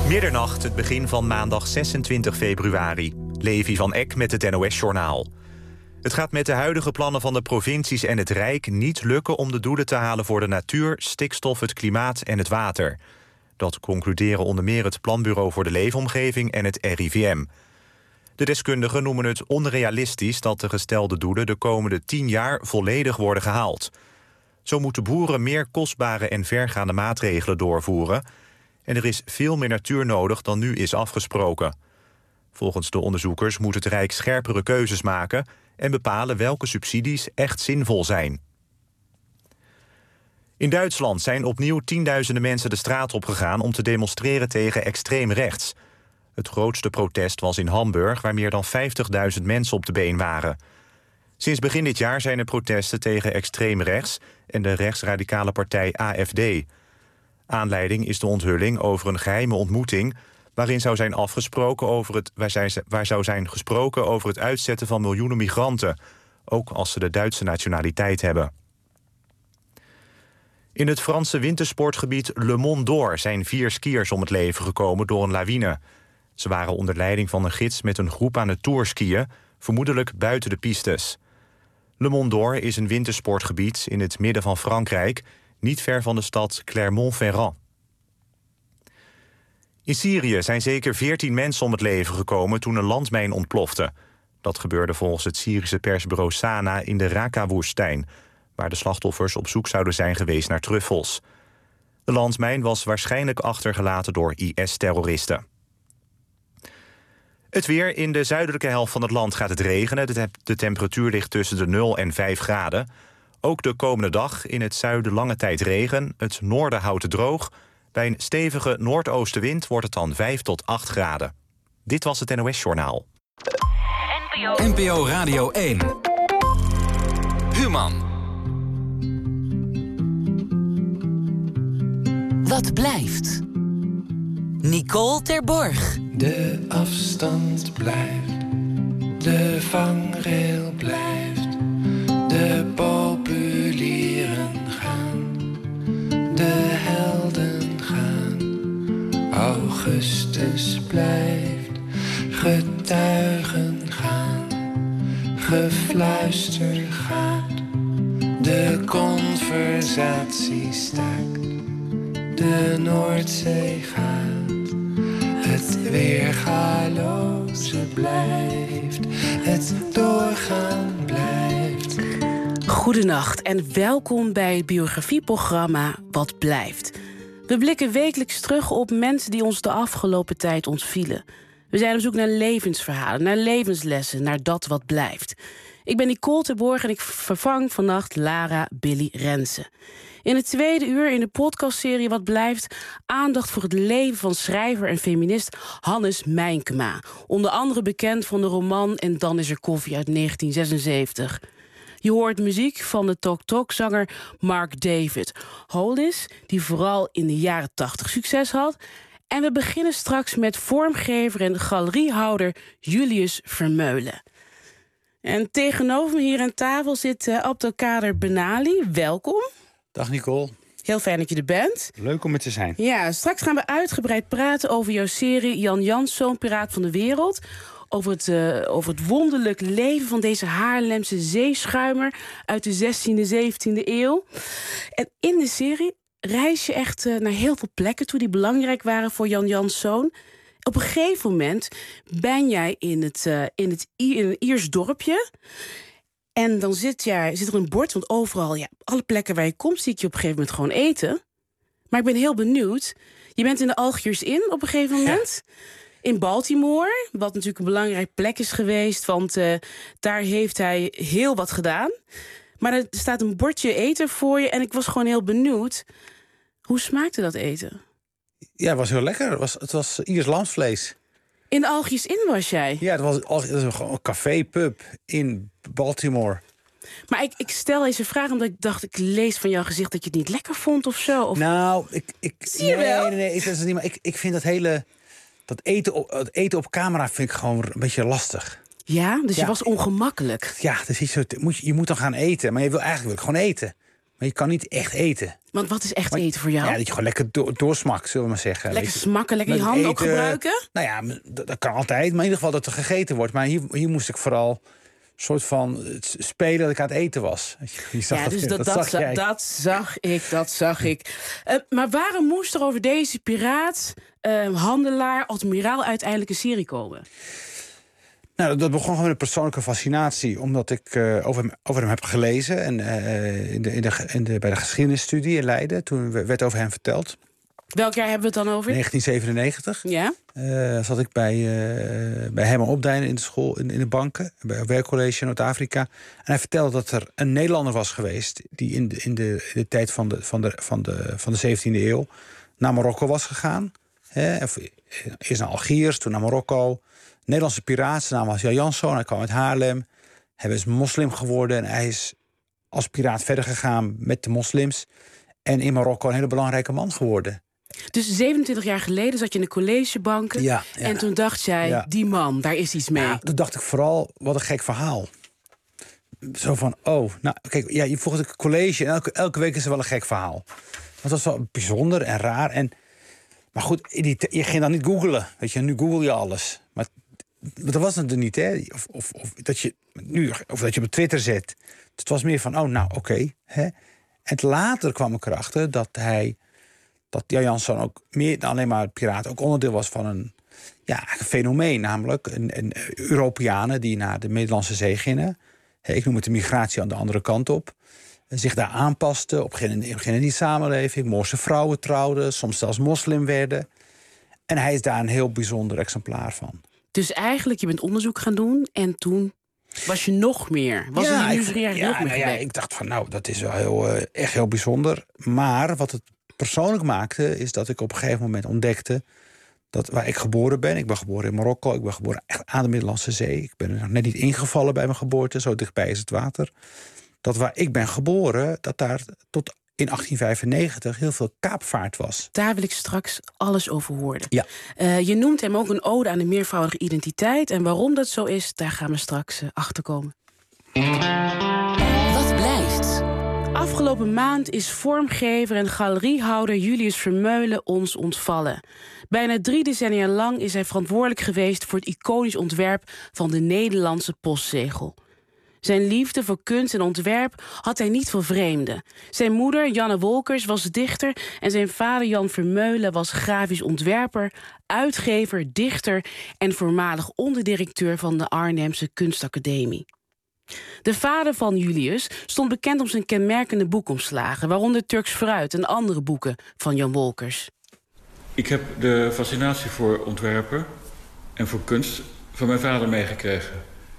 Middernacht, het begin van maandag 26 februari. Levi van Eck met het NOS-journaal. Het gaat met de huidige plannen van de provincies en het Rijk niet lukken om de doelen te halen voor de natuur, stikstof, het klimaat en het water. Dat concluderen onder meer het Planbureau voor de Leefomgeving en het RIVM. De deskundigen noemen het onrealistisch dat de gestelde doelen de komende 10 jaar volledig worden gehaald. Zo moeten boeren meer kostbare en vergaande maatregelen doorvoeren. En er is veel meer natuur nodig dan nu is afgesproken. Volgens de onderzoekers moet het Rijk scherpere keuzes maken en bepalen welke subsidies echt zinvol zijn. In Duitsland zijn opnieuw tienduizenden mensen de straat opgegaan om te demonstreren tegen extreem rechts. Het grootste protest was in Hamburg, waar meer dan 50.000 mensen op de been waren. Sinds begin dit jaar zijn er protesten tegen extreem rechts en de rechtsradicale partij AfD. Aanleiding is de onthulling over een geheime ontmoeting waarin zou zijn afgesproken waar zou zijn gesproken over het uitzetten van miljoenen migranten, ook als ze de Duitse nationaliteit hebben. In het Franse wintersportgebied Le Mont d'Or zijn 4 skiers om het leven gekomen door een lawine. Ze waren onder leiding van een gids met een groep aan het tourskiën, vermoedelijk buiten de pistes. Le Mont d'Or is een wintersportgebied in het midden van Frankrijk, niet ver van de stad Clermont-Ferrand. In Syrië zijn zeker 14 mensen om het leven gekomen toen een landmijn ontplofte. Dat gebeurde volgens het Syrische persbureau Sana in de Raqqa-woestijn, waar de slachtoffers op zoek zouden zijn geweest naar truffels. De landmijn was waarschijnlijk achtergelaten door IS-terroristen. Het weer. In de zuidelijke helft van het land gaat het regenen. De temperatuur ligt tussen de 0 en 5 graden. Ook de komende dag in het zuiden lange tijd regen. Het noorden houdt het droog. Bij een stevige noordoostenwind wordt het dan 5 tot 8 graden. Dit was het NOS-journaal. NPO Radio 1. Human. Wat blijft? Nicole Terborg. De afstand blijft, de vangrail blijft, de populieren gaan, de helden gaan. Augustus blijft, getuigen gaan, gefluister gaat, de conversatie staakt, de Noordzee gaat. Het weergaloze blijft, het doorgaan blijft. Goedenacht en welkom bij het biografieprogramma Wat Blijft. We blikken wekelijks terug op mensen die ons de afgelopen tijd ontvielen. We zijn op zoek naar levensverhalen, naar levenslessen, naar dat wat blijft. Ik ben Nicole Terborg en ik vervang vannacht Lara Billy Rensen. In het tweede uur in de podcastserie Wat Blijft aandacht voor het leven van schrijver en feminist Hannes Mijnkema. Onder andere bekend van de roman En dan is er koffie uit 1976. Je hoort muziek van de talk-talk-zanger Mark David Hollis, die vooral in de jaren 80 succes had. En we beginnen straks met vormgever en galeriehouder Julius Vermeulen. En tegenover me hier aan tafel zit Abdelkader Benali. Welkom. Dag Nicole. Heel fijn dat je er bent. Leuk om er te zijn. Ja, straks gaan we uitgebreid praten over jouw serie Jan Janszoon, Piraat van de Wereld. Over het wonderlijk leven van deze Haarlemse zeeschuimer uit de 16e, 17e eeuw. En in de serie reis je echt naar heel veel plekken toe die belangrijk waren voor Jan Janszoon. Op een gegeven moment ben jij in een Iers dorpje. En dan zit er een bord, want overal, ja, alle plekken waar je komt, zie ik je op een gegeven moment gewoon eten. Maar ik ben heel benieuwd. Je bent in de Algiers Inn op een gegeven moment. Ja. In Baltimore, wat natuurlijk een belangrijke plek is geweest, want daar heeft hij heel wat gedaan. Maar er staat een bordje eten voor je en ik was gewoon heel benieuwd. Hoe smaakte dat eten? Ja, het was heel lekker. Het was Iers lamsvlees. In de Algiers Inn was jij? Ja, het was gewoon een café-pub in Baltimore. Maar ik stel deze vraag omdat ik dacht, ik lees van jouw gezicht dat je het niet lekker vond of zo. Of... Nou, Zie je wel? Nee, dat is niet. Maar ik vind dat eten op camera vind ik gewoon een beetje lastig. Ja, dus je was ongemakkelijk. Ja, dus je moet dan gaan eten, maar je wil eigenlijk gewoon eten. Maar je kan niet echt eten. Want wat is echt eten voor jou? Ja, dat je gewoon lekker doorsmakt, zullen we maar zeggen. Lekker smakken, lekker je handen ook gebruiken? Nou ja, dat kan altijd. Maar in ieder geval dat er gegeten wordt. Maar hier moest ik vooral soort van spelen dat ik aan het eten was. Je zag ja, dus dat zag ik. Maar waarom moest er over deze piraat, handelaar, admiraal uiteindelijk een serie komen? Nou, dat begon gewoon met een persoonlijke fascinatie. Omdat ik over hem heb gelezen. En bij de geschiedenisstudie in Leiden. Toen werd over hem verteld. Welk jaar hebben we het dan over? 1997. Ja. Zat ik bij Herman Opdijnen in de school, in de banken. Bij een werkcollege in Noord-Afrika. En hij vertelde dat er een Nederlander was geweest. Die in de tijd van de 17e eeuw naar Marokko was gegaan. Eerst naar Algiers, toen naar Marokko. Nederlandse piraat, zijn naam was Jan Janszoon. Hij kwam uit Haarlem. Hij is moslim geworden. En hij is als piraat verder gegaan met de moslims. En in Marokko een hele belangrijke man geworden. Dus 27 jaar geleden zat je in de collegebanken. Ja. En toen dacht jij, die man, daar is iets mee. Ja, toen dacht ik vooral, wat een gek verhaal. Zo van, kijk, je volgt een college en elke week is er wel een gek verhaal. Dat was wel bijzonder en raar. Maar goed, je ging dan niet googlen. Weet je, nu google je alles. Maar dat was het er niet, hè? Of dat je op Twitter zet. Het was meer van, oké. En later kwam ik erachter dat Jan Janszoon ook meer dan alleen maar piraat, ook onderdeel was van een fenomeen, namelijk een Europeanen die naar de Middellandse Zee gingen. Ik noem het de migratie aan de andere kant op. Zich daar aanpasten, op een gegeven moment in die samenleving. Moorse vrouwen trouwden, soms zelfs moslim werden. En hij is daar een heel bijzonder exemplaar van. Dus eigenlijk, je bent onderzoek gaan doen en toen was je nog meer. Ik dacht van, dat is wel echt heel bijzonder. Maar wat het persoonlijk maakte, is dat ik op een gegeven moment ontdekte dat waar ik geboren ben. Ik ben geboren in Marokko. Ik ben geboren echt aan de Middellandse Zee. Ik ben er nog net niet ingevallen bij mijn geboorte. Zo dichtbij is het water. Dat waar ik ben geboren, dat daar tot in 1895 heel veel kaapvaart was. Daar wil ik straks alles over horen. Ja. Je noemt hem ook een ode aan de meervoudige identiteit. En waarom dat zo is, daar gaan we straks achter komen. Wat blijft? Afgelopen maand is vormgever en galeriehouder Julius Vermeulen ons ontvallen. Bijna 3 decennia lang is hij verantwoordelijk geweest voor het iconisch ontwerp van de Nederlandse postzegel. Zijn liefde voor kunst en ontwerp had hij niet vervreemden. Zijn moeder, Janne Wolkers, was dichter en zijn vader Jan Vermeulen was grafisch ontwerper, uitgever, dichter en voormalig onderdirecteur van de Arnhemse Kunstacademie. De vader van Julius stond bekend om zijn kenmerkende boekomslagen, waaronder Turks Fruit en andere boeken van Jan Wolkers. Ik heb de fascinatie voor ontwerpen en voor kunst van mijn vader meegekregen.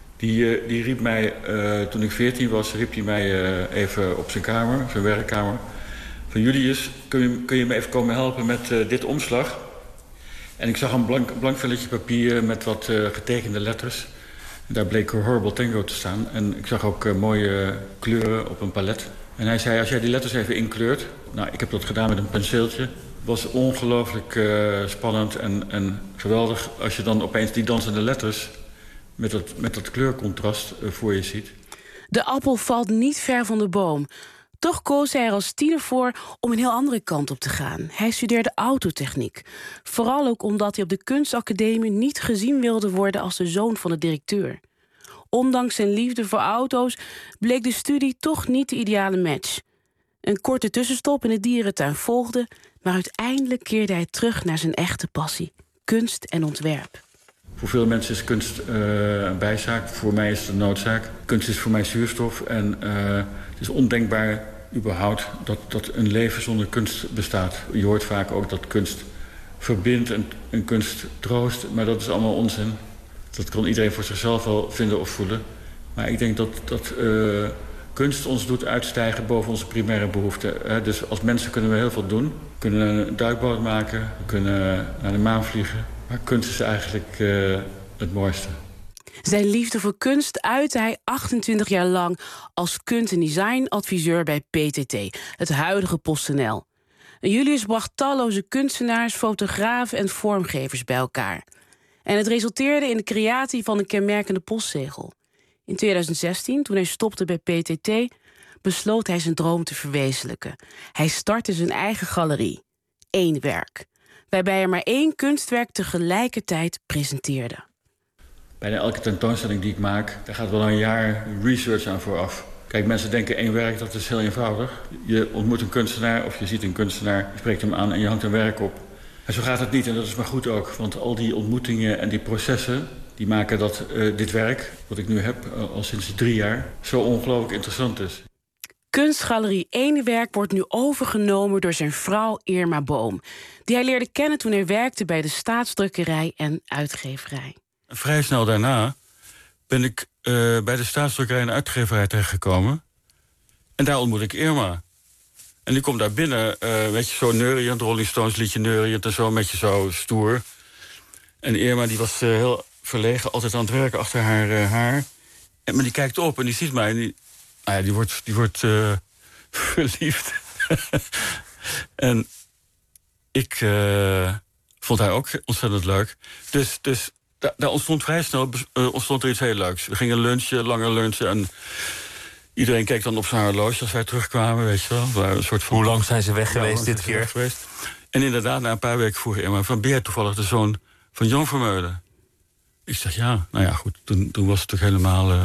Die riep mij, toen ik 14 was, riep hij mij even op zijn kamer, zijn werkkamer. Van Julius, kun je me even komen helpen met dit omslag? En ik zag een blank velletje papier met wat getekende letters. En daar bleek Horrible Tango te staan. En ik zag ook mooie kleuren op een palet. En hij zei, als jij die letters even inkleurt. Nou, ik heb dat gedaan met een penseeltje. Het was ongelooflijk spannend en geweldig als je dan opeens die dansende letters met dat kleurcontrast voor je ziet. De appel valt niet ver van de boom. Toch koos hij er als tiener voor om een heel andere kant op te gaan. Hij studeerde autotechniek. Vooral ook omdat hij op de kunstacademie niet gezien wilde worden als de zoon van de directeur. Ondanks zijn liefde voor auto's bleek de studie toch niet de ideale match. Een korte tussenstop in de dierentuin volgde, maar uiteindelijk keerde hij terug naar zijn echte passie: kunst en ontwerp. Voor veel mensen is kunst een bijzaak. Voor mij is het een noodzaak. Kunst is voor mij zuurstof. En het is ondenkbaar überhaupt dat een leven zonder kunst bestaat. Je hoort vaak ook dat kunst verbindt en kunst troost. Maar dat is allemaal onzin. Dat kan iedereen voor zichzelf wel vinden of voelen. Maar ik denk dat kunst ons doet uitstijgen boven onze primaire behoeften. Dus als mensen kunnen we heel veel doen. We kunnen een duikboot maken. We kunnen naar de maan vliegen. Maar kunst is eigenlijk het mooiste. Zijn liefde voor kunst uitte hij 28 jaar lang als kunst- en designadviseur bij PTT, het huidige PostNL. Julius bracht talloze kunstenaars, fotografen en vormgevers bij elkaar. En het resulteerde in de creatie van een kenmerkende postzegel. In 2016, toen hij stopte bij PTT, besloot hij zijn droom te verwezenlijken. Hij startte zijn eigen galerie, 1 Werk, waarbij hij maar 1 kunstwerk tegelijkertijd presenteerde. Bijna elke tentoonstelling die ik maak, daar gaat wel een jaar research aan vooraf. Kijk, mensen denken 1 werk, dat is heel eenvoudig. Je ontmoet een kunstenaar of je ziet een kunstenaar, je spreekt hem aan en je hangt een werk op. En zo gaat het niet en dat is maar goed ook. Want al die ontmoetingen en die processen, die maken dat dit werk, wat ik nu heb al sinds 3 jaar, zo ongelooflijk interessant is. Kunstgalerie 1 Werk wordt nu overgenomen door zijn vrouw Irma Boom, die hij leerde kennen toen hij werkte bij de Staatsdrukkerij en Uitgeverij. Vrij snel daarna ben ik bij de Staatsdrukkerij en Uitgeverij terechtgekomen. En daar ontmoet ik Irma. En die komt daar binnen, weet je, zo neuriënd, Rolling Stones liedje neuriënd en zo, een beetje zo stoer. En Irma die was heel verlegen, altijd aan het werken achter haar haar. Maar die kijkt op en die ziet mij en die wordt verliefd. En ik vond haar ook ontzettend leuk. Dus daar ontstond vrij snel er iets heel leuks. We gingen lunchen, langer lunchen en iedereen keek dan op zijn horloge als wij terugkwamen, weet je wel. Een soort van, hoe lang zijn ze weg geweest dit keer? En inderdaad, na een paar weken vroeg Irma van, ben jij toevallig de zoon van Jan Vermeulen? Ik zeg ja, nou ja, goed, toen was het toch helemaal...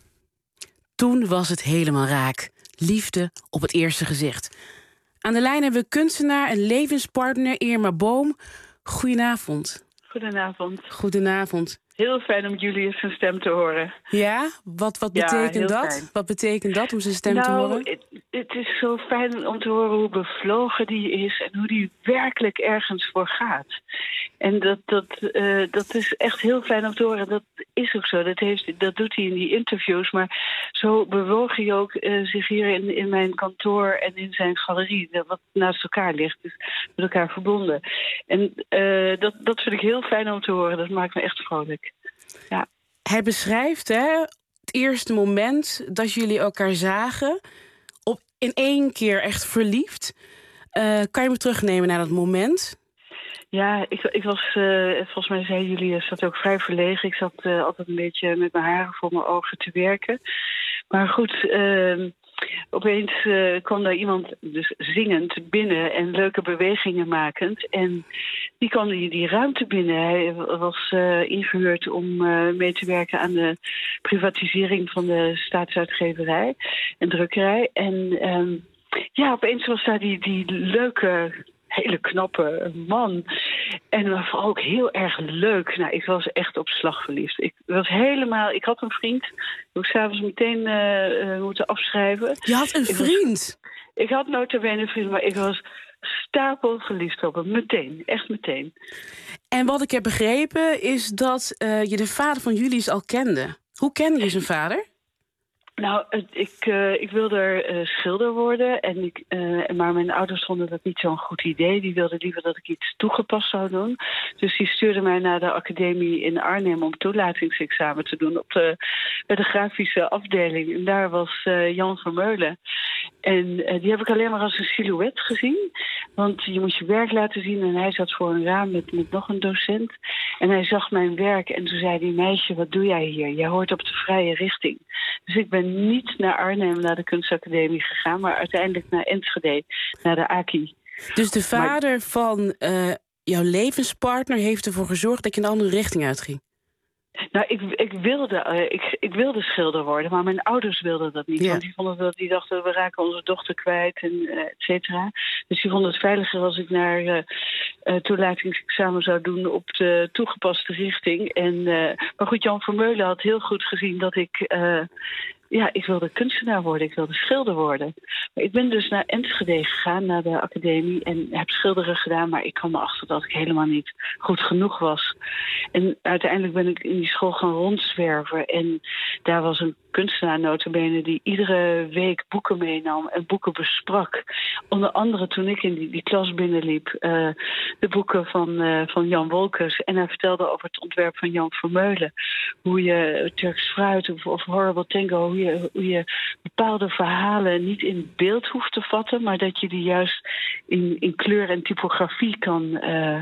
Toen was het helemaal raak. Liefde op het eerste gezicht. Aan de lijn hebben we kunstenaar en levenspartner Irma Boom. Goedenavond. Goedenavond. Goedenavond. Heel fijn om Julius zijn stem te horen. Ja? Wat betekent dat? Fijn. Wat betekent dat om zijn stem te horen? Het is zo fijn om te horen hoe bevlogen die is en hoe die werkelijk ergens voor gaat. En dat is echt heel fijn om te horen. Dat is ook zo. Dat doet hij in die interviews. Maar zo bewoog hij ook zich hier in mijn kantoor en in zijn galerie. Wat naast elkaar ligt. Dus met elkaar verbonden. En dat vind ik heel fijn om te horen. Dat maakt me echt vrolijk. Ja. Hij beschrijft het eerste moment dat jullie elkaar zagen, in 1 keer echt verliefd. Kan je me terugnemen naar dat moment? Ja, ik was, volgens mij zei Julius dat ook vrij verlegen. Ik zat altijd een beetje met mijn haren voor mijn ogen te werken. Maar goed, opeens kwam daar iemand dus zingend binnen en leuke bewegingen makend. En die kwam die ruimte binnen. Hij was ingehuurd om mee te werken aan de privatisering van de Staatsuitgeverij en Drukkerij. En opeens was daar die leuke, hele knappe man. En vooral ook heel erg leuk. Nou, ik was echt op slag verliefd. Ik had een vriend. Ik moest 's avonds meteen moeten afschrijven. Je had een vriend? Ik had nota bene een vriend, maar ik was stapel verliefd op hem. Meteen, echt meteen. En wat ik heb begrepen is dat je de vader van Julius al kende. Hoe kende je zijn vader? Nou, ik wilde schilder worden. Maar mijn ouders vonden dat niet zo'n goed idee. Die wilden liever dat ik iets toegepast zou doen. Dus die stuurde mij naar de academie in Arnhem om toelatingsexamen te doen bij de grafische afdeling. En daar was Jan Vermeulen. En die heb ik alleen maar als een silhouet gezien. Want je moet je werk laten zien. En hij zat voor een raam met nog een docent. En hij zag mijn werk en toen zei hij: meisje, wat doe jij hier? Jij hoort op de vrije richting. Dus ik ben niet naar Arnhem, naar de kunstacademie gegaan, maar uiteindelijk naar Enschede, naar de AKI. Dus de vader van jouw levenspartner heeft ervoor gezorgd dat je een andere richting uitging? Nou, ik wilde schilder worden, maar mijn ouders wilden dat niet. Ja. Want die dachten, we raken onze dochter kwijt, en et cetera. Dus die vonden het veiliger als ik naar toelatingsexamen zou doen op de toegepaste richting. Maar goed, Jan Vermeulen had heel goed gezien dat ik wilde kunstenaar worden, ik wilde schilder worden. Maar ik ben dus naar Enschede gegaan, naar de academie, en heb schilderen gedaan, maar ik kwam erachter dat ik helemaal niet goed genoeg was. En uiteindelijk ben ik in die school gaan rondzwerven. En daar was een kunstenaar nota bene die iedere week boeken meenam en boeken besprak. Onder andere toen ik in die klas binnenliep, de boeken van Jan Wolkers. En hij vertelde over het ontwerp van Jan Vermeulen. Hoe je Turks fruit of Horrible Tango, hoe je bepaalde verhalen niet in beeld hoeft te vatten, maar dat je die juist in kleur en typografie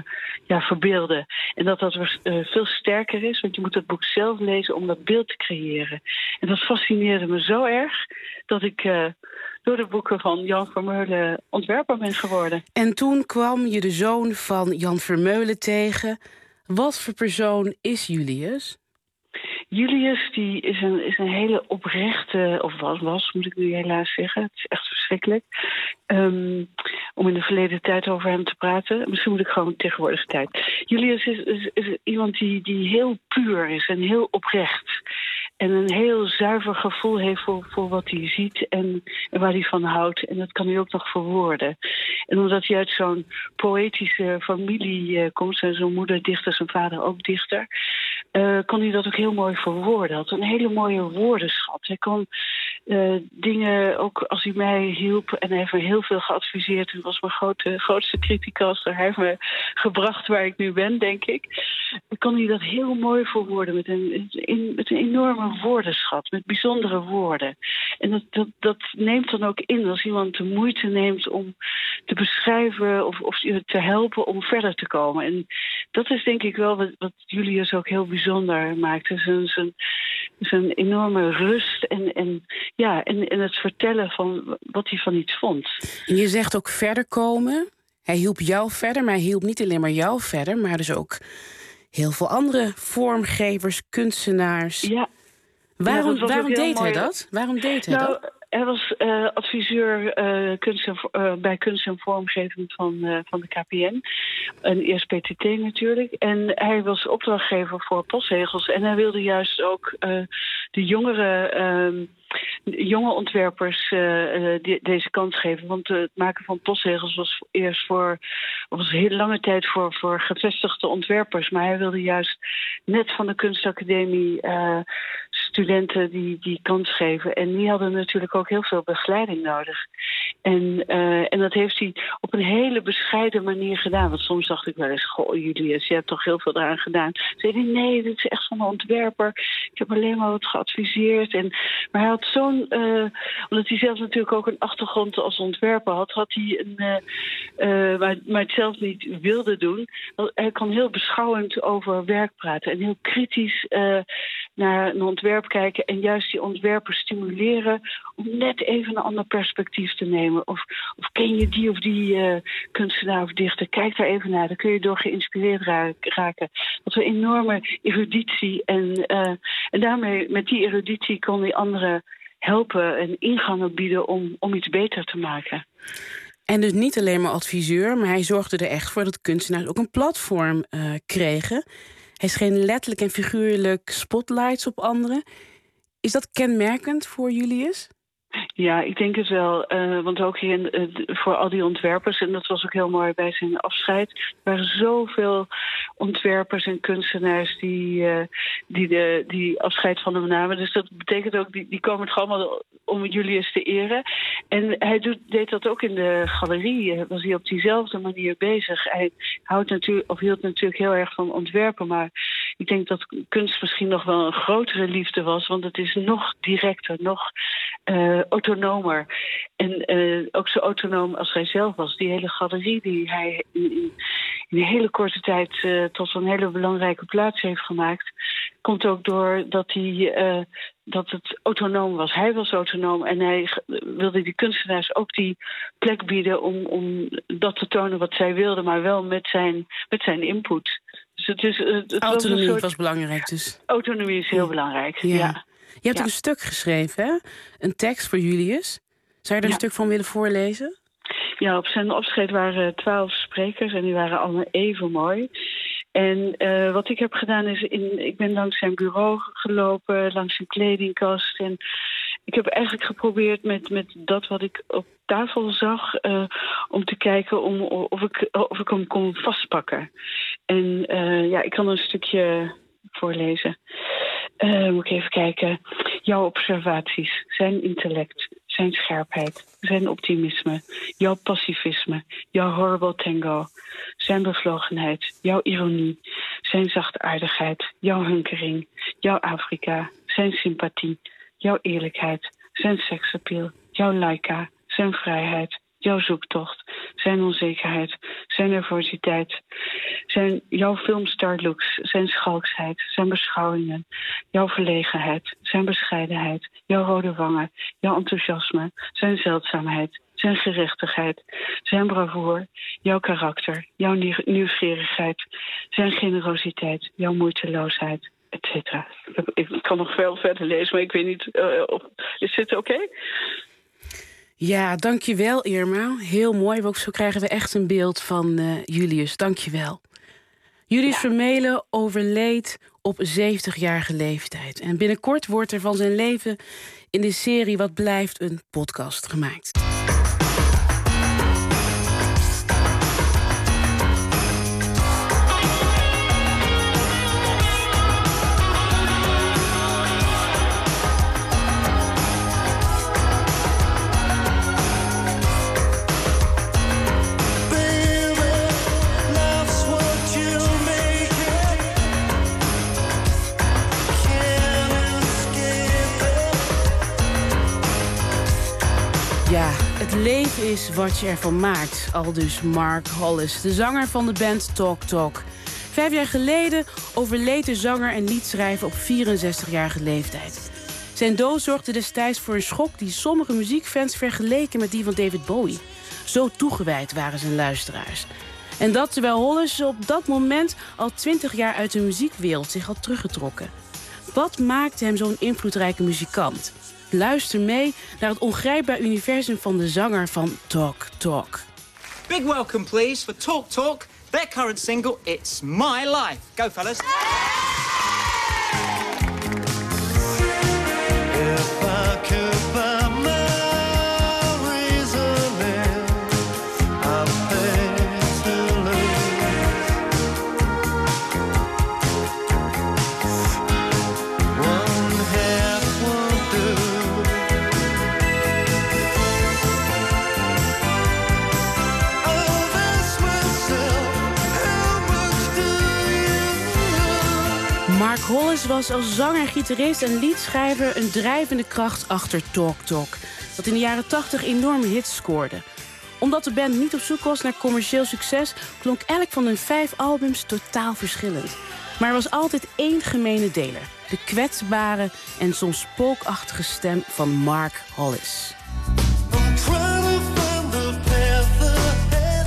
verbeelden. En dat veel sterker is, want je moet het boek zelf lezen om dat beeld te creëren. En dat fascineerde me zo erg dat ik door de boeken van Jan Vermeulen ontwerper ben geworden. En toen kwam je de zoon van Jan Vermeulen tegen. Wat voor persoon is Julius? Julius die is een hele oprechte, of was, moet ik nu helaas zeggen. Het is echt verschrikkelijk. Om in de verleden tijd over hem te praten. Misschien moet ik gewoon tegenwoordige tijd. Julius is iemand die heel puur is en heel oprecht. En een heel zuiver gevoel heeft voor wat hij ziet en waar hij van houdt. En dat kan hij ook nog verwoorden. En omdat hij uit zo'n poëtische familie komt, zijn moeder dichter, zijn vader ook dichter, kon hij dat ook heel mooi verwoorden. Hij had een hele mooie woordenschat. Hij kon dingen, ook als hij mij hielp, en hij heeft me heel veel geadviseerd. Hij was mijn grootste criticus. Hij heeft me gebracht waar ik nu ben, denk ik. Dan kon hij dat heel mooi verwoorden met een enorme woordenschat, met bijzondere woorden. En dat neemt dan ook in als iemand de moeite neemt om te beschrijven of te helpen om verder te komen. En dat is denk ik wel wat Julius ook heel bijzonder maakt. Zijn enorme rust en het vertellen van wat hij van iets vond. En je zegt ook verder komen. Hij hielp jou verder, maar hij hielp niet alleen maar jou verder, maar dus ook heel veel andere vormgevers, kunstenaars. Ja. Waarom deed hij dat? Waarom deed hij dat? Hij was adviseur bij kunst en vormgeving van de KPN. En eerst PTT natuurlijk. En hij was opdrachtgever voor postzegels. En hij wilde juist ook de jonge ontwerpers deze kans geven. Want het maken van postzegels was heel lange tijd voor gevestigde ontwerpers. Maar hij wilde juist net van de kunstacademie studenten die kans geven. En die hadden natuurlijk ook heel veel begeleiding nodig. En dat heeft hij op een hele bescheiden manier gedaan. Want soms dacht ik wel eens, goh Julius, je hebt toch heel veel eraan gedaan. Zei hij, nee, dit is echt van een ontwerper. Ik heb alleen maar wat geadviseerd. Maar hij had omdat hij zelf natuurlijk ook een achtergrond als ontwerper had hij maar het zelf niet wilde doen. Hij kon heel beschouwend over werk praten en heel kritisch naar een ontwerp kijken en juist die ontwerpers stimuleren om net even een ander perspectief te nemen. Of ken je die of die kunstenaar of dichter? Kijk daar even naar. Dan kun je door geïnspireerd raken. Dat was een enorme eruditie. En daarmee, met die eruditie kon hij anderen helpen en ingangen bieden om iets beter te maken. En dus niet alleen maar adviseur, maar hij zorgde er echt voor dat kunstenaars ook een platform kregen. Hij scheen letterlijk en figuurlijk spotlights op anderen. Is dat kenmerkend voor Julius? Ja, ik denk het wel. Want ook hier voor al die ontwerpers, en dat was ook heel mooi bij zijn afscheid, er waren zoveel ontwerpers en kunstenaars die afscheid van hem namen. Dus dat betekent ook, die komen toch allemaal om Julius te eren. En hij deed dat ook in de galerie. Was hij op diezelfde manier bezig. Hij hield natuurlijk heel erg van ontwerpen, maar ik denk dat kunst misschien nog wel een grotere liefde was, want het is nog directer, nog autonomer. En ook zo autonoom als hij zelf was. Die hele galerie die hij in een hele korte tijd tot een hele belangrijke plaats heeft gemaakt, komt ook door dat het autonoom was. Hij was autonoom en hij wilde die kunstenaars ook die plek bieden om dat te tonen wat zij wilden, maar wel met zijn input. Dus autonomie was belangrijk dus. Autonomie is heel belangrijk, ja. Je hebt ook een stuk geschreven, hè? Een tekst voor Julius. Zou je er een stuk van willen voorlezen? Ja, op zijn afscheid waren 12 sprekers en die waren allemaal even mooi. En wat ik heb gedaan is, ik ben langs zijn bureau gelopen, langs zijn kledingkast. En ik heb eigenlijk geprobeerd met dat wat ik op tafel zag, om te kijken of ik hem kon vastpakken. En ik kan een stukje voorlezen. Moet ik even kijken. Jouw observaties, zijn intellect, zijn scherpheid, zijn optimisme, jouw pacifisme, jouw horrible tango, zijn bevlogenheid, jouw ironie, zijn zachtaardigheid, jouw hunkering, jouw Afrika, zijn sympathie, jouw eerlijkheid, zijn seksappeal, jouw Laika, zijn vrijheid, jouw zoektocht, zijn onzekerheid, zijn nervositeit, zijn jouw filmstar-looks, zijn schalksheid, zijn beschouwingen, jouw verlegenheid, zijn bescheidenheid, jouw rode wangen, jouw enthousiasme, zijn zeldzaamheid, zijn gerechtigheid, zijn bravoure, jouw karakter, jouw nieuwsgierigheid, zijn generositeit, jouw moeiteloosheid, etc. Ik kan nog veel verder lezen, maar ik weet niet is dit oké? Ja, dankjewel Irma. Heel mooi. Ook zo krijgen we echt een beeld van Julius. Dankjewel. Julius Vermeulen overleed op 70-jarige leeftijd. En binnenkort wordt er van zijn leven in de serie Wat Blijft een podcast gemaakt. Ja, het leven is wat je ervan maakt. Aldus Mark Hollis, de zanger van de band Talk Talk. 5 jaar geleden overleed de zanger en liedschrijver op 64-jarige leeftijd. Zijn dood zorgde destijds voor een schok die sommige muziekfans vergeleken met die van David Bowie. Zo toegewijd waren zijn luisteraars. En dat terwijl Hollis op dat moment al 20 jaar uit de muziekwereld zich had teruggetrokken. Wat maakte hem zo'n invloedrijke muzikant? Luister mee naar het ongrijpbaar universum van de zanger van Talk Talk. Big welcome please for Talk Talk, their current single It's My Life. Go fellas. If I could buy my reasoning, I'm paid to lose. One half won't do. I'll ask myself, how much do you? Mark Hollis was als zanger, gitarist en liedschrijver een drijvende kracht achter Talk Talk, dat in de jaren 80 enorme hits scoorde. Omdat de band niet op zoek was naar commercieel succes, klonk elk van hun 5 albums totaal verschillend. Maar er was altijd één gemene deler: de kwetsbare en soms spookachtige stem van Mark Hollis. I'm trying to find the path ahead.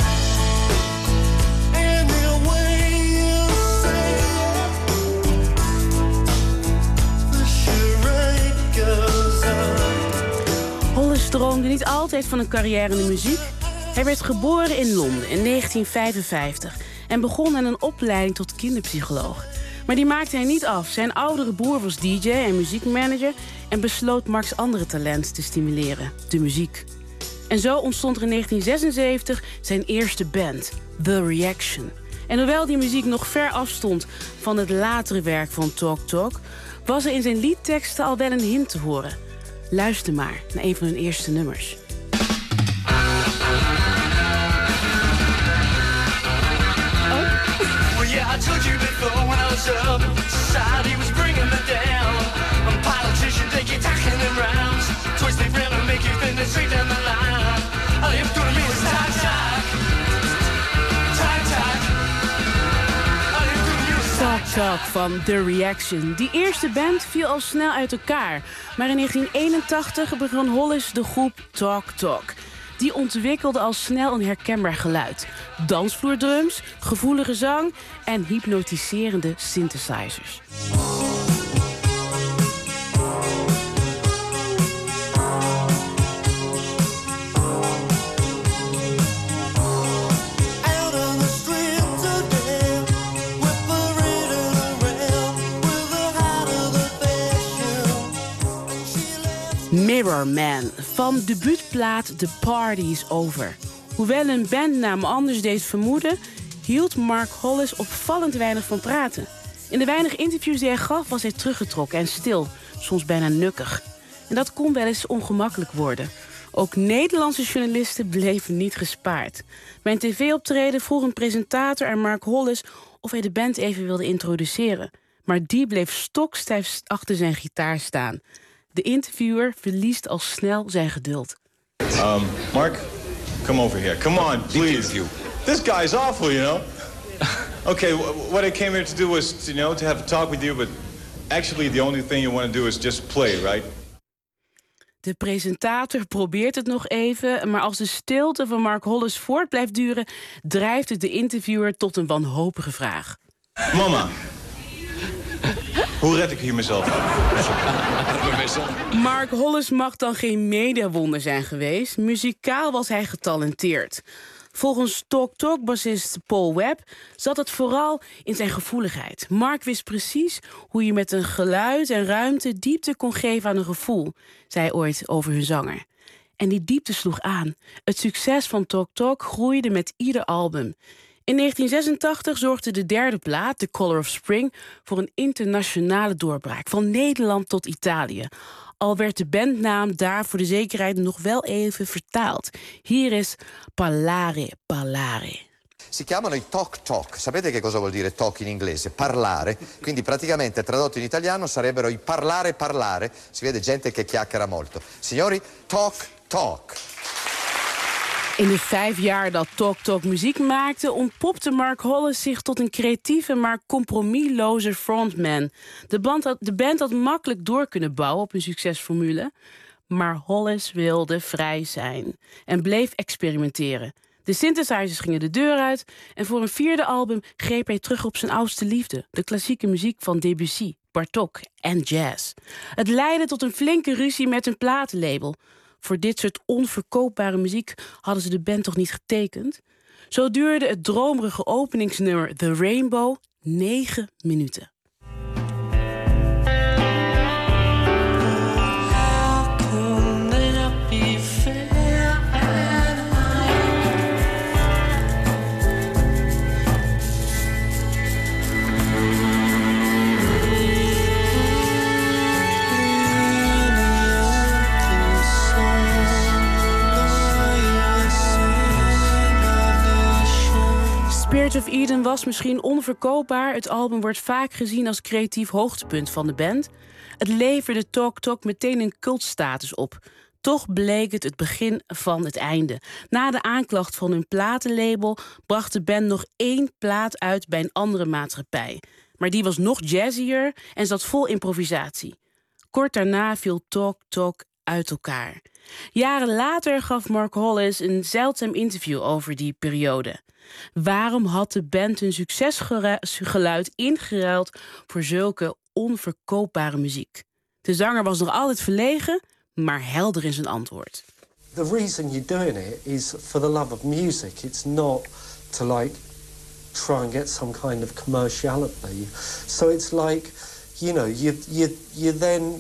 Any way you say it, the charade goes on. Hollis droomde niet altijd van een carrière in de muziek. Hij werd geboren in Londen in 1955 en begon aan een opleiding tot kinderpsycholoog. Maar die maakte hij niet af. Zijn oudere broer was DJ en muziekmanager en besloot Marks andere talent te stimuleren, de muziek. En zo ontstond er in 1976 zijn eerste band, The Reaction. En hoewel die muziek nog ver afstond van het latere werk van Talk Talk, was er in zijn liedteksten al wel een hint te horen. Luister maar naar een van hun eerste nummers. Well, yeah, I told you before when I was up, society was bringing me down. I'm politician, they keep talking them rounds. Twist they round and make you think they're straight down the line. All you're gonna be is talk, talk. Talk, talk. All you're gonna be is Talk Talk van The Reaction. Die eerste band viel al snel uit elkaar. Maar in 1981 begon Hollis de groep Talk Talk. Die ontwikkelde al snel een herkenbaar geluid. Dansvloerdrums, gevoelige zang en hypnotiserende synthesizers. out on the street today, with the readers around, with the heart of the fashion. And she left. Mirror Man van debuutplaat The Party's Over. Hoewel een bandnaam anders deed vermoeden, hield Mark Hollis opvallend weinig van praten. In de weinige interviews die hij gaf was hij teruggetrokken en stil, soms bijna nukkig. En dat kon wel eens ongemakkelijk worden. Ook Nederlandse journalisten bleven niet gespaard. Bij een tv-optreden vroeg een presentator aan Mark Hollis of hij de band even wilde introduceren. Maar die bleef stokstijf achter zijn gitaar staan. De interviewer verliest al snel zijn geduld. Mark, Come over here. Come on, please. This guy's awful, you know. Okay, what I came here to do was, to have a talk with you, but actually the only thing you want to do is just play, right? De presentator probeert het nog even, maar als de stilte van Mark Hollis voort blijft duren, drijft het de interviewer tot een wanhopige vraag. Mama, hoe red ik hier mezelf? Mark Hollis mag dan geen mediawonder zijn geweest. Muzikaal was hij getalenteerd. Volgens Talk Talk-bassist Paul Webb zat het vooral in zijn gevoeligheid. Mark wist precies hoe je met een geluid en ruimte diepte kon geven aan een gevoel, zei hij ooit over hun zanger. En die diepte sloeg aan. Het succes van Talk Talk groeide met ieder album. In 1986 zorgde de derde plaat, The Color of Spring, voor een internationale doorbraak, van Nederland tot Italië. Al werd de bandnaam daar voor de zekerheid nog wel even vertaald. Hier is Parlare, Parlare. Si chiamano i talk talk. Sapete che cosa vuol dire talk in inglese? Parlare. Quindi praticamente tradotto in italiano sarebbero i parlare parlare. Si vede gente che chiacchiera molto. Signori, talk talk. In de 5 jaar dat Talk Talk muziek maakte, ontpopte Mark Hollis zich tot een creatieve, maar compromisloze frontman. De band had makkelijk door kunnen bouwen op een succesformule, maar Hollis wilde vrij zijn en bleef experimenteren. De synthesizers gingen de deur uit en voor een 4e album greep hij terug op zijn oudste liefde, de klassieke muziek van Debussy, Bartók en jazz. Het leidde tot een flinke ruzie met een platenlabel. Voor dit soort onverkoopbare muziek hadden ze de band toch niet getekend? Zo duurde het dromerige openingsnummer The Rainbow 9 minuten. Spirit of Eden was misschien onverkoopbaar. Het album wordt vaak gezien als creatief hoogtepunt van de band. Het leverde Talk Talk meteen een cultstatus op. Toch bleek het het begin van het einde. Na de aanklacht van hun platenlabel bracht de band nog 1 plaat uit bij een andere maatschappij. Maar die was nog jazzier en zat vol improvisatie. Kort daarna viel Talk Talk uit elkaar. Jaren later gaf Mark Hollis een zeldzaam interview over die periode. Waarom had de band hun succesgeluid ingeruild voor zulke onverkoopbare muziek? De zanger was nog altijd verlegen, maar helder in zijn antwoord. The reason you're doing it is for the love of music. It's not to try and get some kind of commerciality. So it's like, you then,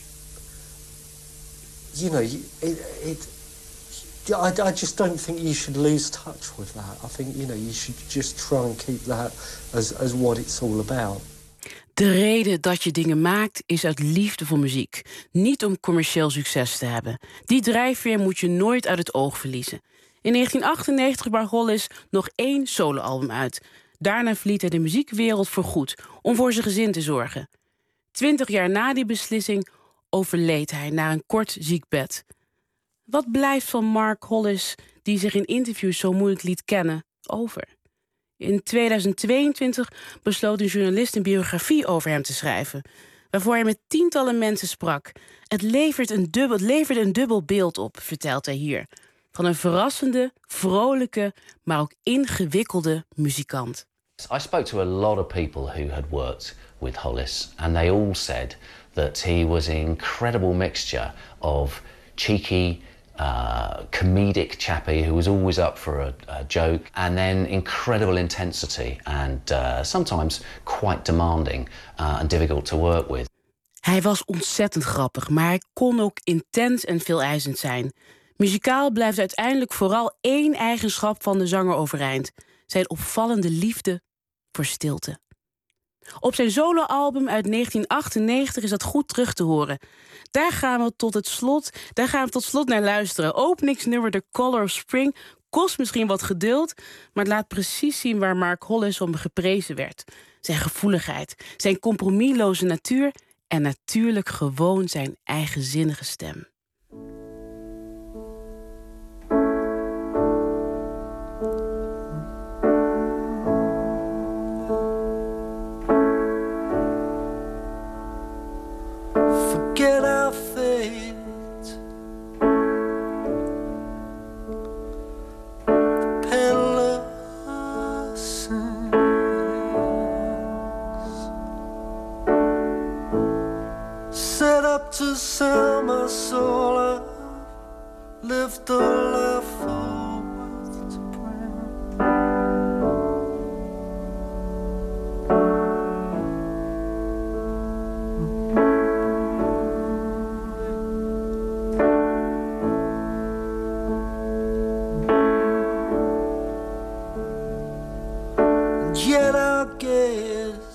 I just don't think you should lose touch with that. I think, you should just try and keep that as what it's all about. De reden dat je dingen maakt is uit liefde voor muziek. Niet om commercieel succes te hebben. Die drijfveer moet je nooit uit het oog verliezen. In 1998 bracht Hollis nog 1 soloalbum uit. Daarna verliet hij de muziekwereld voorgoed om voor zijn gezin te zorgen. 20 jaar na die beslissing overleed hij na een kort ziekbed. Wat blijft van Mark Hollis, die zich in interviews zo moeilijk liet kennen, over? In 2022 besloot een journalist een biografie over hem te schrijven, waarvoor hij met tientallen mensen sprak. Het leverde een dubbel beeld op, vertelt hij hier. Van een verrassende, vrolijke, maar ook ingewikkelde muzikant. I spoke to a lot of people who had worked with Hollis, and they all said that he was an incredible mixture of cheeky, comedic chappie who was always up for a joke, and then incredible intensity and sometimes quite demanding and difficult to work with. Hij was ontzettend grappig, maar hij kon ook intens en veeleisend zijn. Muzikaal blijft uiteindelijk vooral 1 eigenschap van de zanger overeind: zijn opvallende liefde voor stilte. Op zijn soloalbum uit 1998 is dat goed terug te horen. Daar gaan we tot slot naar luisteren. Openingsnummer The Color of Spring kost misschien wat geduld, maar het laat precies zien waar Mark Hollis om geprezen werd. Zijn gevoeligheid, zijn compromisloze natuur en natuurlijk gewoon zijn eigenzinnige stem. sell my soul, I lived a life full worth to bring. And yet I guess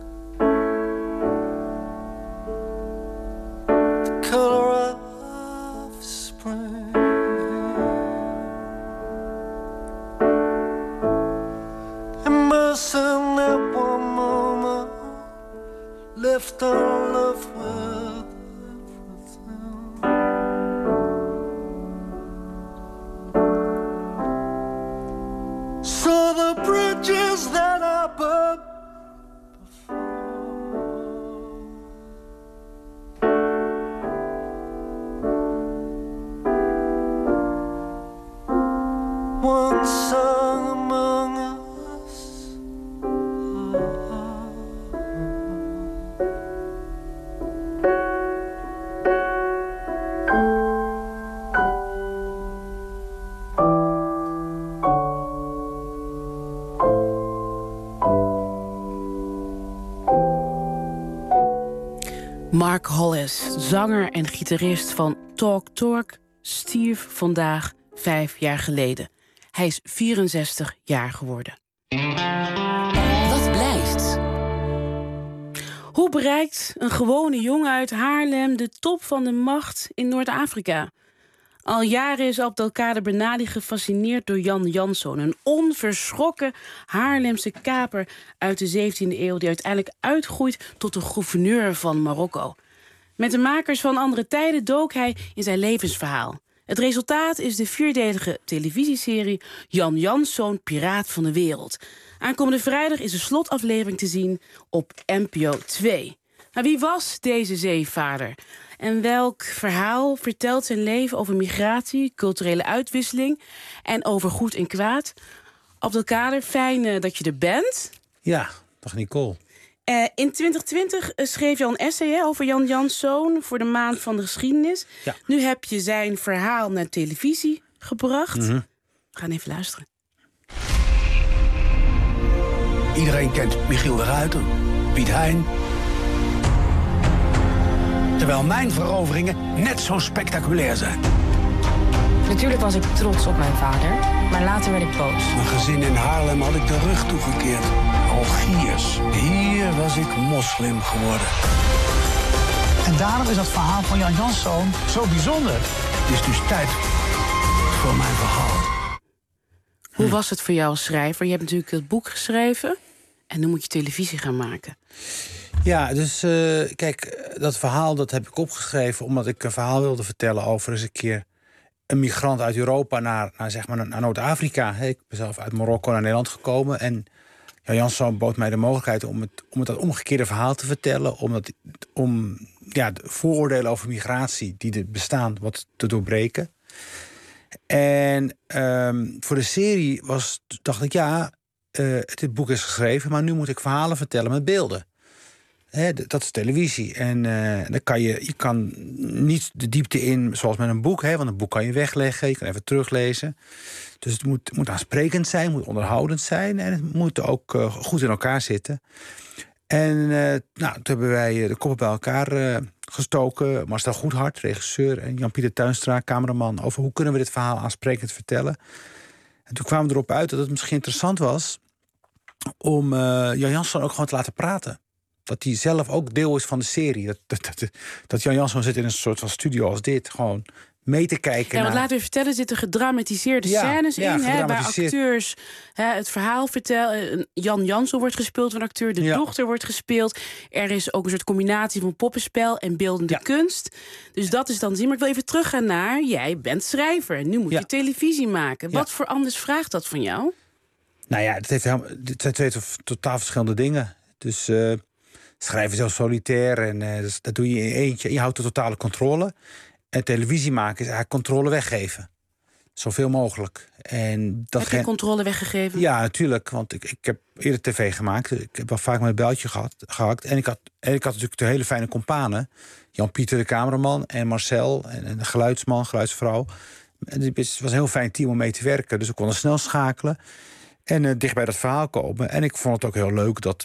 the color of spring immersing that one moment left on love with everything. So the bridges that I burned one song among us. Mark Hollis, zanger en gitarist van Talk Talk, stierf vandaag 5 jaar geleden. Hij is 64 jaar geworden. Wat blijft? Hoe bereikt een gewone jongen uit Haarlem de top van de macht in Noord-Afrika? Al jaren is Abdelkader Benali gefascineerd door Jan Janszoon, een onverschrokken Haarlemse kaper uit de 17e eeuw die uiteindelijk uitgroeit tot de gouverneur van Marokko. Met de makers van Andere Tijden dook hij in zijn levensverhaal. Het resultaat is de 4-delige televisieserie Jan Janszoon, Piraat van de Wereld. Aankomende vrijdag is de slotaflevering te zien op NPO 2. Maar wie was deze zeevaarder? En welk verhaal vertelt zijn leven over migratie, culturele uitwisseling en over goed en kwaad? Abdelkader, fijn dat je er bent. Ja, dag Nicole. In 2020 schreef je al een essay over Jan Janszoon voor de Maand van de Geschiedenis. Ja. Nu heb je zijn verhaal naar televisie gebracht. We gaan even luisteren. Iedereen kent Michiel de Ruiter, Piet Hein. Terwijl mijn veroveringen net zo spectaculair zijn. Natuurlijk was ik trots op mijn vader, maar later werd ik boos. Mijn gezin in Haarlem had ik de rug toegekeerd. Algiers. Hier was ik moslim geworden. En daarom is dat verhaal van Jan Janszoon zo bijzonder. Het is dus tijd voor mijn verhaal. Hoe was het voor jou als schrijver? Je hebt natuurlijk het boek geschreven en nu moet je televisie gaan maken. Ja, dus kijk, dat verhaal dat heb ik opgeschreven omdat ik een verhaal wilde vertellen over eens een keer een migrant uit Europa naar Noord-Afrika. Ik ben zelf uit Marokko naar Nederland gekomen en Jan Janszoon bood mij de mogelijkheid om het omgekeerde verhaal te vertellen, om de vooroordelen over migratie die er bestaan wat te doorbreken. En voor de serie dacht ik, dit boek is geschreven, maar nu moet ik verhalen vertellen met beelden. Dat is televisie. En dan kan je kan niet de diepte in zoals met een boek. Want een boek kan je wegleggen, je kan even teruglezen. Dus het moet aansprekend zijn, het moet onderhoudend zijn. En het moet ook goed in elkaar zitten. En toen hebben wij de koppen bij elkaar gestoken. Marcel Goedhart, regisseur, en Jan-Pieter Tuinstra, cameraman, over hoe kunnen we dit verhaal aansprekend vertellen. En toen kwamen we erop uit dat het misschien interessant was om Jan Janszoon ook gewoon te laten praten. Dat hij zelf ook deel is van de serie. Dat Jan Janszoon zit in een soort van studio als dit. Gewoon mee te kijken. Ja, want laten we vertellen, er zitten gedramatiseerde scènes in. Waar acteurs het verhaal vertellen. Jan Janszoon wordt gespeeld van een acteur. De dochter wordt gespeeld. Er is ook een soort combinatie van poppenspel en beeldende kunst. Dus dat is dan zien. Maar ik wil even teruggaan naar, jij bent schrijver. Nu moet je televisie maken. Wat voor anders vraagt dat van jou? Nou ja, het zijn twee totaal verschillende dingen. Dus schrijven is heel solitair en dat doe je in eentje. Je houdt de totale controle. En televisie maken is eigenlijk controle weggeven. Zoveel mogelijk. En dat heb je controle weggegeven? Ja, natuurlijk. Want ik heb eerder tv gemaakt. Ik heb wel vaak met het beltje gehakt. En ik had natuurlijk de hele fijne companen. Jan-Pieter de cameraman en Marcel en de geluidsman, geluidsvrouw. En het was een heel fijn team om mee te werken. Dus we konden snel schakelen. En dicht bij dat verhaal komen. En ik vond het ook heel leuk dat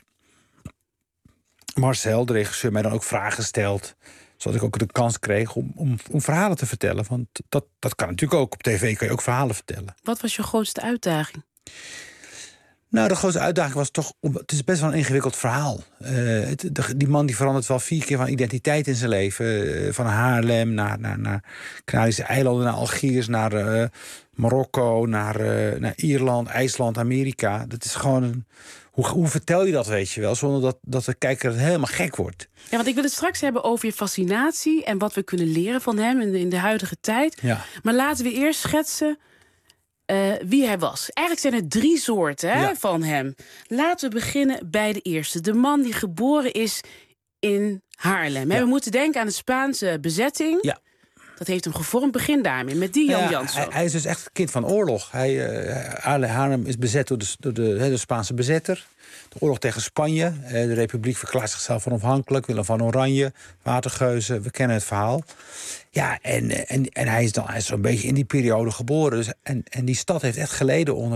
Marcel, de regisseur, mij dan ook vragen stelt. Zodat ik ook de kans kreeg om verhalen te vertellen. Want dat kan natuurlijk ook. Op tv kan je ook verhalen vertellen. Wat was je grootste uitdaging? Nou, de grootste uitdaging was toch... Het is best wel een ingewikkeld verhaal. Die man die verandert wel 4 keer van identiteit in zijn leven. Van Haarlem naar Canarische eilanden, naar Algiers, naar Marokko, naar Ierland, IJsland, Amerika. Dat is gewoon... Hoe vertel je dat, weet je wel, zonder dat de kijker helemaal gek wordt? Ja, want ik wil het straks hebben over je fascinatie en wat we kunnen leren van hem in de huidige tijd. Ja. Maar laten we eerst schetsen wie hij was. Eigenlijk zijn er 3 soorten van hem. Laten we beginnen bij de eerste. De man die geboren is in Haarlem. Ja. We moeten denken aan de Spaanse bezetting. Ja. Dat heeft hem gevormd. Begin daarmee, met die Jan Janszoon. Hij is dus echt kind van oorlog. Haarlem is bezet door de Spaanse bezetter. De oorlog tegen Spanje. De Republiek verklaart zichzelf onafhankelijk. Willem van Oranje, Watergeuzen. We kennen het verhaal. Ja, en hij is zo'n beetje in die periode geboren. Dus, en die stad heeft echt geleden onder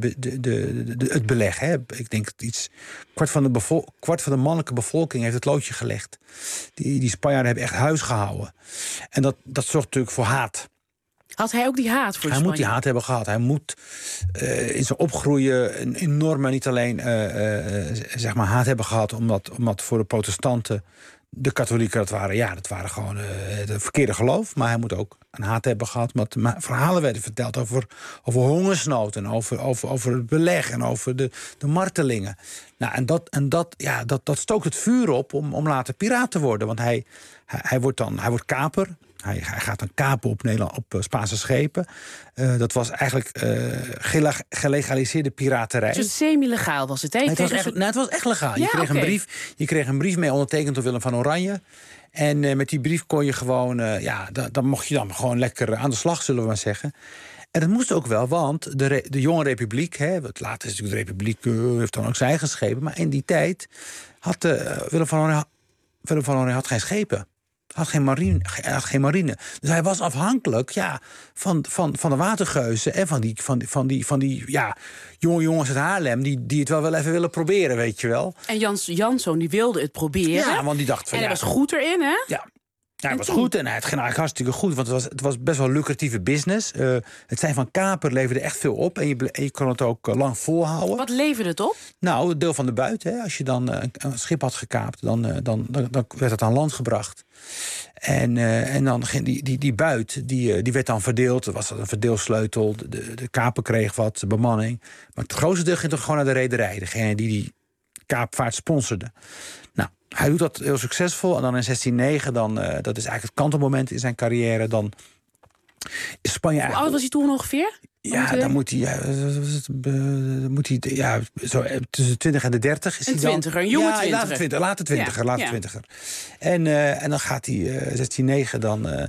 het beleg. Hè. Ik denk dat kwart van de mannelijke bevolking heeft het loodje gelegd. Die Spanjaarden hebben echt huis gehouden. En dat zorgt natuurlijk voor haat. Had hij ook die haat voor Spanje? Hij moet die haat hebben gehad. Hij moet in zijn opgroeien een enorme, niet alleen zeg maar haat hebben gehad... omdat voor de protestanten, de katholieken, dat waren gewoon het verkeerde geloof. Maar hij moet ook een haat hebben gehad... omdat verhalen werden verteld over hongersnood... en over het beleg en over de martelingen. Nou, dat stookt het vuur op om later piraat te worden. Want hij wordt kaper... Hij gaat dan kapen op Spaanse schepen. Dat was eigenlijk gelegaliseerde piraterij. Dus semi-legaal was het, hè? Het was echt legaal. Ja, je kreeg een brief mee ondertekend door Willem van Oranje. En met die brief kon je gewoon... dan mocht je dan gewoon lekker aan de slag, zullen we maar zeggen. En dat moest ook wel, want de jonge republiek... later is natuurlijk de republiek, heeft dan ook zijn eigen schepen... maar in die tijd had Willem van Oranje had geen schepen. Hij had geen marine. Dus hij was afhankelijk van de watergeuzen... en van die jonge jongens uit Haarlem... die het wel even willen proberen, weet je wel. En Janszoon die wilde het proberen. Ja, want die dacht van... En hij was goed erin, hè? Ja. Ja, hij was goed en het ging eigenlijk hartstikke goed. Want het was best wel een lucratieve business. Het zijn van kaper leverde echt veel op. En je kon het ook lang volhouden. Wat leverde het op? Nou, het deel van de buit. Hè. Als je dan een schip had gekaapt, dan werd het aan land gebracht. En dan ging die buit, die werd dan verdeeld. Er was een verdeelsleutel. De kaper kreeg wat, de bemanning. Maar het grootste deel ging toch gewoon naar de rederij. Degene die kaapvaart sponsorde. Nou, hij doet dat heel succesvol. En dan in 1609, dat is eigenlijk het kantelmoment in zijn carrière. Dan is Spanje... Hoe oud was hij toen ongeveer? Ja, dan moet hij zo tussen 20 en de 30 is een hij dan. Twintiger, een jonge twintiger. Later twintiger. En dan gaat hij 1609,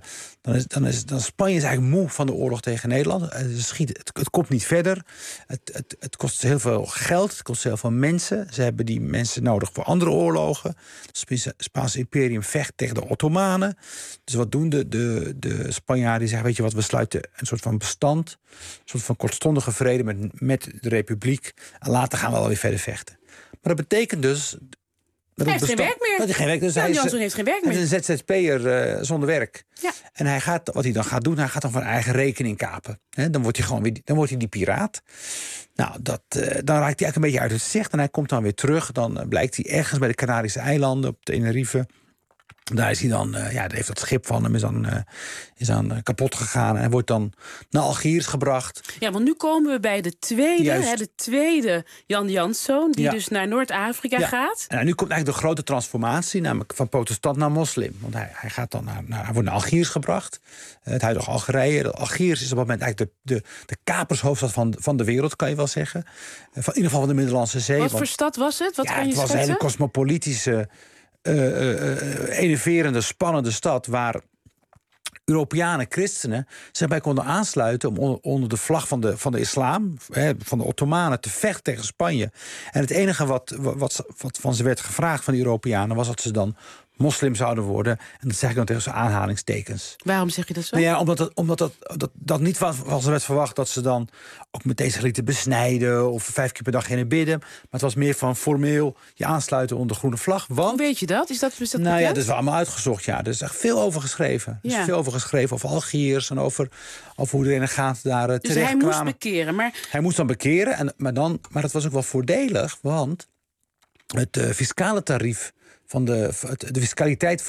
dan Spanje is eigenlijk moe van de oorlog tegen Nederland. Het komt niet verder. Het kost heel veel geld, het kost heel veel mensen. Ze hebben die mensen nodig voor andere oorlogen. Het Spaanse imperium vecht tegen de Ottomanen. Dus wat doen de Spanjaarden? Die zeggen, weet je wat, we sluiten een soort van bestand... een soort van kortstondige vrede met de Republiek. En later gaan we alweer verder vechten. Maar dat betekent dus... Hij heeft geen werk meer. Dat hij geen werk. Dus Janszoon heeft geen werk meer. Hij is een ZZP'er zonder werk. Ja. En wat hij dan gaat doen, hij gaat dan van eigen rekening kapen. Dan wordt hij die piraat. Nou, dan raakt hij eigenlijk een beetje uit het zicht. En hij komt dan weer terug. Dan blijkt hij ergens bij de Canarische eilanden op Tenerife. Daar is hij dan, daar heeft dat schip van hem is dan kapot gegaan. En hij wordt dan naar Algiers gebracht. Ja, want nu komen we bij de tweede Jan Janszoon... die dus naar Noord-Afrika gaat. En nu komt eigenlijk de grote transformatie... namelijk van protestant naar moslim. Want hij gaat dan hij wordt naar Algiers gebracht. Het huidige Algerije. Algiers is op dat moment eigenlijk de kapershoofdstad van de wereld, kan je wel zeggen. In ieder geval van de Middellandse Zee. Wat voor stad was het? Wat kan je het was schetsen? een hele cosmopolitische... enerverende, spannende stad... waar Europeanen, christenen, zich bij konden aansluiten om onder de vlag van de islam, van de Ottomanen, te vechten tegen Spanje. En het enige wat van ze werd gevraagd van de Europeanen was dat ze dan moslim zouden worden. En dat zeg ik dan tegen zo'n aanhalingstekens. Waarom zeg je dat zo? Nou ja, omdat dat niet was werd verwacht dat ze dan ook meteen zich lieten besnijden of 5 keer per dag gingen bidden. Maar het was meer van formeel je aansluiten onder de groene vlag. Want, hoe weet je dat? Is dat nou ja, dat is wel allemaal uitgezocht. Ja, er is echt veel over geschreven. Er is veel over geschreven over Algiers en over hoe er in de gaten daar dus terechtkwamen. Dus hij moest bekeren. Hij moest dan bekeren, maar dat was ook wel voordelig, want het fiscale tarief de fiscaliteit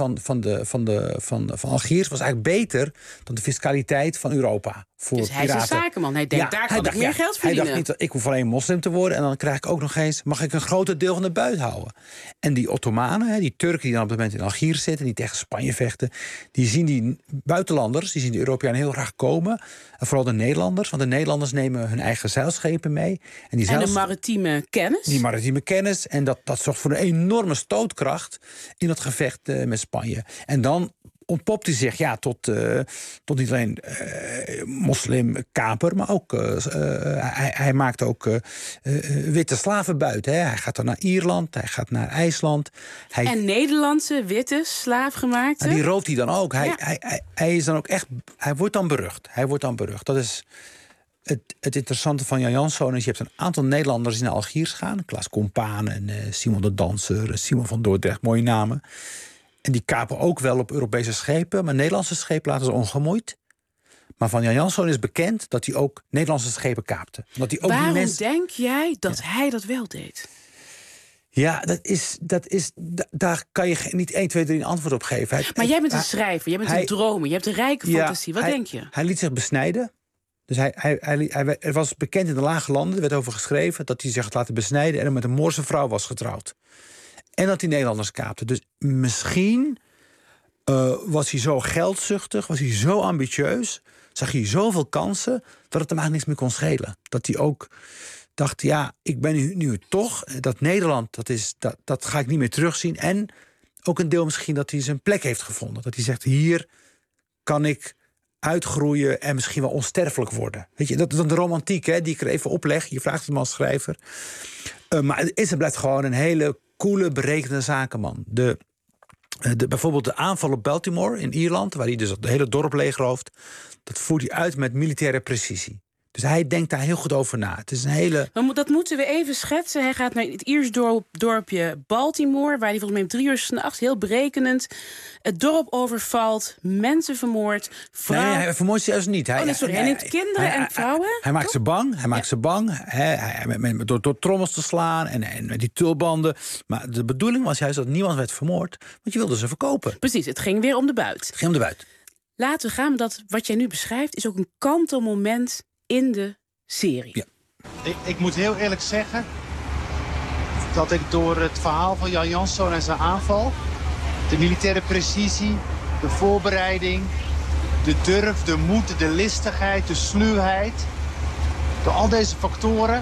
van Algiers was eigenlijk beter dan de fiscaliteit van Europa. Voor dus hij is een zakenman. Hij denkt, daar kan ik meer geld verdienen. Hij dacht niet, ik hoef alleen moslim te worden en dan krijg ik ook nog eens, mag ik een groter deel van de buit houden. En die Ottomanen, die Turken die dan op het moment in Algiers zitten, die tegen Spanje vechten, die zien die buitenlanders, die zien de Europeanen heel graag komen. En vooral de Nederlanders, want de Nederlanders nemen hun eigen zeilschepen mee. En de maritieme kennis. Die maritieme kennis. En dat zorgt voor een enorme stootkracht in dat gevecht met Spanje. En dan ontpopt hij zich tot niet alleen moslimkaper, maar ook hij maakt ook witte slavenbuiten. Hij gaat dan naar Ierland, hij gaat naar IJsland. En Nederlandse witte slaafgemaakte. En die rooft hij dan ook. Hij is dan ook echt. Hij wordt dan berucht. Dat is het interessante van Jan Janszoon is, je hebt een aantal Nederlanders die naar Algiers gaan. Klaas Compaan en Simon de Danser, Simon van Dordrecht, mooie namen. En die kapen ook wel op Europese schepen, maar Nederlandse schepen laten ze ongemoeid. Maar van Jan Janszoon is bekend dat hij ook Nederlandse schepen kaapte. Waarom denk jij dat hij dat wel deed? Ja, daar kan je niet 1, 2, 3 een antwoord op geven. Maar jij bent een schrijver, jij bent een dromer, je hebt een rijke fantasie. Wat denk je? Hij liet zich besnijden. Dus hij was bekend in de lage landen, er werd over geschreven dat hij zich had laten besnijden en met een Moorse vrouw was getrouwd. En dat hij Nederlanders kaapte. Dus misschien was hij zo geldzuchtig, was hij zo ambitieus, zag hij zoveel kansen dat het hem eigenlijk niks meer kon schelen. Dat hij ook dacht, ja, ik ben nu toch, dat Nederland, dat ga ik niet meer terugzien. En ook een deel misschien dat hij zijn plek heeft gevonden. Dat hij zegt, hier kan ik uitgroeien en misschien wel onsterfelijk worden. Weet je, dat is dan de romantiek, hè, die ik er even opleg. Je vraagt het me als schrijver. Maar het blijft gewoon een hele coole, berekende zakenman. Bijvoorbeeld de aanval op Baltimore in Ierland, waar hij dus het hele dorp leegrooft, dat voert hij uit met militaire precisie. Dus hij denkt daar heel goed over na. Het is een hele. Dat moeten we even schetsen. Hij gaat naar het Iersche dorpje Baltimore, waar hij volgens mij om 3 uur 's nachts heel berekenend het dorp overvalt, mensen vermoordt, vrouwen. Nee, hij vermoordt ze juist niet. Hij neemt kinderen en vrouwen. Hij maakt ze bang. Door trommels te slaan en met die tulbanden. Maar de bedoeling was juist dat niemand werd vermoord, want je wilde ze verkopen. Precies, het ging weer om de buit. Laten we gaan, dat wat jij nu beschrijft is ook een kantelmoment in de serie. Ja. Ik moet heel eerlijk zeggen dat ik door het verhaal van Jan Janszoon en zijn aanval, de militaire precisie, de voorbereiding, de durf, de moed, de listigheid, de sluwheid, door al deze factoren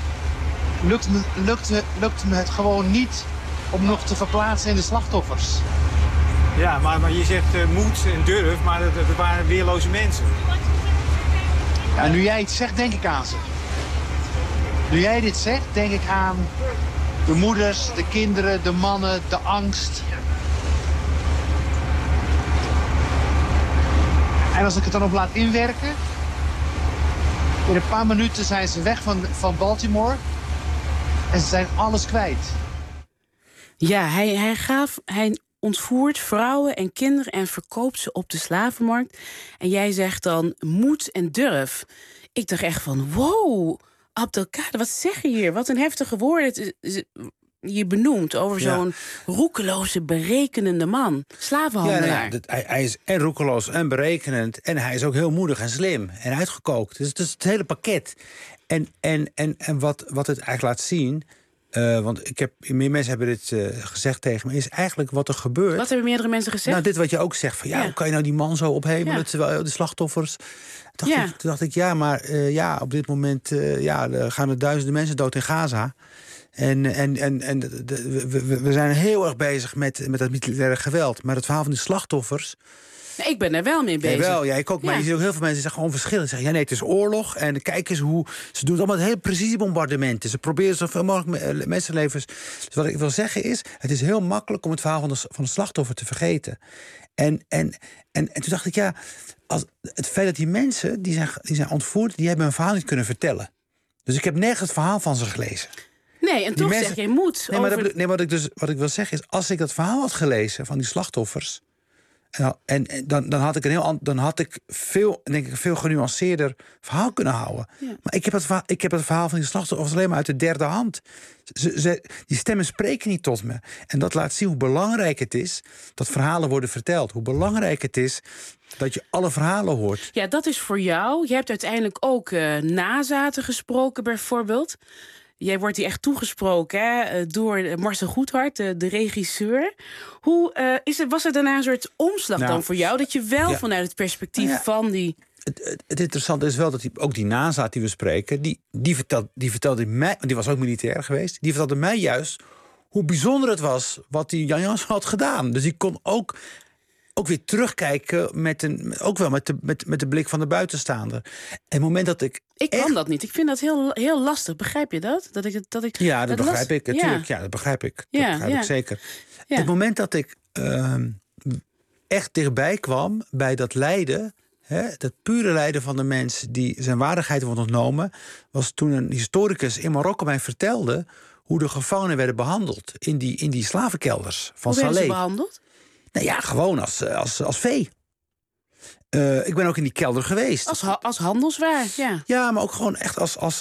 lukt me het gewoon niet om nog te verplaatsen in de slachtoffers. Ja, maar je zegt moed en durf, maar dat waren weerloze mensen. Ja, nu jij het zegt, denk ik aan ze. Nu jij dit zegt, denk ik aan de moeders, de kinderen, de mannen, de angst. En als ik het dan op laat inwerken, in een paar minuten zijn ze weg van Baltimore en ze zijn alles kwijt. Ja, hij ontvoert vrouwen en kinderen en verkoopt ze op de slavenmarkt. En jij zegt dan moed en durf. Ik dacht echt van, wow, Abdelkader, wat zeg je hier? Wat een heftige woorden je benoemt over zo'n roekeloze, berekenende man. Slavenhandelaar. Hij is en roekeloos en berekenend. En hij is ook heel moedig en slim en uitgekookt. Dus het is het hele pakket. En wat het eigenlijk laat zien, want meer mensen hebben dit gezegd tegen me, is eigenlijk wat er gebeurt. Wat hebben meerdere mensen gezegd? Nou, dit wat je ook zegt, van hoe kan je nou die man zo ophemelen, terwijl de slachtoffers. Toen dacht ik, op dit moment gaan er duizenden mensen dood in Gaza. En we zijn heel erg bezig met dat militaire geweld. Maar het verhaal van die slachtoffers, Nee, ik ben er wel mee bezig. Jawel, ja, ik ook. Maar je ziet ook heel veel mensen die zeggen gewoon verschillend. Zeggen, ja, nee, het is oorlog. En kijk eens hoe... Ze doen het allemaal heel precisiebombardementen. Ze proberen zoveel mogelijk mensenlevens. Dus wat ik wil zeggen is... Het is heel makkelijk om het verhaal van de slachtoffer te vergeten. En toen dacht ik, ja... Het feit dat die mensen, die zijn ontvoerd... die hebben hun verhaal niet kunnen vertellen. Dus ik heb nergens het verhaal van ze gelezen. Nee, en toch zeg je moet. Nee, maar wat ik wil zeggen is... als ik dat verhaal had gelezen van die slachtoffers... En dan had ik veel genuanceerder verhaal kunnen houden. Ja. Maar ik heb het verhaal van die slachtoffers alleen maar uit de derde hand. Die stemmen spreken niet tot me. En dat laat zien hoe belangrijk het is dat verhalen worden verteld. Hoe belangrijk het is dat je alle verhalen hoort. Ja, dat is voor jou. Je hebt uiteindelijk ook nazaten gesproken bijvoorbeeld. Jij wordt hier echt toegesproken door Marcel Goedhart, de regisseur. Was er daarna een soort omslag dan voor jou? Dat je wel vanuit het perspectief van die... Het interessante is wel dat ook die nazaat die we spreken... die vertelde mij, die was ook militair geweest... die vertelde mij juist hoe bijzonder het was wat die Jan Jansen had gedaan. Dus die kon ook weer terugkijken met de blik van de buitenstaander. En het moment dat ik kan dat niet. Ik vind dat heel lastig. Begrijp je dat? Dat begrijp ik. Natuurlijk, dat begrijp ik. Dat begrijp ik zeker. Ja. Het moment dat ik echt dichtbij kwam bij dat lijden... dat pure lijden van de mens die zijn waardigheid wordt ontnomen... was toen een historicus in Marokko mij vertelde... hoe de gevangenen werden behandeld in die slavenkelders van Salé. Hoe werden ze behandeld? Nou ja, gewoon als vee. Ik ben ook in die kelder geweest. Als handelswaar, ja. Ja, maar ook gewoon echt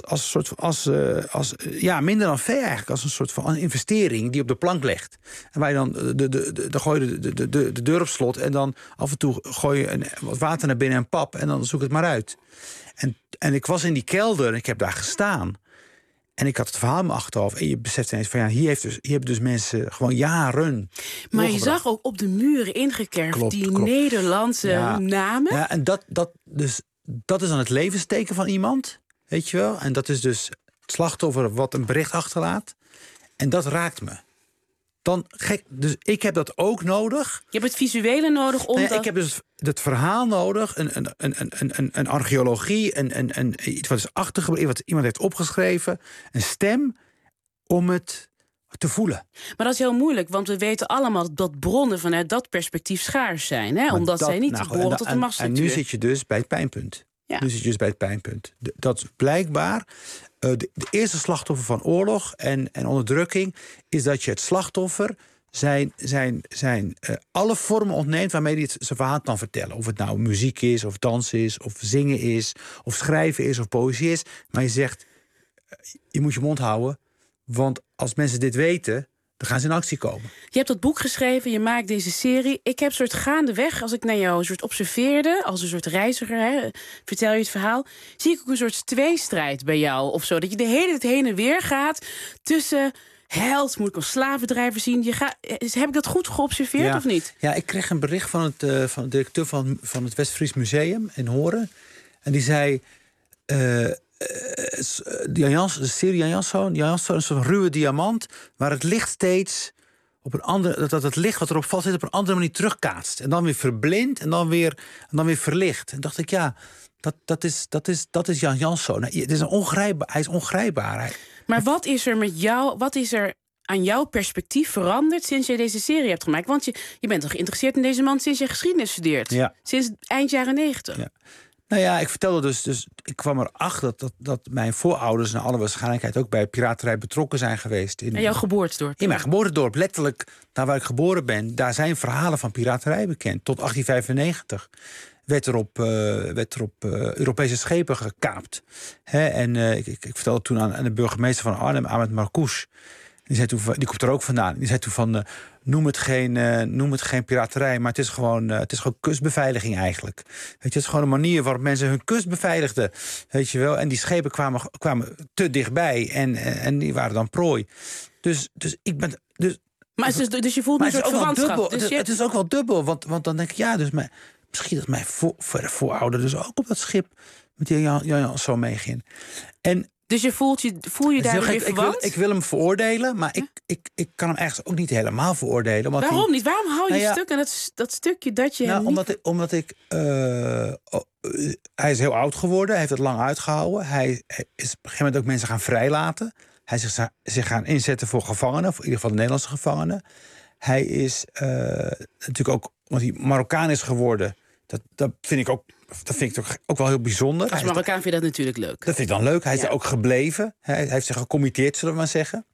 minder dan vee eigenlijk. Als een soort van investering die op de plank legt. En waar je dan gooi je de deur op slot... en dan af en toe gooi je wat water naar binnen en pap... en dan zoek het maar uit. En ik was in die kelder en ik heb daar gestaan... En ik had het verhaal in mijn achterhoofd. En je beseft ineens van hier hebben dus mensen gewoon jaren. Maar je zag ook op de muren ingekerfd die Nederlandse namen. Ja, en dat is dan het levensteken van iemand. Weet je wel? En dat is dus het slachtoffer wat een bericht achterlaat. En dat raakt me. Dus ik heb dat ook nodig. Je hebt het visuele nodig om Ik heb dus het verhaal nodig, een archeologie, iets wat is achtergebracht, wat iemand heeft opgeschreven, een stem om het te voelen. Maar dat is heel moeilijk, want we weten allemaal dat bronnen vanuit dat perspectief schaars zijn, hè? Omdat zij niet behoren tot de machtsstructuur. En nu zit je dus bij het pijnpunt. Ja. Nu zit je dus bij het pijnpunt. Dat is blijkbaar de eerste slachtoffer van oorlog en onderdrukking is dat je het slachtoffer zijn alle vormen ontneemt waarmee hij zijn verhaal kan vertellen. Of het nou muziek is, of dans is, of zingen is, of schrijven is, of poëzie is. Maar je zegt, je moet je mond houden, want als mensen dit weten, dan gaan ze in actie komen. Je hebt dat boek geschreven, je maakt deze serie. Ik heb soort gaandeweg, als ik naar jou een soort observeerde, als een soort reiziger, vertel je het verhaal, zie ik ook een soort tweestrijd bij jou of zo. Dat je de hele tijd heen en weer gaat tussen held, moet ik als slavendrijver zien. Heb ik dat goed geobserveerd of niet? Ja, ik kreeg een bericht van de directeur van het West-Fries Museum in Horen. En die zei, de serie Jan Janson is een soort ruwe diamant waar het licht steeds op een andere, dat het licht wat erop valt steeds op een andere manier terugkaatst. En dan weer verblindt en dan weer verlicht. En dacht ik, dat is Jan Janson. Nou, het is hij is ongrijpbaar. Maar wat is er met jou, wat is er aan jouw perspectief veranderd sinds jij deze serie hebt gemaakt? Want je bent toch geïnteresseerd in deze man sinds je geschiedenis studeert? Ja. Sinds eind jaren 90. Ja. Nou ja, ik vertelde dus ik kwam erachter dat mijn voorouders naar alle waarschijnlijkheid ook bij piraterij betrokken zijn geweest. In jouw geboortedorp? In mijn geboortedorp, letterlijk daar waar ik geboren ben. Daar zijn verhalen van piraterij bekend. Tot 1895 werd er op Europese schepen gekaapt. Ik vertelde toen aan de burgemeester van Arnhem, Ahmed Marcouch. Die komt er ook vandaan. Die zei toen van, noem het geen piraterij, maar het is gewoon kustbeveiliging eigenlijk. Weet je, het is gewoon een manier waarop mensen hun kust beveiligden. Weet je wel, en die schepen kwamen te dichtbij en die waren dan prooi. Dus ik ben... Dus je voelt een soort verwantschap. Het is ook wel dubbel, want dan denk ik, misschien dat mijn voorouder dus ook op dat schip met die Jan zo meeging. En Dus je voel je daar weer verwant? Ik wil hem veroordelen, maar ik kan hem ergens ook niet helemaal veroordelen. Waarom niet? Waarom hou je stuk aan dat stukje dat je hem niet... Hij is heel oud geworden, hij heeft het lang uitgehouden. Hij is op een gegeven moment ook mensen gaan vrijlaten. Hij is zich gaan inzetten voor gevangenen, voor in ieder geval de Nederlandse gevangenen. Hij is natuurlijk ook, omdat hij Marokkaan is geworden... Dat vind ik ook wel heel bijzonder. Als Marokkaan vind je dat natuurlijk leuk. Dat vind ik dan leuk. Hij is er ook gebleven. Hij heeft zich gecommitteerd, zullen we maar zeggen.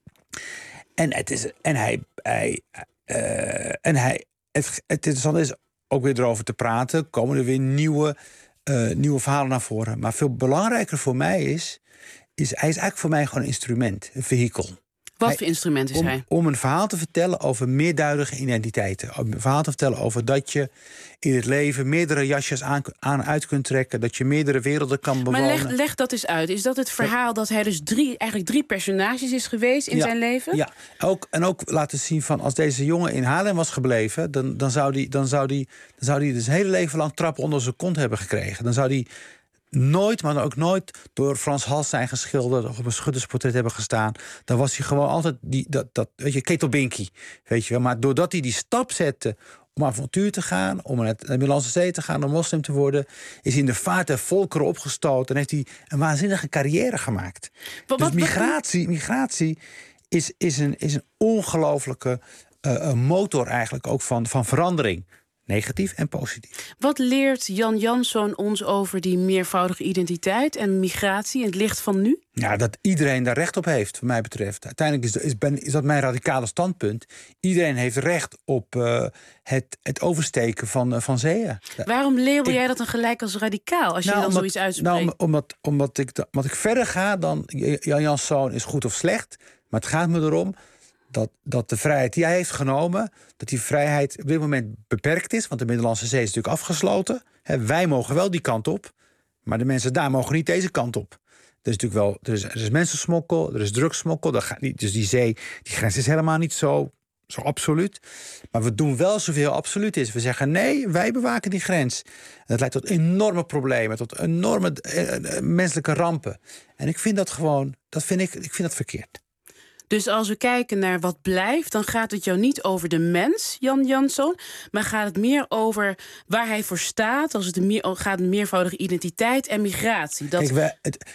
Het interessante is ook weer erover te praten. Komen er weer nieuwe verhalen naar voren. Maar veel belangrijker voor mij is hij is eigenlijk voor mij gewoon een instrument, een vehikel. Wat voor instrument is hij? Om een verhaal te vertellen over meerduidige identiteiten. Om een verhaal te vertellen over dat je in het leven meerdere jasjes uit kunt trekken. Dat je meerdere werelden kan bewonen. Maar leg dat eens uit. Is dat het verhaal dat hij dus drie personages is geweest in zijn leven? Ja, ook laten zien van als deze jongen in Haarlem was gebleven... dan zou die dus zijn hele leven lang trappen onder zijn kont hebben gekregen. Dan zou die nooit, maar ook nooit door Frans Hals zijn geschilderd of op een schuttersportret hebben gestaan. Dan was hij gewoon altijd weet je, ketelbinky, weet je wel. Maar doordat hij die stap zette om avontuur te gaan, om naar de Middellandse Zee te gaan, om moslim te worden, is hij in de vaart der volkeren opgestoten en heeft hij een waanzinnige carrière gemaakt. Dus migratie is een ongelofelijke motor eigenlijk ook van verandering. Negatief en positief. Wat leert Jan Janszoon ons over die meervoudige identiteit en migratie in het licht van nu? Ja, dat iedereen daar recht op heeft, wat mij betreft. Uiteindelijk is dat mijn radicale standpunt. Iedereen heeft recht op het oversteken van zeeën. Waarom label jij dat dan gelijk als radicaal, als je dan zoiets uitspreekt? Omdat ik verder ga dan Jan Janszoon is goed of slecht. Maar het gaat me erom dat de vrijheid die hij heeft genomen, dat die vrijheid op dit moment beperkt is. Want de Middellandse Zee is natuurlijk afgesloten. Wij mogen wel die kant op, maar de mensen daar mogen niet deze kant op. Er is natuurlijk wel, er is mensensmokkel, er is drugssmokkel. Dus die grens is helemaal niet zo absoluut. Maar we doen wel zoveel absoluut is. We zeggen nee, wij bewaken die grens. En dat leidt tot enorme problemen, tot enorme menselijke rampen. En ik vind dat gewoon, ik vind dat verkeerd. Dus als we kijken naar wat blijft, dan gaat het jou niet over de mens, Jan Janszoon, maar gaat het meer over waar hij voor staat, als het gaat om meervoudige identiteit en migratie. De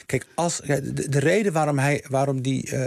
reden waarom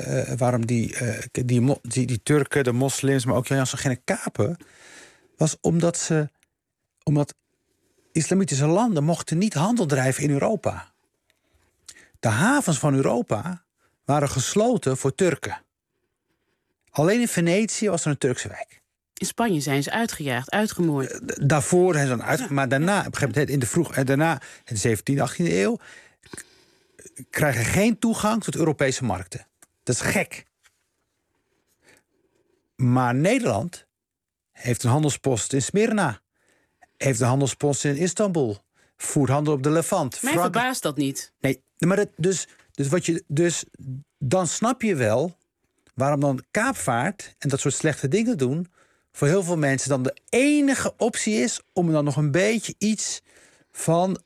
die Turken, de moslims, maar ook Jan Janszoon gingen kapen, was omdat islamitische landen mochten niet handel drijven in Europa. De havens van Europa waren gesloten voor Turken. Alleen in Venetië was er een Turkse wijk. In Spanje zijn ze uitgejaagd, uitgemoord. Daarvoor zijn ze dan uitgejaagd. Maar daarna, op een gegeven moment daarna, in de 17e, 18e eeuw, krijgen geen toegang tot Europese markten. Dat is gek. Maar Nederland heeft een handelspost in Smyrna. Heeft een handelspost in Istanbul. Voert handel op de Levant. Mij verbaast dat niet. Nee, maar dan snap je wel waarom dan kaapvaart en dat soort slechte dingen doen voor heel veel mensen dan de enige optie is om dan nog een beetje iets van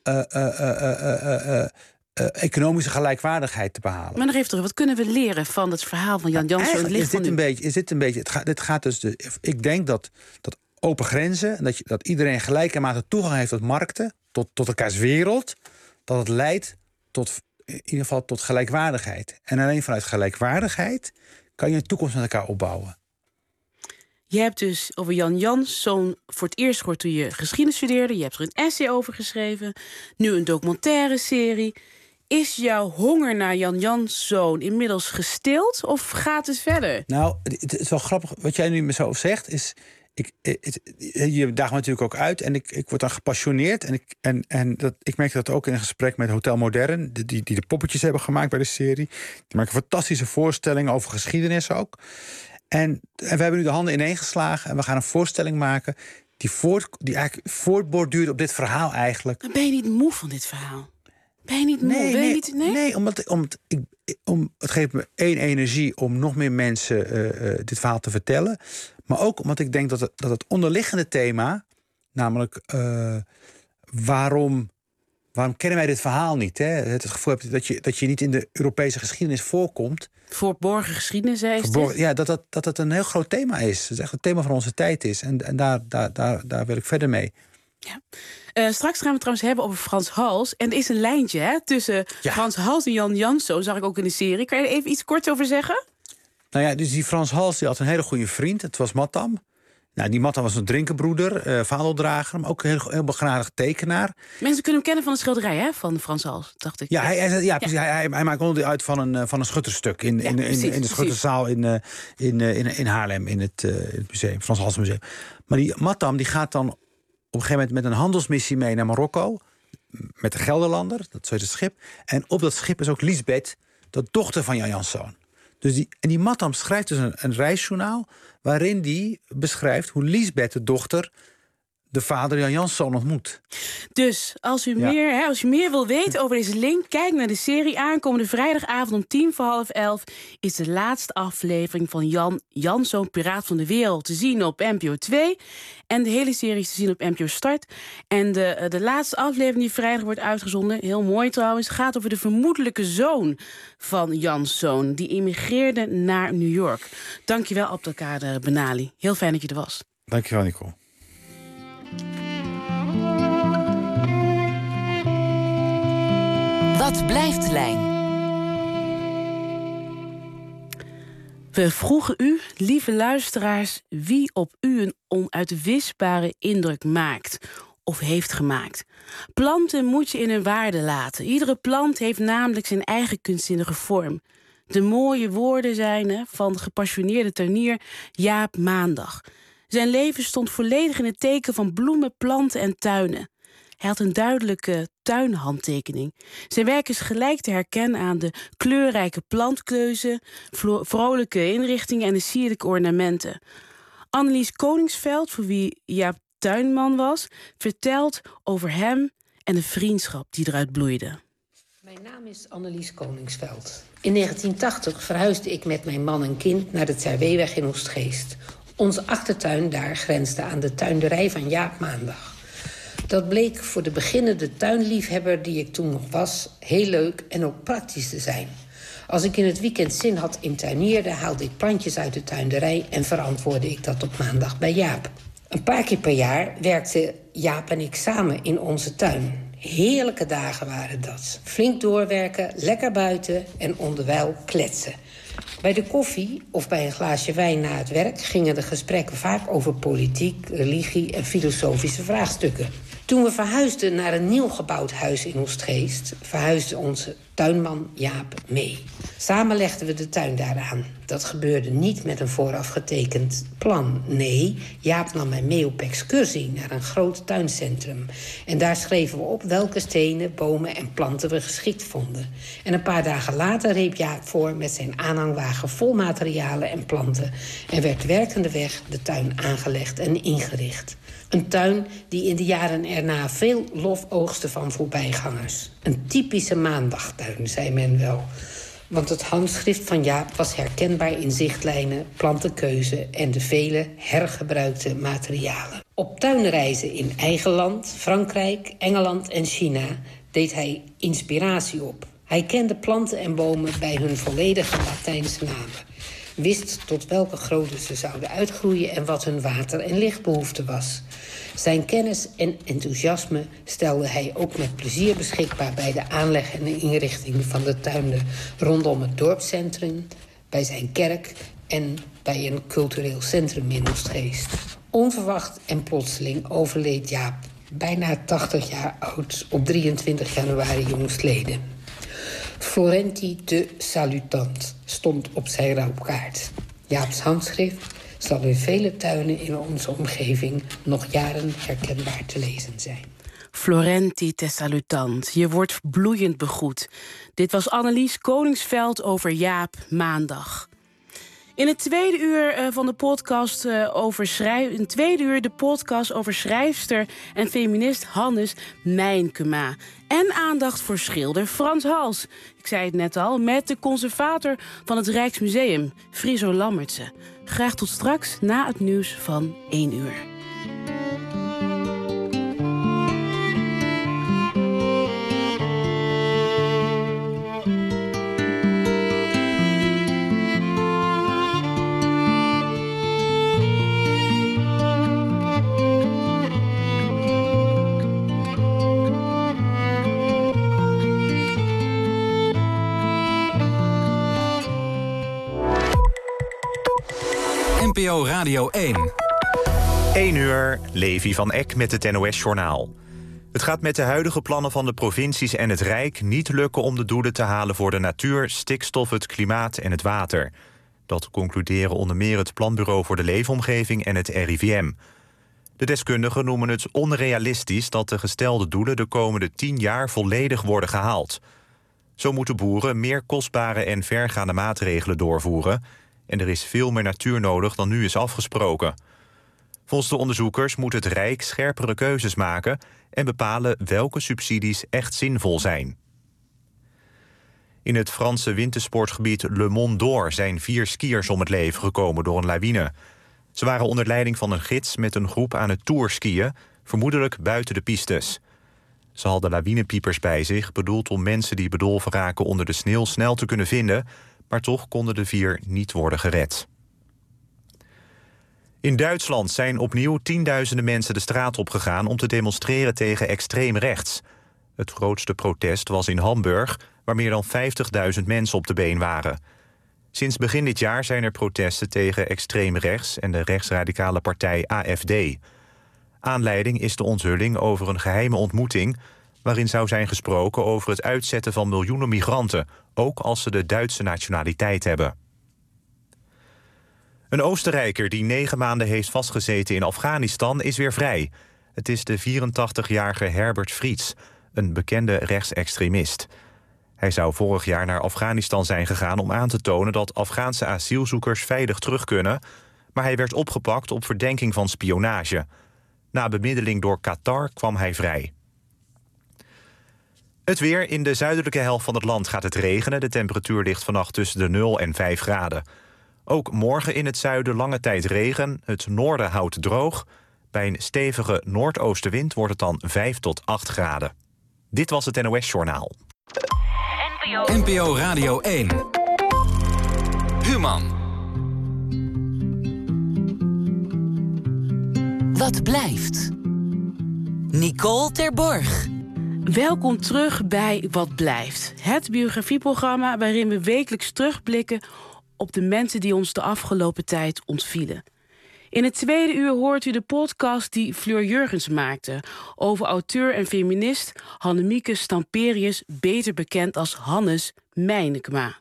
economische gelijkwaardigheid te behalen. Maar nog even terug, wat kunnen we leren van het verhaal van Jan Janszoon? Dit gaat dus ik denk dat open grenzen en dat iedereen gelijkermate toegang heeft tot markten, tot elkaars wereld, dat het leidt tot in ieder geval tot gelijkwaardigheid. En alleen vanuit gelijkwaardigheid kan je een toekomst met elkaar opbouwen. Je hebt dus over Jan Janszoon voor het eerst gehoord toen je geschiedenis studeerde. Je hebt er een essay over geschreven. Nu een documentaire serie. Is jouw honger naar Jan Janszoon inmiddels gestild of gaat het verder? Nou, het is wel grappig. Wat jij nu me zo zegt is, je daagt me natuurlijk ook uit en ik word dan gepassioneerd. Ik merk dat ook in een gesprek met Hotel Modern, die de poppetjes hebben gemaakt bij de serie. Die maken fantastische voorstellingen over geschiedenis ook. En we hebben nu de handen ineen geslagen en we gaan een voorstelling maken die eigenlijk voortborduurt op dit verhaal eigenlijk. Maar ben je niet moe van dit verhaal? Ben je niet moe? Nee, het geeft me energie om nog meer mensen dit verhaal te vertellen. Maar ook omdat ik denk dat het onderliggende thema, namelijk waarom waarom kennen wij dit verhaal niet? Hè? Het gevoel hebt dat je niet in de Europese geschiedenis voorkomt. Verborgen geschiedenis, is dit? Ja, dat het een heel groot thema is. Het is echt een thema van onze tijd is. En daar wil ik verder mee. Ja. Straks gaan we het trouwens hebben over Frans Hals. En er is een lijntje tussen Frans Hals en Jan Janszoon, zag ik ook in de serie. Kan je er even iets kort over zeggen? Nou ja, dus die Frans Hals die had een hele goede vriend. Het was Mattam. Nou, die Mattam was een drinkenbroeder, vaandeldrager, maar ook een heel begenadigd tekenaar. Mensen kunnen hem kennen van een schilderij van Frans Hals, dacht ik. Ja, hij maakt onderdeel uit van een schutterstuk in de schutterszaal in Haarlem, in het museum, Frans Hals Museum. Maar die Mattam die gaat dan op een gegeven moment met een handelsmissie mee naar Marokko, met de Gelderlander, dat is het schip. En op dat schip is ook Liesbeth, de dochter van Jan Janszoon. Dus die Mattam schrijft dus een reisjournaal waarin die beschrijft hoe Liesbeth, de dochter, de vader Jan Janszoon ontmoet. Dus als u meer wil weten over deze link, kijk naar de serie. Aankomende vrijdagavond om 11:10 is de laatste aflevering van Jan Janszoon, Piraat van de Wereld, te zien op NPO 2. En de hele serie is te zien op NPO Start. En de laatste aflevering die vrijdag wordt uitgezonden, heel mooi trouwens, gaat over de vermoedelijke zoon van Janszoon. Die immigreerde naar New York. Dankjewel, Abdelkader Benali. Heel fijn dat je er was. Dankjewel, Nicole. Wat blijft Lijn? We vroegen u, lieve luisteraars, wie op u een onuitwisbare indruk maakt of heeft gemaakt. Planten moet je in hun waarde laten. Iedere plant heeft namelijk zijn eigen kunstzinnige vorm. De mooie woorden zijn van de gepassioneerde tuinier Jaap Maandag. Zijn leven stond volledig in het teken van bloemen, planten en tuinen. Hij had een duidelijke tuinhandtekening. Zijn werk is gelijk te herkennen aan de kleurrijke plantkleuzen, vrolijke inrichtingen en de sierlijke ornamenten. Annelies Koningsveld, voor wie Jaap tuinman was, vertelt over hem en de vriendschap die eruit bloeide. Mijn naam is Annelies Koningsveld. In 1980 verhuisde ik met mijn man en kind naar de Terweeweg in Oostgeest. Onze achtertuin daar grensde aan de tuinderij van Jaap Maandag. Dat bleek voor de beginnende tuinliefhebber die ik toen nog was heel leuk en ook praktisch te zijn. Als ik in het weekend zin had in tuinieren, haalde ik plantjes uit de tuinderij en verantwoordde ik dat op maandag bij Jaap. Een paar keer per jaar werkten Jaap en ik samen in onze tuin. Heerlijke dagen waren dat. Flink doorwerken, lekker buiten en onderwijl kletsen. Bij de koffie of bij een glaasje wijn na het werk gingen de gesprekken vaak over politiek, religie en filosofische vraagstukken. Toen we verhuisden naar een nieuw gebouwd huis in Oostgeest, verhuisde onze tuinman Jaap mee. Samen legden we de tuin daaraan. Dat gebeurde niet met een vooraf getekend plan. Nee, Jaap nam mij mee op excursie naar een groot tuincentrum. En daar schreven we op welke stenen, bomen en planten we geschikt vonden. En een paar dagen later reep Jaap voor met zijn aanhangwagen vol materialen en planten. En werd werkendeweg de tuin aangelegd en ingericht. Een tuin die in de jaren erna veel lof oogste van voorbijgangers. Een typische maandagtuin, zei men wel. Want het handschrift van Jaap was herkenbaar in zichtlijnen, plantenkeuze en de vele hergebruikte materialen. Op tuinreizen in eigen land, Frankrijk, Engeland en China deed hij inspiratie op. Hij kende planten en bomen bij hun volledige Latijnse namen. Wist tot welke grootte ze zouden uitgroeien en wat hun water- en lichtbehoefte was. Zijn kennis en enthousiasme stelde hij ook met plezier beschikbaar bij de aanleg en de inrichting van de tuinen rondom het dorpscentrum, bij zijn kerk en bij een cultureel centrum in Oostgeest. Onverwacht en plotseling overleed Jaap, bijna 80 jaar oud, op 23 januari jongstleden. Florenti de Salutant stond op zijn rouwkaart. Jaaps handschrift zal in vele tuinen in onze omgeving nog jaren herkenbaar te lezen zijn. Florenti te Salutant, je wordt bloeiend begroet. Dit was Annelies Koningsveld over Jaap Maandag. In het tweede uur van de podcast de podcast over schrijfster en feminist Hannes Mijnkema. En aandacht voor schilder Frans Hals. Ik zei het net al, met de conservator van het Rijksmuseum, Friso Lammertse. Graag tot straks na het nieuws van 1 uur. NPO Radio 1. 1 uur, Levi van Eck met het NOS-journaal. Het gaat met de huidige plannen van de provincies en het Rijk niet lukken om de doelen te halen voor de natuur, stikstof, het klimaat en het water. Dat concluderen onder meer het Planbureau voor de Leefomgeving en het RIVM. De deskundigen noemen het onrealistisch dat de gestelde doelen de komende 10 jaar volledig worden gehaald. Zo moeten boeren meer kostbare en vergaande maatregelen doorvoeren en er is veel meer natuur nodig dan nu is afgesproken. Volgens de onderzoekers moet het Rijk scherpere keuzes maken en bepalen welke subsidies echt zinvol zijn. In het Franse wintersportgebied Le Mont d'Or zijn 4 skiers om het leven gekomen door een lawine. Ze waren onder leiding van een gids met een groep aan het tourskiën, vermoedelijk buiten de pistes. Ze hadden lawinepiepers bij zich, bedoeld om mensen die bedolven raken onder de sneeuw snel te kunnen vinden, maar toch konden de 4 niet worden gered. In Duitsland zijn opnieuw tienduizenden mensen de straat opgegaan om te demonstreren tegen extreem rechts. Het grootste protest was in Hamburg, waar meer dan 50.000 mensen op de been waren. Sinds begin dit jaar zijn er protesten tegen extreem rechts en de rechtsradicale partij AfD. Aanleiding is de onthulling over een geheime ontmoeting waarin zou zijn gesproken over het uitzetten van miljoenen migranten, ook als ze de Duitse nationaliteit hebben. Een Oostenrijker die 9 maanden heeft vastgezeten in Afghanistan is weer vrij. Het is de 84-jarige Herbert Friets, een bekende rechtsextremist. Hij zou vorig jaar naar Afghanistan zijn gegaan om aan te tonen dat Afghaanse asielzoekers veilig terug kunnen, maar hij werd opgepakt op verdenking van spionage. Na bemiddeling door Qatar kwam hij vrij. Het weer. In de zuidelijke helft van het land gaat het regenen. De temperatuur ligt vannacht tussen de 0 en 5 graden. Ook morgen in het zuiden lange tijd regen. Het noorden houdt droog. Bij een stevige noordoostenwind wordt het dan 5 tot 8 graden. Dit was het NOS-journaal. NPO Radio 1. Human. Wat blijft? Nicole Terborg. Welkom terug bij Wat blijft. Het biografieprogramma waarin we wekelijks terugblikken op de mensen die ons de afgelopen tijd ontvielen. In het tweede uur hoort u de podcast die Fleur Jurgens maakte over auteur en feminist Hannemieke Stamperius, beter bekend als Hannes Meinekma.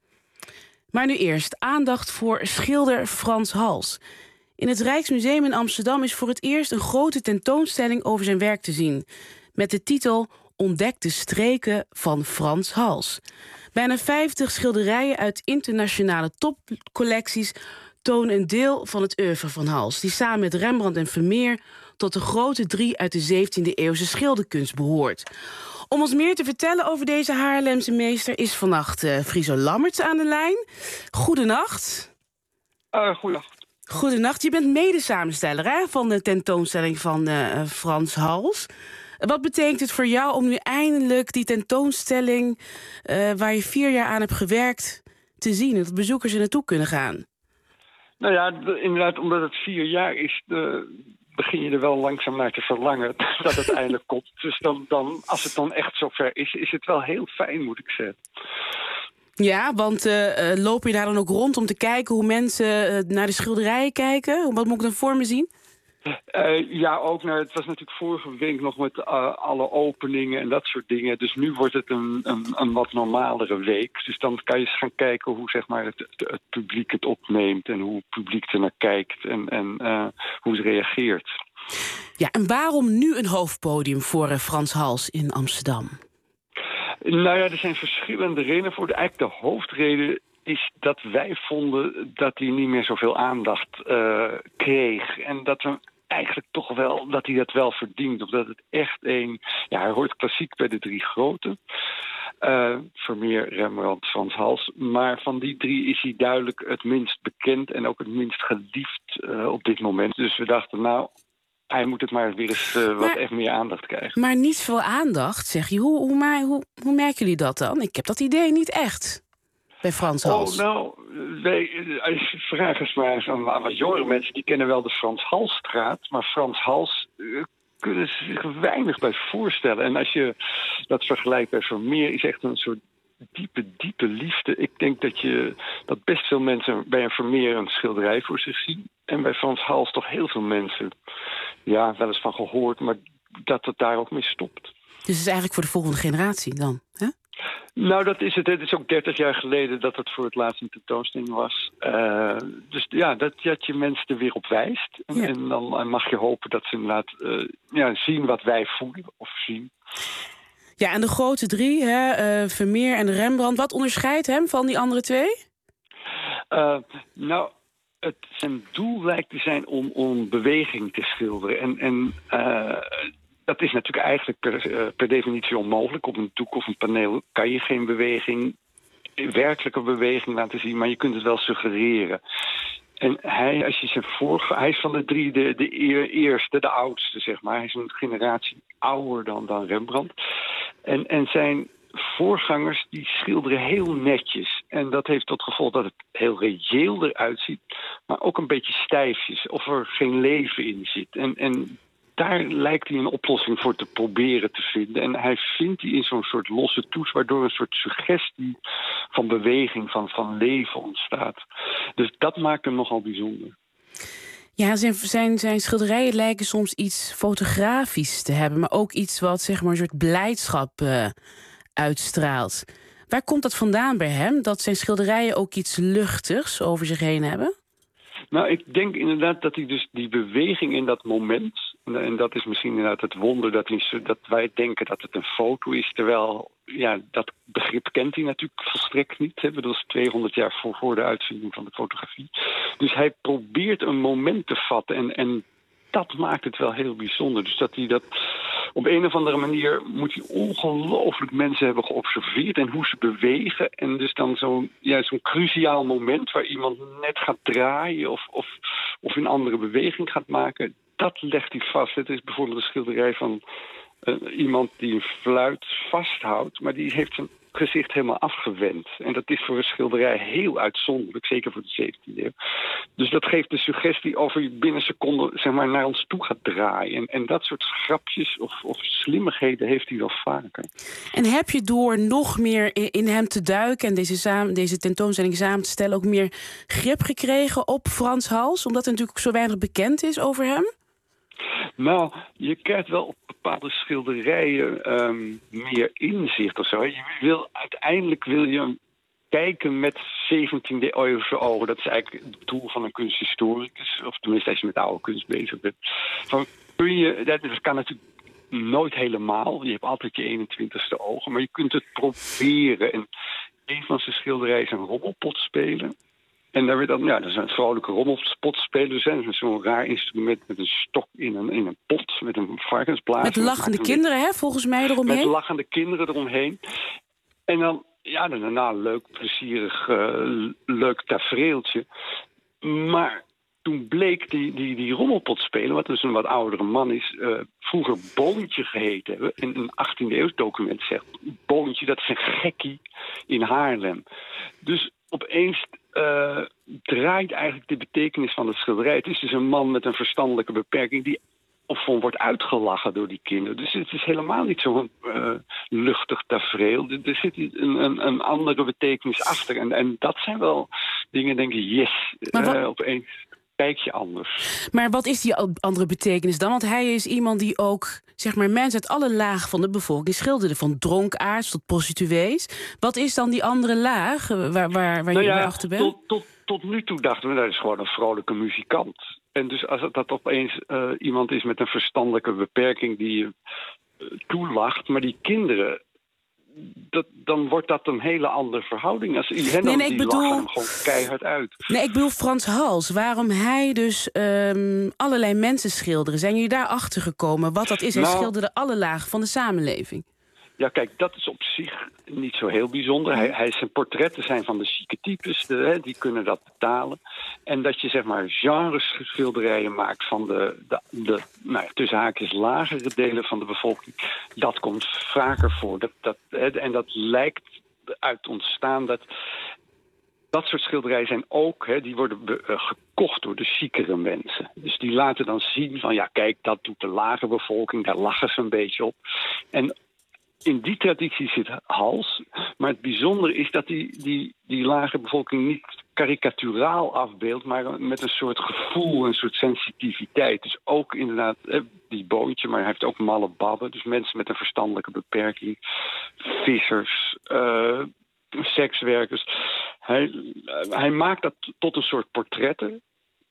Maar nu eerst aandacht voor schilder Frans Hals. In het Rijksmuseum in Amsterdam is voor het eerst een grote tentoonstelling over zijn werk te zien, met de titel Ontdek de streken van Frans Hals. Bijna 50 schilderijen uit internationale topcollecties tonen een deel van het oeuvre van Hals, die samen met Rembrandt en Vermeer tot de grote 3 uit de 17e-eeuwse schilderkunst behoort. Om ons meer te vertellen over deze Haarlemse meester is vannacht Friso Lammerts aan de lijn. Goedenacht. Goedenacht. Goedenacht. Je bent mede-samensteller van de tentoonstelling van Frans Hals. Wat betekent het voor jou om nu eindelijk die tentoonstelling waar je 4 jaar aan hebt gewerkt te zien, dat bezoekers er naartoe kunnen gaan? Nou ja, inderdaad, omdat het 4 jaar is, begin je er wel langzaam naar te verlangen dat het eindelijk komt. Dus dan, als het dan echt zover is het wel heel fijn, moet ik zeggen. Ja, want loop je daar dan ook rond om te kijken hoe mensen naar de schilderijen kijken? Wat moet ik dan voor me zien? Ja, ook. Het was natuurlijk vorige week nog met alle openingen en dat soort dingen. Dus nu wordt het een wat normalere week. Dus dan kan je eens gaan kijken hoe zeg maar, het publiek het opneemt en hoe het publiek er naar kijkt en hoe het reageert. Ja, en waarom nu een hoofdpodium voor Frans Hals in Amsterdam? Nou ja, er zijn verschillende redenen voor. Eigenlijk de hoofdreden is dat wij vonden dat hij niet meer zoveel aandacht kreeg. En dat we eigenlijk toch wel, dat hij dat wel verdient. Of dat het echt hij hoort klassiek bij de 3 grote. Vermeer, Rembrandt, Frans Hals. Maar van die 3 is hij duidelijk het minst bekend en ook het minst geliefd op dit moment. Dus we dachten, hij moet het maar weer eens wat echt meer aandacht krijgen. Maar niet veel aandacht, zeg je. Hoe merken jullie dat dan? Ik heb dat idee niet echt bij Frans Hals. Vraag eens maar eens aan wat jongere mensen. Die kennen wel de Frans Halsstraat. Maar Frans Hals kunnen ze zich weinig bij voorstellen. En als je dat vergelijkt bij Vermeer, is echt een soort diepe liefde. Ik denk dat best veel mensen bij een Vermeer een schilderij voor zich zien. En bij Frans Hals toch heel veel mensen, ja, wel eens van gehoord, maar dat het daar ook mee stopt. Dus het is eigenlijk voor de volgende generatie dan, hè? Nou, dat is het. Het is ook 30 jaar geleden dat het voor het laatst een tentoonstelling was. Dus ja, dat je mensen er weer op wijst. En dan mag je hopen dat ze inderdaad zien wat wij voelen of zien. Ja, en de grote drie, Vermeer en Rembrandt. Wat onderscheidt hem van die andere twee? Nou, zijn doel lijkt te zijn om beweging te schilderen. En dat is natuurlijk eigenlijk per definitie onmogelijk. Op een doek of een paneel kan je geen werkelijke beweging laten zien, maar je kunt het wel suggereren. En hij is van de drie de eerste, de oudste, zeg maar. Hij is een generatie ouder dan Rembrandt. En zijn voorgangers die schilderen heel netjes. En dat heeft tot gevolg dat het heel reëel eruit ziet, maar ook een beetje stijfjes, of er geen leven in zit. En daar lijkt hij een oplossing voor te proberen te vinden. En hij vindt die in zo'n soort losse toets, waardoor een soort suggestie van beweging, van leven ontstaat. Dus dat maakt hem nogal bijzonder. Ja, zijn schilderijen lijken soms iets fotografisch te hebben, maar ook iets wat, zeg maar, een soort blijdschap uitstraalt. Waar komt dat vandaan bij hem, dat zijn schilderijen ook iets luchtigs over zich heen hebben? Nou, ik denk inderdaad dat hij dus die beweging in dat moment, en dat is misschien inderdaad het wonder dat wij denken dat het een foto is, terwijl dat begrip kent hij natuurlijk volstrekt niet. Hè? Dat is 200 jaar voor de uitvinding van de fotografie. Dus hij probeert een moment te vatten en dat maakt het wel heel bijzonder. Dus dat hij dat op een of andere manier moet hij ongelooflijk mensen hebben geobserveerd en hoe ze bewegen. En dus dan zo'n cruciaal moment waar iemand net gaat draaien of een andere beweging gaat maken. Dat legt hij vast. Het is bijvoorbeeld een schilderij van iemand die een fluit vasthoudt, maar die heeft zijn gezicht helemaal afgewend. En dat is voor een schilderij heel uitzonderlijk, zeker voor de 17e eeuw. Dus dat geeft de suggestie over je binnen seconden, zeg maar, naar ons toe gaat draaien. En dat soort grapjes of slimmigheden heeft hij wel vaker. En heb je door nog meer in hem te duiken en deze tentoonstelling samen te stellen ook meer grip gekregen op Frans Hals, omdat er natuurlijk zo weinig bekend is over hem? Nou, je krijgt wel op bepaalde schilderijen meer inzicht of zo. Uiteindelijk wil je kijken met 17e-eeuwse ogen. Dat is eigenlijk het doel van een kunsthistoricus, of tenminste als je met oude kunst bezig bent. Dat kan natuurlijk nooit helemaal. Je hebt altijd je 21ste ogen, maar je kunt het proberen. En een van zijn schilderijen is een rommelpot spelen. En daar werd dan, dat is een vrolijke rommelpotspeler. Dus zo'n raar instrument met een stok in een pot, met een varkensblaas. Met lachende kinderen, hè, volgens mij eromheen? Met lachende kinderen eromheen. En dan, daarna een leuk, plezierig, leuk tafereeltje. Maar toen bleek die rommelpotspeler, wat dus een wat oudere man is, vroeger Boontje geheten hebben. En een 18e-eeuws document zegt, Boontje, dat is een gekkie in Haarlem. Dus opeens draait eigenlijk de betekenis van het schilderij. Het is dus een man met een verstandelijke beperking die wordt uitgelachen door die kinderen. Dus het is helemaal niet zo'n luchtig tafereel. Er zit een andere betekenis achter. En dat zijn wel dingen, denk ik, yes, opeens kijk je anders. Maar wat is die andere betekenis dan? Want hij is iemand die ook, zeg maar, mensen uit alle lagen van de bevolking schilderde. Van dronkaards tot prostituees. Wat is dan die andere laag waar je bij achter bent? Tot nu toe dachten we, dat is gewoon een vrolijke muzikant. En dus als dat opeens iemand is met een verstandelijke beperking die je toelacht, maar die kinderen, dan wordt dat een hele andere verhouding. Als lachen hem gewoon keihard uit. Nee, ik bedoel Frans Hals. Waarom hij dus allerlei mensen schilderde. Zijn jullie daar achter gekomen wat dat is? Hij schilderde alle lagen van de samenleving. Ja, kijk, dat is op zich niet zo heel bijzonder. Zijn portretten zijn van de chique types, die kunnen dat betalen. En dat je, zeg maar, genreschilderijen maakt van de tussen haakjes lagere delen van de bevolking, dat komt vaker voor. En dat lijkt uit ontstaan dat soort schilderijen zijn ook, die worden gekocht door de chicere mensen. Dus die laten dan zien van, kijk, dat doet de lage bevolking, daar lachen ze een beetje op. En in die traditie zit Hals. Maar het bijzondere is dat die lage bevolking niet karikaturaal afbeeldt, maar met een soort gevoel, een soort sensitiviteit. Dus ook inderdaad die Boontje, maar hij heeft ook malle babben. Dus mensen met een verstandelijke beperking, vissers, sekswerkers. Hij maakt dat tot een soort portretten.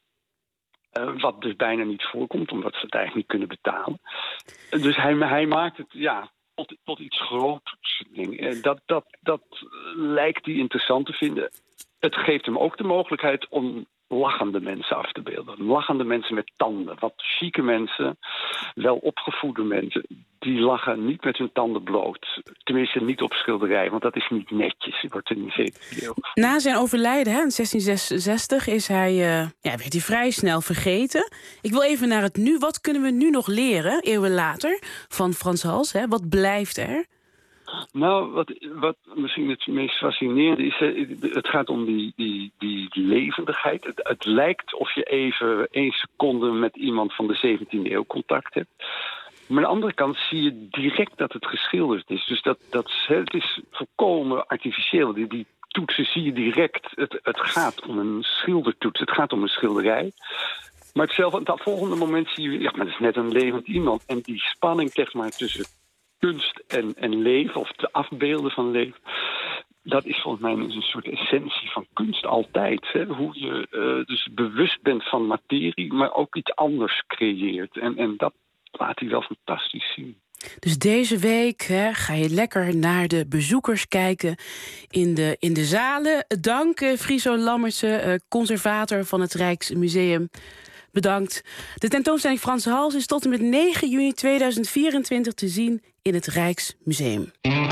Wat dus bijna niet voorkomt, omdat ze het eigenlijk niet kunnen betalen. Dus hij maakt het tot iets groots. Dat lijkt hij interessant te vinden. Het geeft hem ook de mogelijkheid om lachende mensen af te beelden. Lachende mensen met tanden. Wat chique mensen, wel opgevoede mensen, die lachen niet met hun tanden bloot. Tenminste niet op schilderij, want dat is niet netjes. Het wordt in de 17e eeuw. Na zijn overlijden in 1666 werd hij vrij snel vergeten. Ik wil even naar het nu. Wat kunnen we nu nog leren, eeuwen later, van Frans Hals? Wat blijft er? Nou, wat misschien het meest fascinerende is, het gaat om die levendigheid. Het lijkt of je even 1 seconde met iemand van de 17e eeuw contact hebt. Maar aan de andere kant zie je direct dat het geschilderd is. Dus het is volkomen artificieel. Die toetsen zie je direct. Het gaat om een schildertoets. Het gaat om een schilderij. Maar op dat volgende moment zie je, maar dat is net een levend iemand. En die spanning zeg maar tussen kunst en leven, of te afbeelden van leven, dat is volgens mij een soort essentie van kunst altijd. Hè? Hoe je dus bewust bent van materie, maar ook iets anders creëert. En dat laat hij wel fantastisch zien. Dus deze week ga je lekker naar de bezoekers kijken in de zalen. Dank Friso Lammertse, conservator van het Rijksmuseum. Bedankt. De tentoonstelling Frans Hals is tot en met 9 juni 2024 te zien in het Rijksmuseum.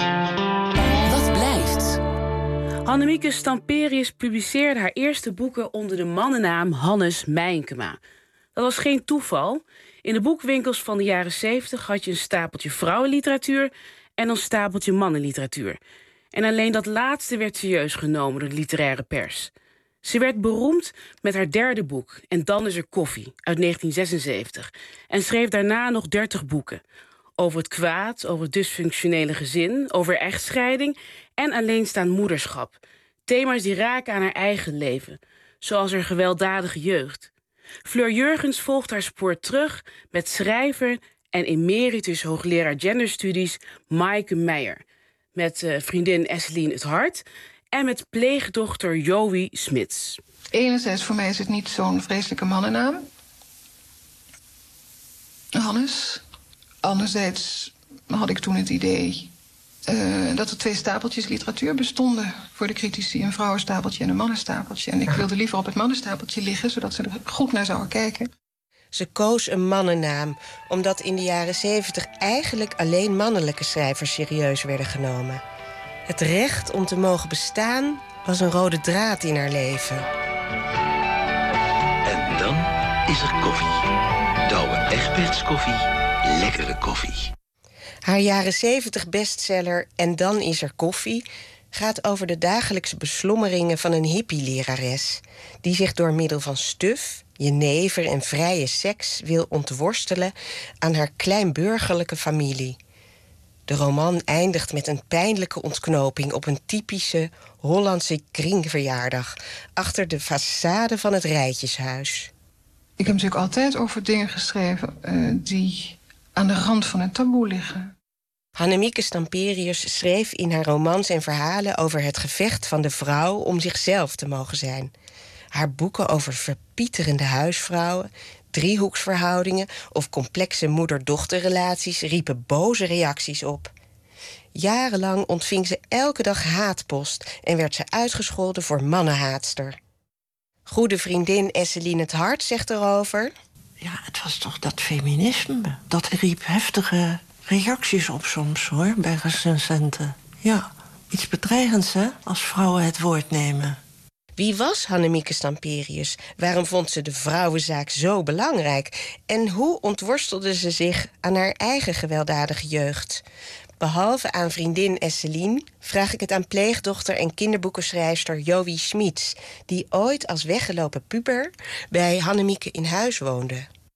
Wat blijft? Hannemieke Stamperius publiceerde haar eerste boeken onder de mannennaam Hannes Mijnkema. Dat was geen toeval. In de boekwinkels van de jaren 70 had je een stapeltje vrouwenliteratuur en een stapeltje mannenliteratuur. En alleen dat laatste werd serieus genomen door de literaire pers. Ze werd beroemd met haar derde boek, En dan is er koffie, uit 1976. En schreef daarna nog 30 boeken. Over het kwaad, over het dysfunctionele gezin, over echtscheiding en alleenstaand moederschap. Thema's die raken aan haar eigen leven, zoals haar gewelddadige jeugd. Fleur Jurgens volgt haar spoor terug met schrijver en emeritus hoogleraar genderstudies Maaike Meijer. Met vriendin Esseline het Hart en met pleegdochter Joey Smits. Enerzijds voor mij is het niet zo'n vreselijke mannennaam. Hannes. Anderzijds had ik toen het idee dat er 2 stapeltjes literatuur bestonden voor de critici. Een vrouwenstapeltje en een mannenstapeltje. En ik wilde liever op het mannenstapeltje liggen, zodat ze er goed naar zouden kijken. Ze koos een mannennaam, omdat in de jaren 70 eigenlijk alleen mannelijke schrijvers serieus werden genomen. Het recht om te mogen bestaan was een rode draad in haar leven. En dan is er koffie. Douwe Egberts koffie, lekkere koffie. Haar jaren 70 bestseller En dan is er koffie gaat over de dagelijkse beslommeringen van een hippie-lerares die zich door middel van stuf, jenever en vrije seks wil ontworstelen aan haar kleinburgerlijke familie. De roman eindigt met een pijnlijke ontknoping op een typische Hollandse kringverjaardag achter de façade van het Rijtjeshuis. Ik heb natuurlijk altijd over dingen geschreven die aan de rand van het taboe liggen. Hannemieke Stamperius schreef in haar romans en verhalen over het gevecht van de vrouw om zichzelf te mogen zijn. Haar boeken over verpieterende huisvrouwen, driehoeksverhoudingen of complexe moeder-dochterrelaties riepen boze reacties op. Jarenlang ontving ze elke dag haatpost en werd ze uitgescholden voor mannenhaatster. Goede vriendin Esseline het Hart zegt erover: ja, het was toch dat feminisme. Dat riep heftige reacties op soms, hoor, bij recensenten. Ja, iets bedreigends, hè, als vrouwen het woord nemen. Wie was Hannemieke Stamperius? Waarom vond ze de vrouwenzaak zo belangrijk? En hoe ontworstelde ze zich aan haar eigen gewelddadige jeugd? Behalve aan vriendin Esseline vraag ik het aan pleegdochter en kinderboekenschrijfster Joey Smits, die ooit als weggelopen puber bij Hannemieke in huis woonde.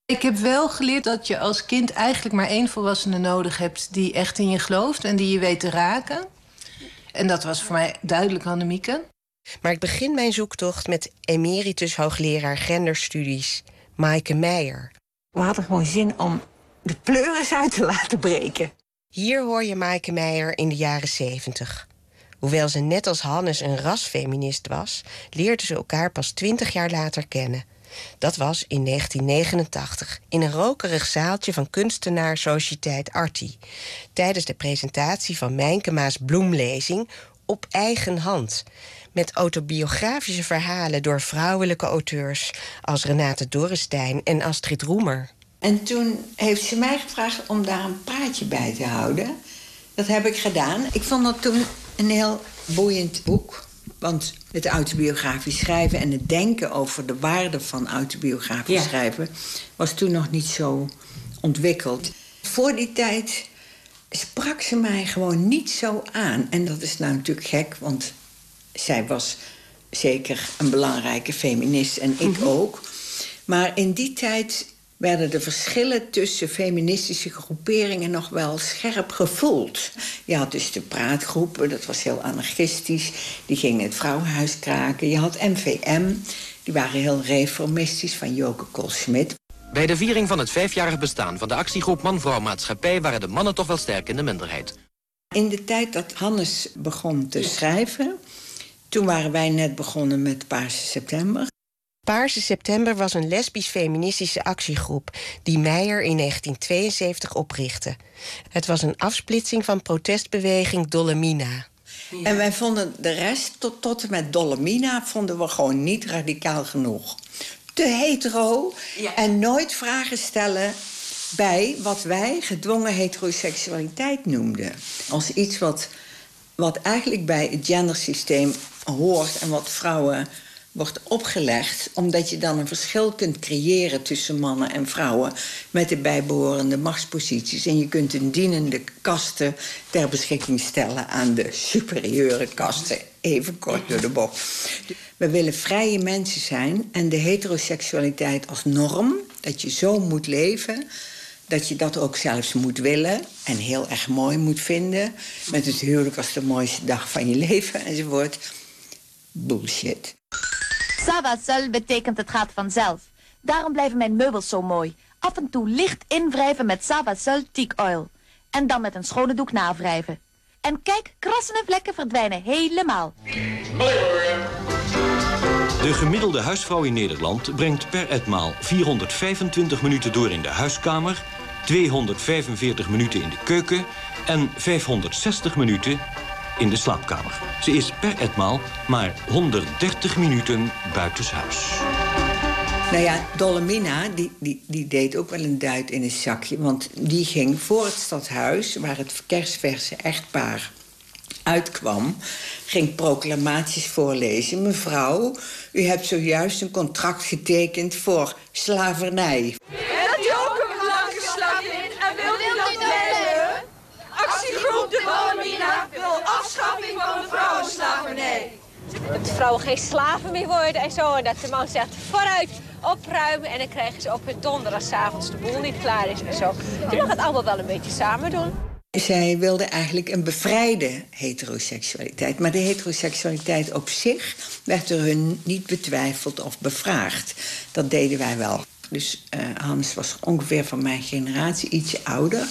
Ik heb wel geleerd dat je als kind eigenlijk maar 1 volwassene nodig hebt die echt in je gelooft en die je weet te raken. En dat was voor mij duidelijk Annemieke. Maar ik begin mijn zoektocht met emeritus hoogleraar genderstudies Maaike Meijer. We hadden gewoon zin om de pleuris uit te laten breken. Hier hoor je Maaike Meijer in de jaren 70. Hoewel ze net als Hannes een rasfeminist was, leerden ze elkaar pas 20 jaar later kennen. Dat was in 1989 in een rokerig zaaltje van kunstenaar Sociëteit Arti, tijdens de presentatie van Mijnkema's bloemlezing Op eigen hand, met autobiografische verhalen door vrouwelijke auteurs als Renate Dorrestein en Astrid Roemer. En toen heeft ze mij gevraagd om daar een praatje bij te houden. Dat heb ik gedaan. Ik vond dat toen een heel boeiend boek. Want het autobiografisch schrijven en het denken over de waarde van autobiografisch schrijven was toen nog niet zo ontwikkeld. Voor die tijd sprak ze mij gewoon niet zo aan. En dat is nou natuurlijk gek, want zij was zeker een belangrijke feminist en ik ook. Maar in die tijd werden de verschillen tussen feministische groeperingen nog wel scherp gevoeld. Je had dus de praatgroepen, dat was heel anarchistisch. Die gingen het vrouwenhuis kraken. Je had NVM, die waren heel reformistisch, van Joke Kool-Smit. Bij de viering van het 5-jarig bestaan van de actiegroep Man-Vrouw Maatschappij waren de mannen toch wel sterk in de minderheid. In de tijd dat Hannes begon te schrijven, toen waren wij net begonnen met Paarse September. Paarse September was een lesbisch-feministische actiegroep die Meijer in 1972 oprichtte. Het was een afsplitsing van protestbeweging Dollemina. Ja. En wij vonden de rest, tot en met Dollemina, vonden we gewoon niet radicaal genoeg. Te hetero en nooit vragen stellen bij wat wij gedwongen heteroseksualiteit noemden. Als iets wat eigenlijk bij het gendersysteem hoort en wat vrouwen wordt opgelegd, omdat je dan een verschil kunt creëren tussen mannen en vrouwen met de bijbehorende machtsposities. En je kunt een dienende kaste ter beschikking stellen aan de superieure kasten. Even kort door de bocht. We willen vrije mensen zijn en de heteroseksualiteit als norm, dat je zo moet leven, dat je dat ook zelfs moet willen en heel erg mooi moet vinden, met het huwelijk als de mooiste dag van je leven enzovoort. Bullshit. Ça va seul betekent het gaat vanzelf. Daarom blijven mijn meubels zo mooi. Af en toe licht invrijven met Ça va seul teak oil. En dan met een schone doek navrijven. En kijk, krassen en vlekken verdwijnen helemaal. De gemiddelde huisvrouw in Nederland brengt per etmaal 425 minuten door in de huiskamer, 245 minuten in de keuken en 560 minuten in de slaapkamer. Ze is per etmaal maar 130 minuten buitenshuis. Nou ja, Dollemina, die deed ook wel een duit in een zakje. Want die ging voor het stadhuis, waar het kerstverse echtpaar uitkwam, ging proclamaties voorlezen. Mevrouw, u hebt zojuist een contract getekend voor slavernij. Bent u ook een blanke slavin en wilt u dat blijven? Actiegroep de Dollemina wil afschaffing van de vrouwenslavernij. Dat de vrouwen geen slaven meer worden en zo. En dat de man zegt vooruit, opruimen. En dan krijgen ze op hun donder als 's avonds de boel niet klaar is en zo. Je mag het allemaal wel een beetje samen doen. Zij wilde eigenlijk een bevrijde heteroseksualiteit. Maar de heteroseksualiteit op zich werd er hun niet betwijfeld of bevraagd. Dat deden wij wel. Dus Hans was ongeveer van mijn generatie, ietsje ouder.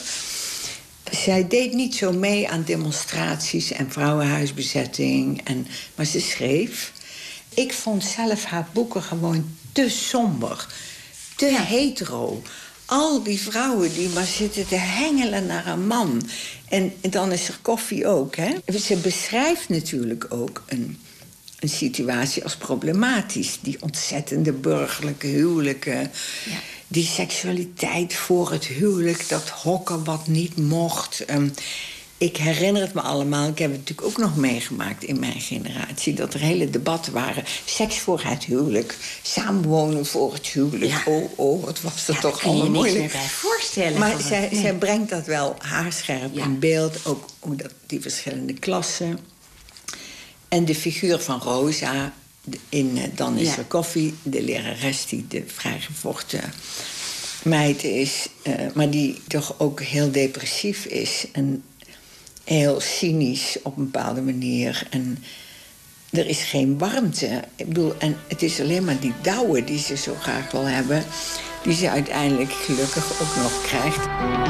Zij deed niet zo mee aan demonstraties en vrouwenhuisbezetting. Maar ze schreef. Ik vond zelf haar boeken gewoon te somber. Te hetero. Al die vrouwen die maar zitten te hengelen naar een man. En dan is er koffie ook, hè. Ze beschrijft natuurlijk ook een situatie als problematisch. Die ontzettende burgerlijke huwelijken. Ja. Die seksualiteit voor het huwelijk, dat hokken wat niet mocht. Ik herinner het me allemaal, ik heb het natuurlijk ook nog meegemaakt in mijn generatie, dat er hele debatten waren. Seks voor het huwelijk, samenwonen voor het huwelijk. Ja. Oh, wat was er toch allemaal moeilijk. Daar kun je niks meer bij voorstellen. Maar zij brengt dat wel haarscherp in beeld. Ook die verschillende klassen. En de figuur van Rosa in Dan is er koffie. De lerares die de vrijgevochten meid is, maar die toch ook heel depressief is. En heel cynisch op een bepaalde manier. En er is geen warmte. Ik bedoel, en het is alleen maar die Douwe die ze zo graag wil hebben, die ze uiteindelijk gelukkig ook nog krijgt.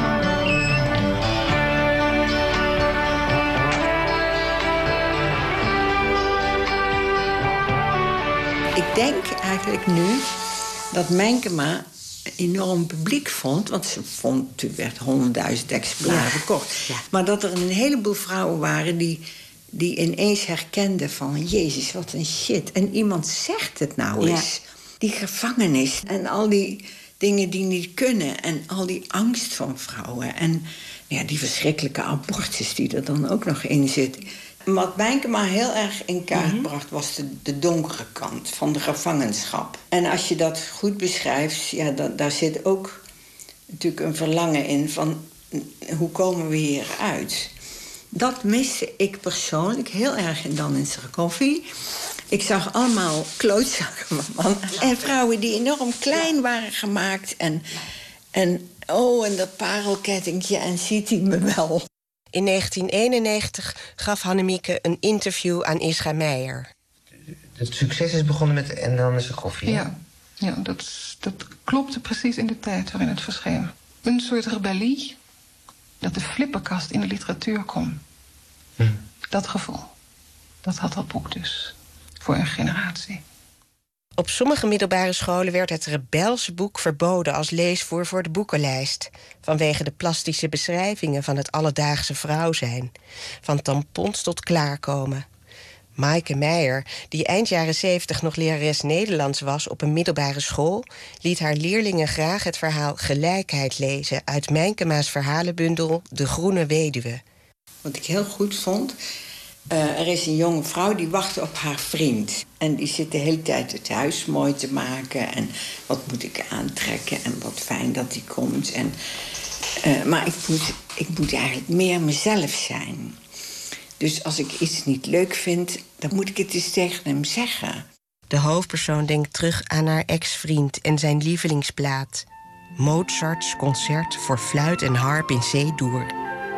Ik denk eigenlijk nu dat Mijnkema enorm publiek vond. Want ze vond, er werd 100.000 exemplaren verkocht. Ja. Maar dat er een heleboel vrouwen waren die ineens herkenden van, Jezus, wat een shit. En iemand zegt het nou eens. Die gevangenis en al die dingen die niet kunnen. En al die angst van vrouwen. En ja, die verschrikkelijke abortus die er dan ook nog in zit. Wat Mijnkema heel erg in kaart bracht, was de donkere kant van de gevangenschap. En als je dat goed beschrijft, ja, daar zit ook natuurlijk een verlangen in van, hoe komen we hier uit? Dat miste ik persoonlijk heel erg in Dan is er koffie. Ik zag allemaal klootzakken van mannen en vrouwen die enorm klein waren gemaakt. En dat parelkettingje, en ziet hij me wel. In 1991 gaf Hannemieke een interview aan Ischa Meijer. Het succes is begonnen met En dan is er koffie. Ja, dat klopte precies in de tijd waarin het verscheen. Een soort rebellie dat de flipperkast in de literatuur kon. Dat gevoel, dat had dat boek dus voor een generatie. Op sommige middelbare scholen werd het rebelse boek verboden als leesvoer voor de boekenlijst. Vanwege de plastische beschrijvingen van het alledaagse vrouw zijn. Van tampons tot klaarkomen. Maaike Meijer, die eind jaren 70 nog lerares Nederlands was op een middelbare school, liet haar leerlingen graag het verhaal Gelijkheid lezen uit Mijnkema's verhalenbundel De Groene Weduwe. Wat ik heel goed vond, er is een jonge vrouw die wacht op haar vriend. En die zit de hele tijd het huis mooi te maken. En wat moet ik aantrekken en wat fijn dat die komt. Maar ik moet eigenlijk meer mezelf zijn. Dus als ik iets niet leuk vind, dan moet ik het eens tegen hem zeggen. De hoofdpersoon denkt terug aan haar ex-vriend en zijn lievelingsplaat. Mozarts concert voor fluit en harp in C-dur.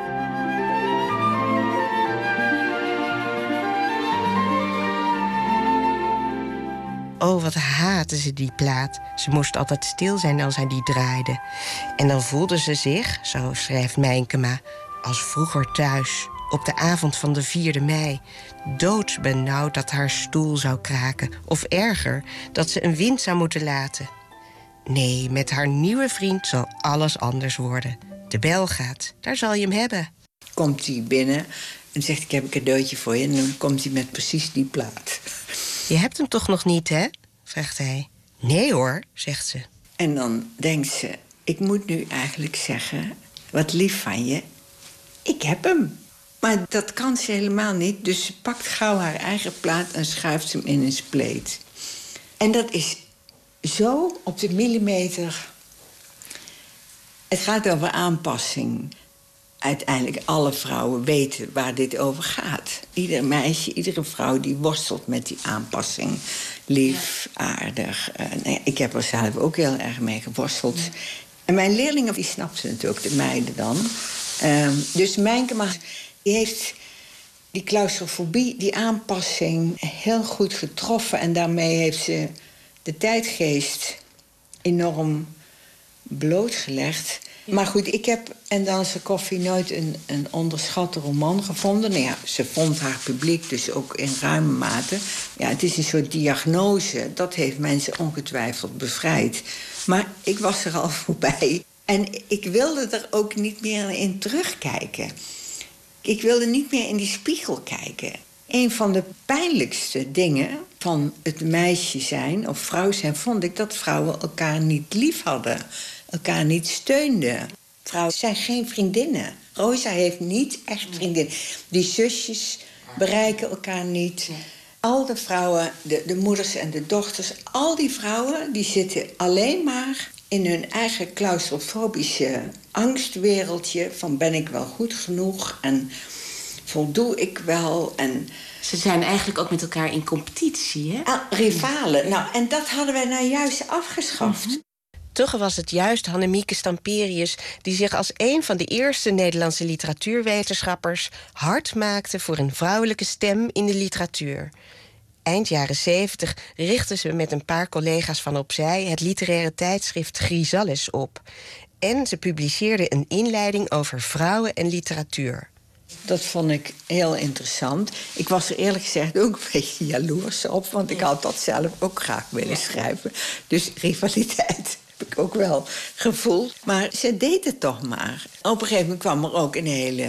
Oh, wat haatte ze die plaat. Ze moest altijd stil zijn als hij die draaide. En dan voelde ze zich, zo schrijft Mijnkema, als vroeger thuis, op de avond van de 4e mei... doodsbenauwd dat haar stoel zou kraken. Of erger, dat ze een wind zou moeten laten. Nee, met haar nieuwe vriend zal alles anders worden. De bel gaat, daar zal je hem hebben. Komt hij binnen en zegt, ik heb een cadeautje voor je. En dan komt hij met precies die plaat. Je hebt hem toch nog niet, hè? Vraagt hij. Nee hoor, zegt ze. En dan denkt ze, ik moet nu eigenlijk zeggen, wat lief van je, ik heb hem. Maar dat kan ze helemaal niet, dus ze pakt gauw haar eigen plaat en schuift hem in een spleet. En dat is zo op de millimeter. Het gaat over aanpassing. Uiteindelijk alle vrouwen weten waar dit over gaat. Ieder meisje, iedere vrouw die worstelt met die aanpassing. Lief, aardig. Ik heb er zelf ook heel erg mee geworsteld. Ja. En mijn leerlingen, die snapten het ook, de meiden dan. Dus Mijnkema, die heeft die claustrofobie, die aanpassing heel goed getroffen. En daarmee heeft ze de tijdgeest enorm blootgelegd. Maar goed, ik heb En dan is er koffie nooit een onderschatte roman gevonden. Nou ja, ze vond haar publiek dus ook in ruime mate. Ja, het is een soort diagnose. Dat heeft mensen ongetwijfeld bevrijd. Maar ik was er al voorbij. En ik wilde er ook niet meer in terugkijken. Ik wilde niet meer in die spiegel kijken. Een van de pijnlijkste dingen van het meisje zijn of vrouw zijn, vond ik dat vrouwen elkaar niet lief hadden. Elkaar niet steunden. Vrouwen zijn geen vriendinnen. Rosa heeft niet echt vriendinnen. Die zusjes bereiken elkaar niet. Al de vrouwen, de moeders en de dochters, al die vrouwen die zitten alleen maar in hun eigen claustrofobische angstwereldje van ben ik wel goed genoeg en voldoe ik wel. En ze zijn eigenlijk ook met elkaar in competitie, hè? Rivalen. Nou, en dat hadden wij nou juist afgeschaft. Toch was het juist Hannemieke Stamperius die zich als een van de eerste Nederlandse literatuurwetenschappers hard maakte voor een vrouwelijke stem in de literatuur. Eind jaren 70 richtte ze met een paar collega's van opzij het literaire tijdschrift Chrysalis op. En ze publiceerde een inleiding over vrouwen en literatuur. Dat vond ik heel interessant. Ik was er eerlijk gezegd ook een beetje jaloers op, want ik had dat zelf ook graag willen schrijven. Dus rivaliteit heb ik ook wel gevoeld. Maar ze deed het toch maar. Op een gegeven moment kwam er ook een hele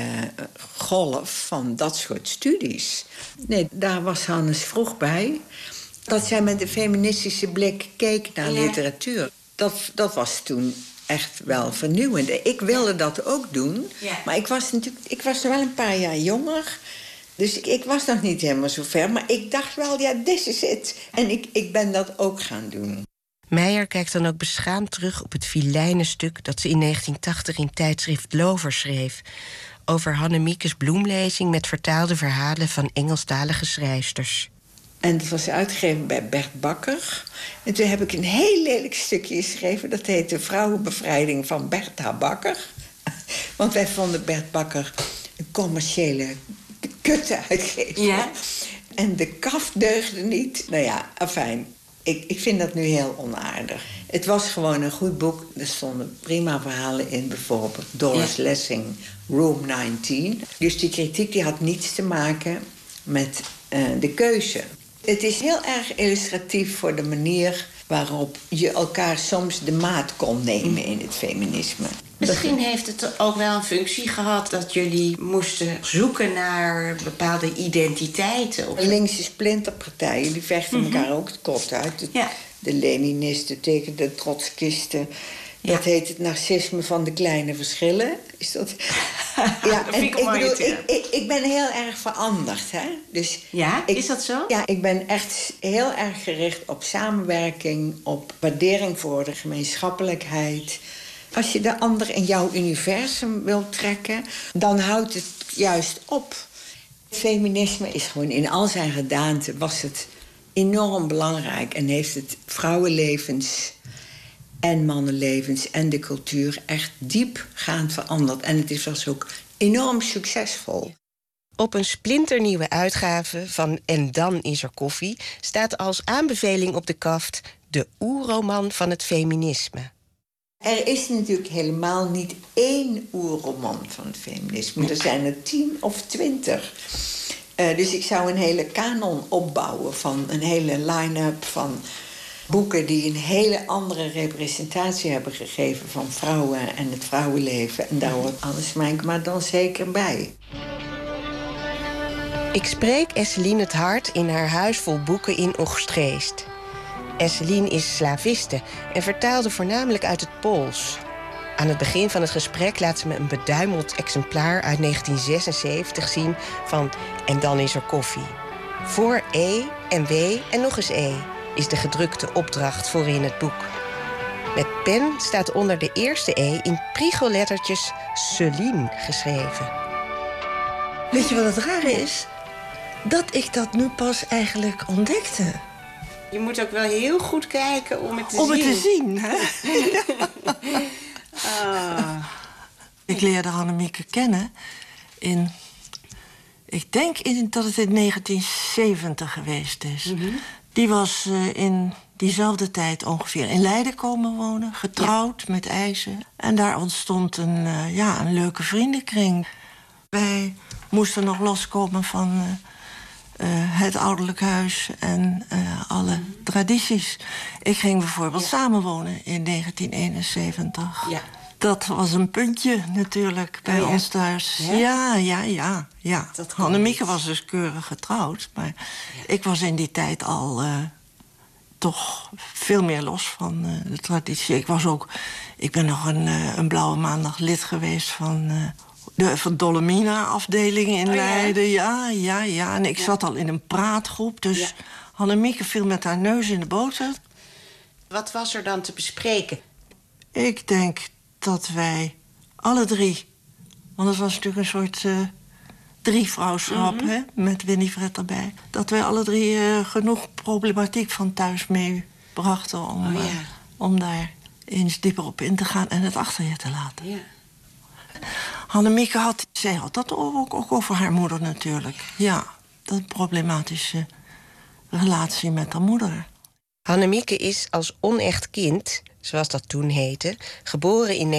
golf van dat soort studies. Nee, daar was Hannes vroeg bij. Dat zij met een feministische blik keek naar literatuur. Dat was toen echt wel vernieuwend. Ik wilde dat ook doen, maar ik was wel een paar jaar jonger. Dus ik was nog niet helemaal zo ver. Maar ik dacht wel, ja, this is it. En ik ben dat ook gaan doen. Meijer kijkt dan ook beschaamd terug op het filijne stuk dat ze in 1980 in tijdschrift Lover schreef. Over Hannemiekes bloemlezing met vertaalde verhalen van Engelstalige schrijfsters. En dat was uitgegeven bij Bert Bakker. En toen heb ik een heel lelijk stukje geschreven. Dat heet De Vrouwenbevrijding van Bertha Bakker. Want wij vonden Bert Bakker een commerciële kutte-uitgever. Ja. En de kaf deugde niet. Nou ja, afijn. Ik vind dat nu heel onaardig. Het was gewoon een goed boek. Er stonden prima verhalen in. Bijvoorbeeld Doris Lessing, Room 19. Dus die kritiek die had niets te maken met de keuze. Het is heel erg illustratief voor de manier waarop je elkaar soms de maat kon nemen in het feminisme. Misschien heeft het ook wel een functie gehad dat jullie moesten zoeken naar bepaalde identiteiten. Linkse splinterpartijen die vechten elkaar ook het kot uit. De Leninisten tegen de Trotskisten. Dat heet het narcisme van de kleine verschillen. Is dat? Ja, en ik ben heel erg veranderd, hè? Dus is dat zo? Ja, ik ben echt heel erg gericht op samenwerking, op waardering voor de gemeenschappelijkheid. Als je de ander in jouw universum wilt trekken, dan houdt het juist op. Feminisme is gewoon in al zijn gedaante was het enorm belangrijk en heeft het vrouwenlevens en mannenlevens en de cultuur echt diepgaand veranderd. En het was ook enorm succesvol. Op een splinternieuwe uitgave van En dan is er koffie staat als aanbeveling op de kaft de oerroman van het feminisme. Er is natuurlijk helemaal niet één oerroman van het feminisme. Er zijn er 10 of 20. Dus ik zou een hele kanon opbouwen van een hele line-up van boeken die een hele andere representatie hebben gegeven van vrouwen en het vrouwenleven. En daar hoort Anne Smijnkema dan zeker bij. Ik spreek Esseline het Hart in haar huis vol boeken in Oegstgeest. Esseline is slaviste en vertaalde voornamelijk uit het Pools. Aan het begin van het gesprek laat ze me een beduimeld exemplaar uit 1976 zien van En dan is er koffie. Voor E en W en nog eens E is de gedrukte opdracht voorin het boek. Met pen staat onder de eerste E in priegellettertjes Celine geschreven. Weet je wat het rare is? Dat ik dat nu pas eigenlijk ontdekte. Je moet ook wel heel goed kijken om het te zien. Om het te zien, hè? Ik leerde Hannemieke kennen in... Ik denk dat het in 1970 geweest is. Mm-hmm. Die was in diezelfde tijd ongeveer in Leiden komen wonen. Getrouwd met IJzer. En daar ontstond een leuke vriendenkring. Wij moesten nog loskomen van het ouderlijk huis en alle tradities. Ik ging bijvoorbeeld samenwonen in 1971. Ja. Dat was een puntje natuurlijk bij ons thuis. Ja. Hannemieke was dus keurig getrouwd. Maar ik was in die tijd al toch veel meer los van de traditie. Ik ben nog een blauwe maandag lid geweest van de Dolomina-afdeling in Leiden. Ja. En ik zat al in een praatgroep. Dus Hannemieke viel met haar neus in de boter. Wat was er dan te bespreken? Ik denk dat wij alle drie... Want het was natuurlijk een soort drievrouwschap, hè, met Winifred erbij. Dat wij alle drie genoeg problematiek van thuis meebrachten om daar eens dieper op in te gaan en het achter je te laten. Ja. Hannemieke zij had dat ook over haar moeder natuurlijk. Ja, dat problematische relatie met haar moeder. Hannemieke is als onecht kind, zoals dat toen heette, geboren in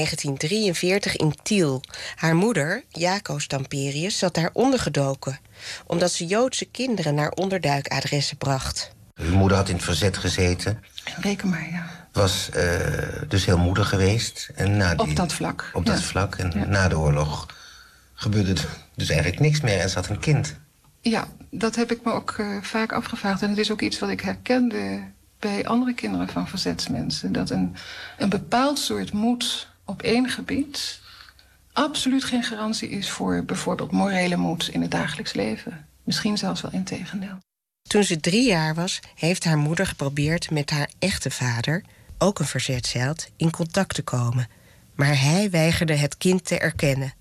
1943 in Tiel. Haar moeder, Jaco Stamperius, zat daar ondergedoken, omdat ze Joodse kinderen naar onderduikadressen bracht. Uw moeder had in het verzet gezeten. Reken maar, ja. Was dus heel moedig geweest. En op dat vlak. Op dat vlak. En na de oorlog gebeurde er dus eigenlijk niks meer. En ze had een kind. Ja, dat heb ik me ook vaak afgevraagd. En het is ook iets wat ik herkende bij andere kinderen van verzetsmensen. Dat een bepaald soort moed op één gebied absoluut geen garantie is voor bijvoorbeeld morele moed in het dagelijks leven. Misschien zelfs wel integendeel. Toen ze 3 jaar was, heeft haar moeder geprobeerd met haar echte vader, ook een verzetsheld, in contact te komen. Maar hij weigerde het kind te erkennen.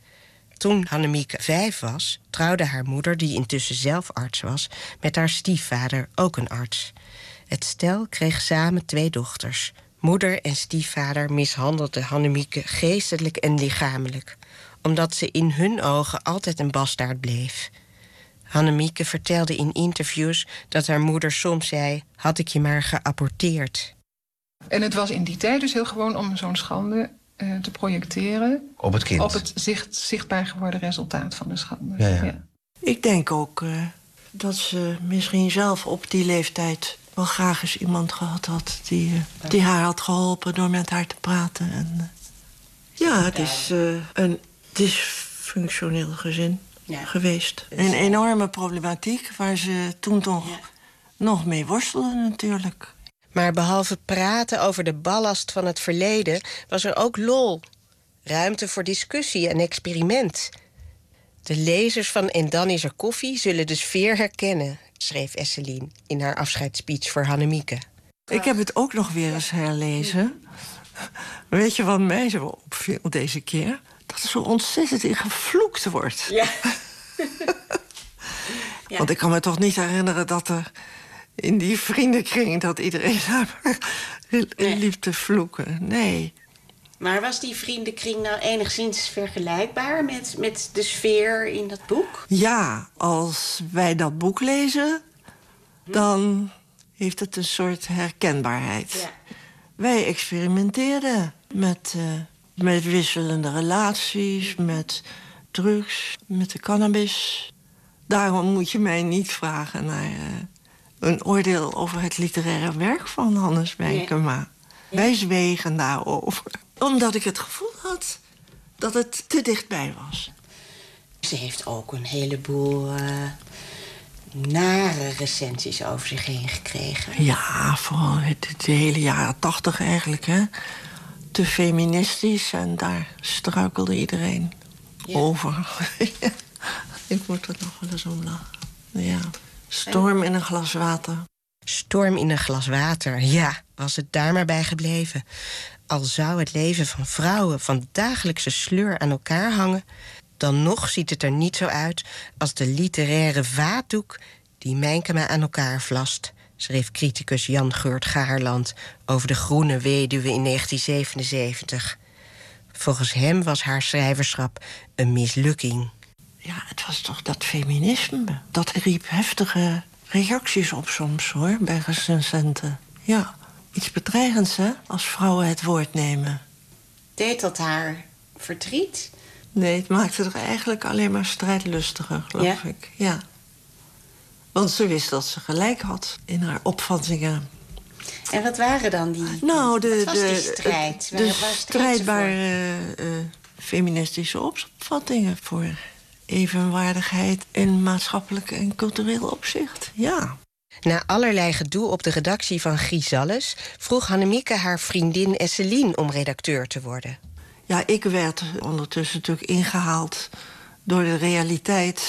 Toen Hannemieke 5 was, trouwde haar moeder, die intussen zelf arts was, met haar stiefvader, ook een arts. Het stel kreeg samen 2 dochters. Moeder en stiefvader mishandelden Hannemieke geestelijk en lichamelijk, omdat ze in hun ogen altijd een bastaard bleef. Hannemieke vertelde in interviews dat haar moeder soms zei: had ik je maar geaborteerd. En het was in die tijd dus heel gewoon om zo'n schande te projecteren op het kind. Op het zichtbaar geworden resultaat van de schande. Ja, ja. Ja. Ik denk ook dat ze misschien zelf op die leeftijd wel graag eens iemand gehad had die haar had geholpen door met haar te praten. En, ja, het is een dysfunctioneel gezin geweest. Een enorme problematiek waar ze toen toch nog mee worstelden natuurlijk. Maar behalve praten over de ballast van het verleden was er ook lol. Ruimte voor discussie en experiment. De lezers van En dan is er koffie zullen de sfeer herkennen, schreef Esselien in haar afscheidsspeech voor Hannemieke. Ik heb het ook nog weer eens herlezen. Weet je wat mij zo opviel deze keer? Dat er zo ontzettend in gevloekt wordt. Ja. Want ik kan me toch niet herinneren dat er in die vriendenkring dat iedereen daar liep te vloeken. Nee. Maar was die vriendenkring nou enigszins vergelijkbaar met de sfeer in dat boek? Ja, als wij dat boek lezen, dan heeft het een soort herkenbaarheid. Ja. Wij experimenteerden met wisselende relaties, met drugs, met de cannabis. Daarom moet je mij niet vragen naar een oordeel over het literaire werk van Hannes Wijnkema. Nee. Ja. Wij zwegen daarover. Omdat ik het gevoel had dat het te dichtbij was. Ze heeft ook een heleboel nare recensies over zich heen gekregen. Ja, vooral de hele jaren 80 eigenlijk, hè. Te feministisch en daar struikelde iedereen over. Ik moet er nog wel eens om lachen. Ja. Storm in een glas water. Storm in een glas water, ja, was het daar maar bij gebleven. Al zou het leven van vrouwen van dagelijkse sleur aan elkaar hangen, dan nog ziet het er niet zo uit als de literaire vaatdoek die Mijnkema aan elkaar vlast, schreef criticus Jan Geurt Gaarland over de Groene Weduwe in 1977. Volgens hem was haar schrijverschap een mislukking. Ja, het was toch dat feminisme. Dat riep heftige reacties op soms, hoor, bij recensenten. Ja, iets bedreigends, hè, als vrouwen het woord nemen. Deed dat haar verdriet? Nee, het maakte er eigenlijk alleen maar strijdlustiger, geloof ik. Ja. Want ze wist dat ze gelijk had in haar opvattingen. En wat waren dan die... Nou, die strijd? De strijdbare feministische opvattingen voor evenwaardigheid in maatschappelijk en cultureel opzicht. Ja. Na allerlei gedoe op de redactie van Chrysalis vroeg Hannemieke haar vriendin Esselien om redacteur te worden. Ja, ik werd ondertussen natuurlijk ingehaald door de realiteit.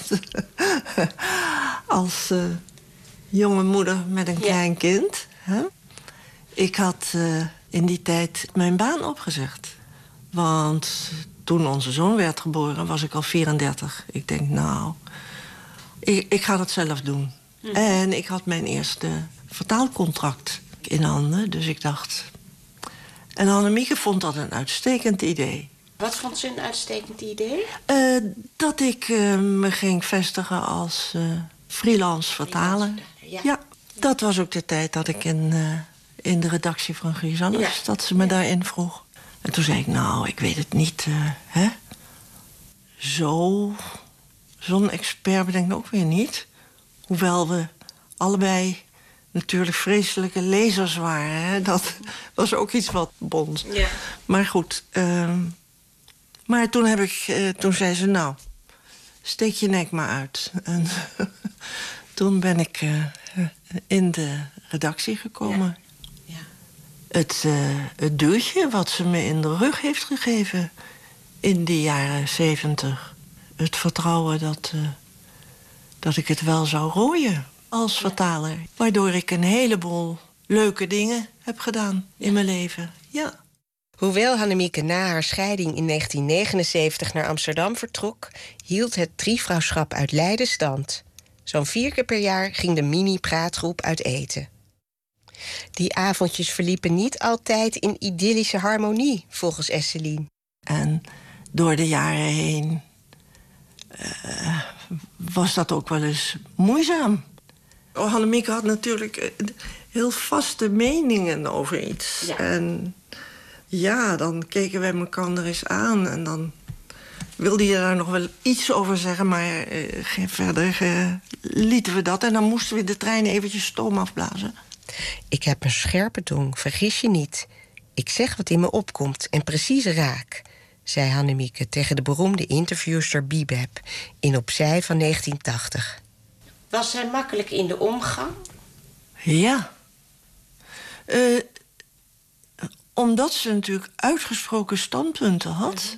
Als jonge moeder met een klein kind. Hè? Ik had in die tijd mijn baan opgezegd. Want toen onze zoon werd geboren was ik al 34. Ik denk, nou, ik ga dat zelf doen. En ik had mijn eerste vertaalcontract in handen. Dus ik dacht, En Annemieke vond dat een uitstekend idee. Wat vond ze een uitstekend idee? Dat ik me ging vestigen als freelance vertaler. Ja, dat was ook de tijd dat ik in de redactie van Guus Anders... dat ze me daarin vroeg. En toen zei ik, nou, ik weet het niet, hè? Zo'n expert ben ik ook weer niet. Hoewel we allebei natuurlijk vreselijke lezers waren. Hè? Dat was ook iets wat bond. Ja. Maar goed. Maar toen zei ze, nou, steek je nek maar uit. En toen ben ik in de redactie gekomen. Ja. Het duwtje wat ze me in de rug heeft gegeven in die jaren 70. Het vertrouwen dat ik het wel zou rooien als vertaler. Waardoor ik een heleboel leuke dingen heb gedaan in mijn leven. Ja. Hoewel Hannemieke na haar scheiding in 1979 naar Amsterdam vertrok, hield het drievrouwschap uit Leiden stand. Zo'n 4 keer per jaar ging de mini-praatgroep uit eten. Die avondjes verliepen niet altijd in idyllische harmonie, volgens Esselien. En door de jaren heen was dat ook wel eens moeizaam. Hannemieke had natuurlijk heel vaste meningen over iets. Ja. En ja, dan keken wij elkaar er eens aan en dan wilde je daar nog wel iets over zeggen, maar verder lieten we dat. En dan moesten we de trein eventjes stoom afblazen. Ik heb een scherpe tong, vergis je niet. Ik zeg wat in me opkomt en precies raak, zei Hannemieke tegen de beroemde interviewster Bibeb in Opzij van 1980. Was zij makkelijk in de omgang? Ja. Omdat ze natuurlijk uitgesproken standpunten had,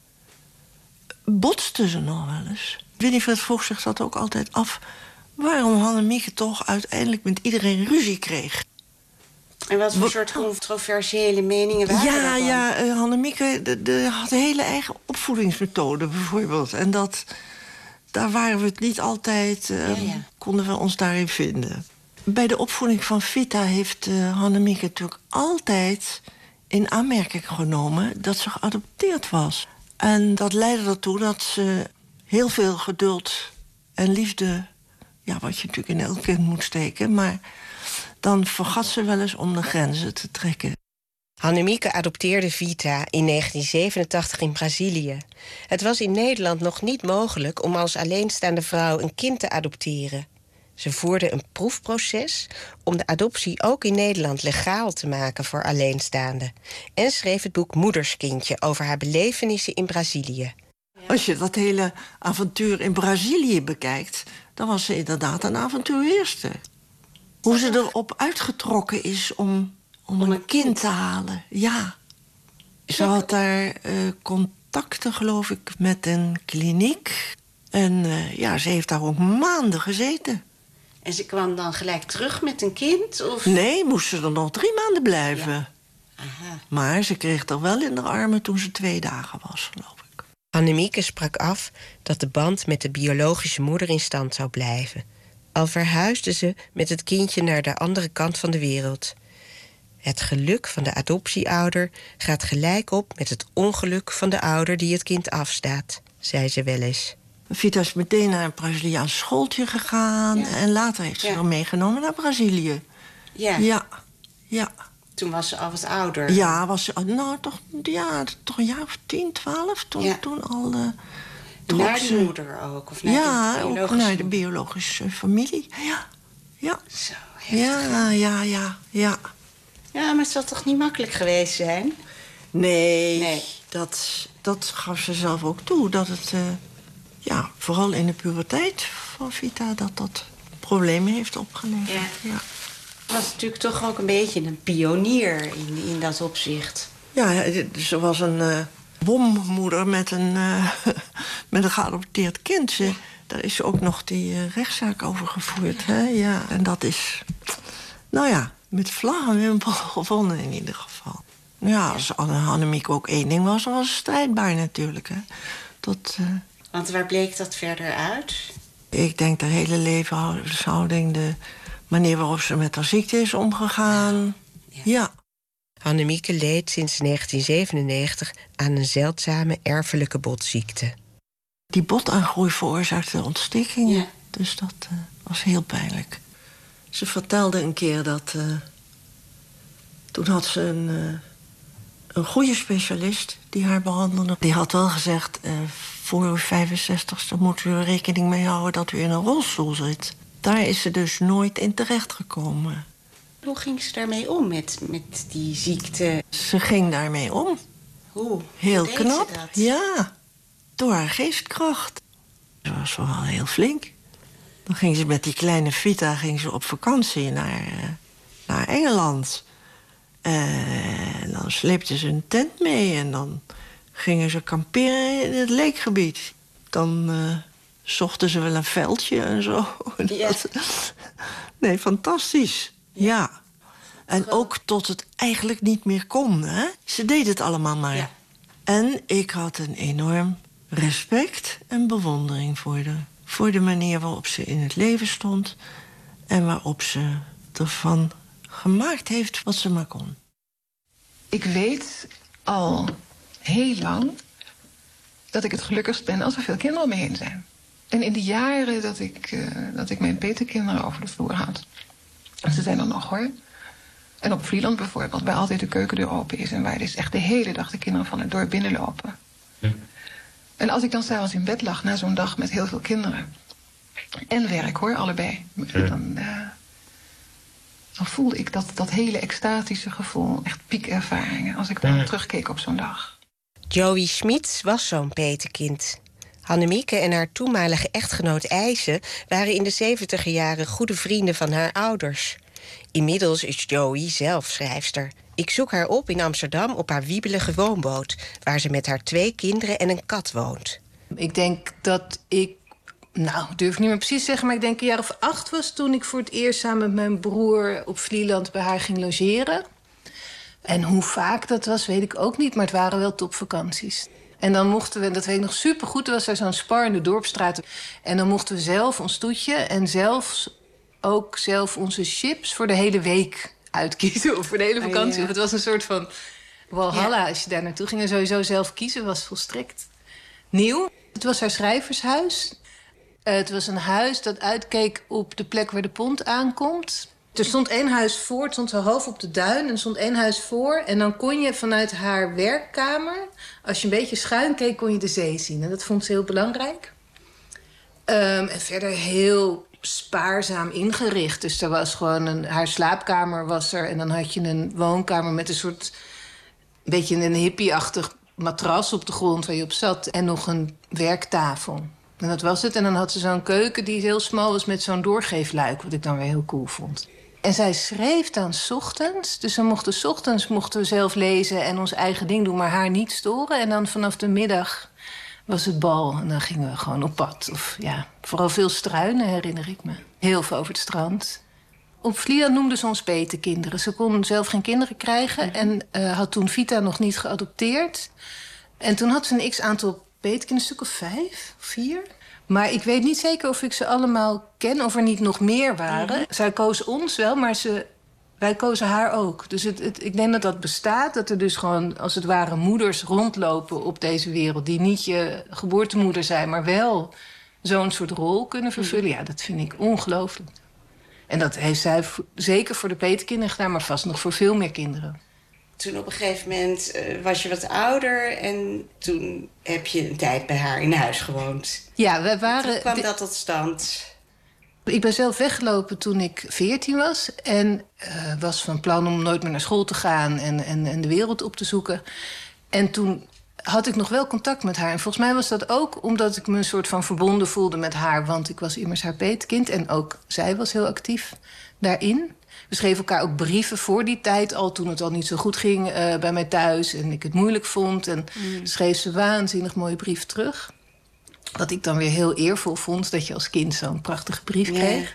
botste ze nog wel eens. Winifred vroeg zich dat ook altijd af, waarom Hannemieke toch uiteindelijk met iedereen ruzie kreeg. En wat voor soort controversiële meningen waren dat dan? Ja, Hannemieke had een hele eigen opvoedingsmethode bijvoorbeeld. En daar waren we het niet altijd, konden we ons daarin vinden. Bij de opvoeding van Vita heeft Hannemieke natuurlijk altijd in aanmerking genomen dat ze geadopteerd was. En dat leidde ertoe dat ze heel veel geduld en liefde, ja, wat je natuurlijk in elk kind moet steken, maar dan vergat ze wel eens om de grenzen te trekken. Hannemieke adopteerde Vita in 1987 in Brazilië. Het was in Nederland nog niet mogelijk om als alleenstaande vrouw een kind te adopteren. Ze voerde een proefproces om de adoptie ook in Nederland legaal te maken voor alleenstaanden. En schreef het boek Moederskindje over haar belevenissen in Brazilië. Als je dat hele avontuur in Brazilië bekijkt, dan was ze inderdaad een avonturierster. Hoe ze erop uitgetrokken is om een kind te halen, ja. Ze had daar contacten, geloof ik, met een kliniek. En ze heeft daar ook maanden gezeten. En ze kwam dan gelijk terug met een kind? Of? Nee, moest ze er nog 3 maanden blijven. Ja. Aha. Maar ze kreeg er wel in de armen toen ze 2 dagen was, geloof ik. Hannemieke sprak af dat de band met de biologische moeder in stand zou blijven. Al verhuisde ze met het kindje naar de andere kant van de wereld. Het geluk van de adoptieouder gaat gelijk op met het ongeluk van de ouder die het kind afstaat, zei ze wel eens. Vita is meteen naar een Braziliaans schooltje gegaan en later heeft ze haar meegenomen naar Brazilië. Ja. Toen was ze al wat ouder. Ja, was ze toch een jaar of 10, 12 toen al. Naar de moeder ook? Of naar ook naar de biologische familie. Ja. Zo heftig. Ja. Ja, maar het zal toch niet makkelijk geweest zijn? Nee. Dat gaf ze zelf ook toe. Dat het, vooral in de puberteit van Vita, dat problemen heeft opgeleverd. Ja. Was natuurlijk toch ook een beetje een pionier in dat opzicht. Ja, ze was een bommoeder met een geadopteerd kind. Daar is ook nog die rechtszaak over gevoerd. Hè? Ja, en dat is, met vlag en wimpel gewonnen in ieder geval. Ja, als Hannemieke ook 1 ding was, dan was ze strijdbaar natuurlijk. Hè? Want waar bleek dat verder uit? Ik denk de hele levenshouding, de manier waarop ze met haar ziekte is omgegaan. Ja. Annemieke leed sinds 1997 aan een zeldzame erfelijke botziekte. Die botaangroei veroorzaakte ontstekingen. Ja. Dus dat was heel pijnlijk. Ze vertelde een keer dat... toen had ze een goede specialist die haar behandelde. Die had wel gezegd... voor uw 65ste moet u er rekening mee houden dat u in een rolstoel zit. Daar is ze dus nooit in terechtgekomen. Hoe ging ze daarmee om met die ziekte? Ze ging daarmee om. Hoe? Heel Hoe knap. deed ze dat? Ja, door haar geestkracht. Ze was wel heel flink. Dan ging ze met die kleine Vita op vakantie naar Engeland. En dan sleepte ze een tent mee en dan gingen ze kamperen in het leekgebied. Dan zochten ze wel een veldje en zo. Ja. Nee, fantastisch. Ja. En ook tot het eigenlijk niet meer kon, hè? Ze deed het allemaal maar. Ja. En ik had een enorm respect en bewondering voor de manier waarop ze in het leven stond... en waarop ze ervan gemaakt heeft wat ze maar kon. Ik weet al heel lang dat ik het gelukkigst ben als er veel kinderen om me heen zijn. En in de jaren dat ik mijn petekinderen over de vloer had... en ze zijn er nog, hoor... En op Vlieland bijvoorbeeld, waar altijd de keukendeur open is... en waar dus echt de hele dag de kinderen van het dorp binnenlopen. Ja. En als ik dan 's avonds in bed lag na zo'n dag met heel veel kinderen... en werk, hoor, allebei... Ja. Dan voelde ik dat hele extatische gevoel, echt piekervaringen... als ik dan terugkeek op zo'n dag. Joey Schmid was zo'n petekind. Annemieke en haar toenmalige echtgenoot IJse... waren in de 70er jaren goede vrienden van haar ouders... Inmiddels is Joey zelf schrijfster. Ik zoek haar op in Amsterdam op haar wiebelige woonboot... waar ze met haar 2 kinderen en een kat woont. Ik denk dat ik... Nou, ik durf niet meer precies te zeggen... maar ik denk een jaar of 8 was toen ik voor het eerst samen met mijn broer... op Vlieland bij haar ging logeren. En hoe vaak dat was, weet ik ook niet... maar het waren wel topvakanties. En dan mochten we, dat weet ik nog supergoed... er was daar zo'n spar in de Dorpsstraat. En dan mochten we zelf ons toetje en zelf onze chips voor de hele week uitkiezen. Of voor de hele vakantie. Ja. Of het was een soort van walhalla als je daar naartoe ging. En sowieso zelf kiezen was volstrekt nieuw. Het was haar schrijvershuis. Het was een huis dat uitkeek op de plek waar de pont aankomt. Er stond 1 huis voor, het stond zo half op de duin... en er stond 1 huis voor. En dan kon je vanuit haar werkkamer... als je een beetje schuin keek, kon je de zee zien. En dat vond ze heel belangrijk. En verder heel spaarzaam ingericht. Dus er was gewoon haar slaapkamer was er... en dan had je een woonkamer met een soort... een beetje een hippie-achtig matras op de grond waar je op zat... en nog een werktafel. En dat was het. En dan had ze zo'n keuken die heel smal was met zo'n doorgeefluik... wat ik dan weer heel cool vond. En zij schreef dan 's ochtends. Dus we mochten 's ochtends mochten we zelf lezen en ons eigen ding doen... maar haar niet storen. En dan vanaf de middag was het bal. En dan gingen we gewoon op pad. Of ja, vooral veel struinen, herinner ik me. Heel veel over het strand. Op Vlieland noemden ze ons petekinderen. Ze kon zelf geen kinderen krijgen... en had toen Vita nog niet geadopteerd. En toen had ze een x-aantal petekinderen, een stuk of 5, 4... Maar ik weet niet zeker of ik ze allemaal ken... of er niet nog meer waren. Zij koos ons wel, maar wij kozen haar ook. Dus ik denk dat dat bestaat. Dat er dus gewoon, als het ware, moeders rondlopen op deze wereld... die niet je geboortemoeder zijn, maar wel zo'n soort rol kunnen vervullen. Ja, dat vind ik ongelooflijk. En dat heeft zij zeker voor de petekinderen gedaan... maar vast nog voor veel meer kinderen. Toen op een gegeven moment was je wat ouder... en toen heb je een tijd bij haar in huis gewoond. Ja, wij waren... Hoe kwam dat tot stand? Ik ben zelf weggelopen toen ik 14 was... en was van plan om nooit meer naar school te gaan... en de wereld op te zoeken. En toen had ik nog wel contact met haar. En volgens mij was dat ook omdat ik me een soort van verbonden voelde met haar... want ik was immers haar peetkind en ook zij was heel actief daarin... We schreven elkaar ook brieven voor die tijd al... toen het al niet zo goed ging bij mij thuis en ik het moeilijk vond. En schreef ze waanzinnig mooie brief terug. Wat ik dan weer heel eervol vond... dat je als kind zo'n prachtige brief kreeg.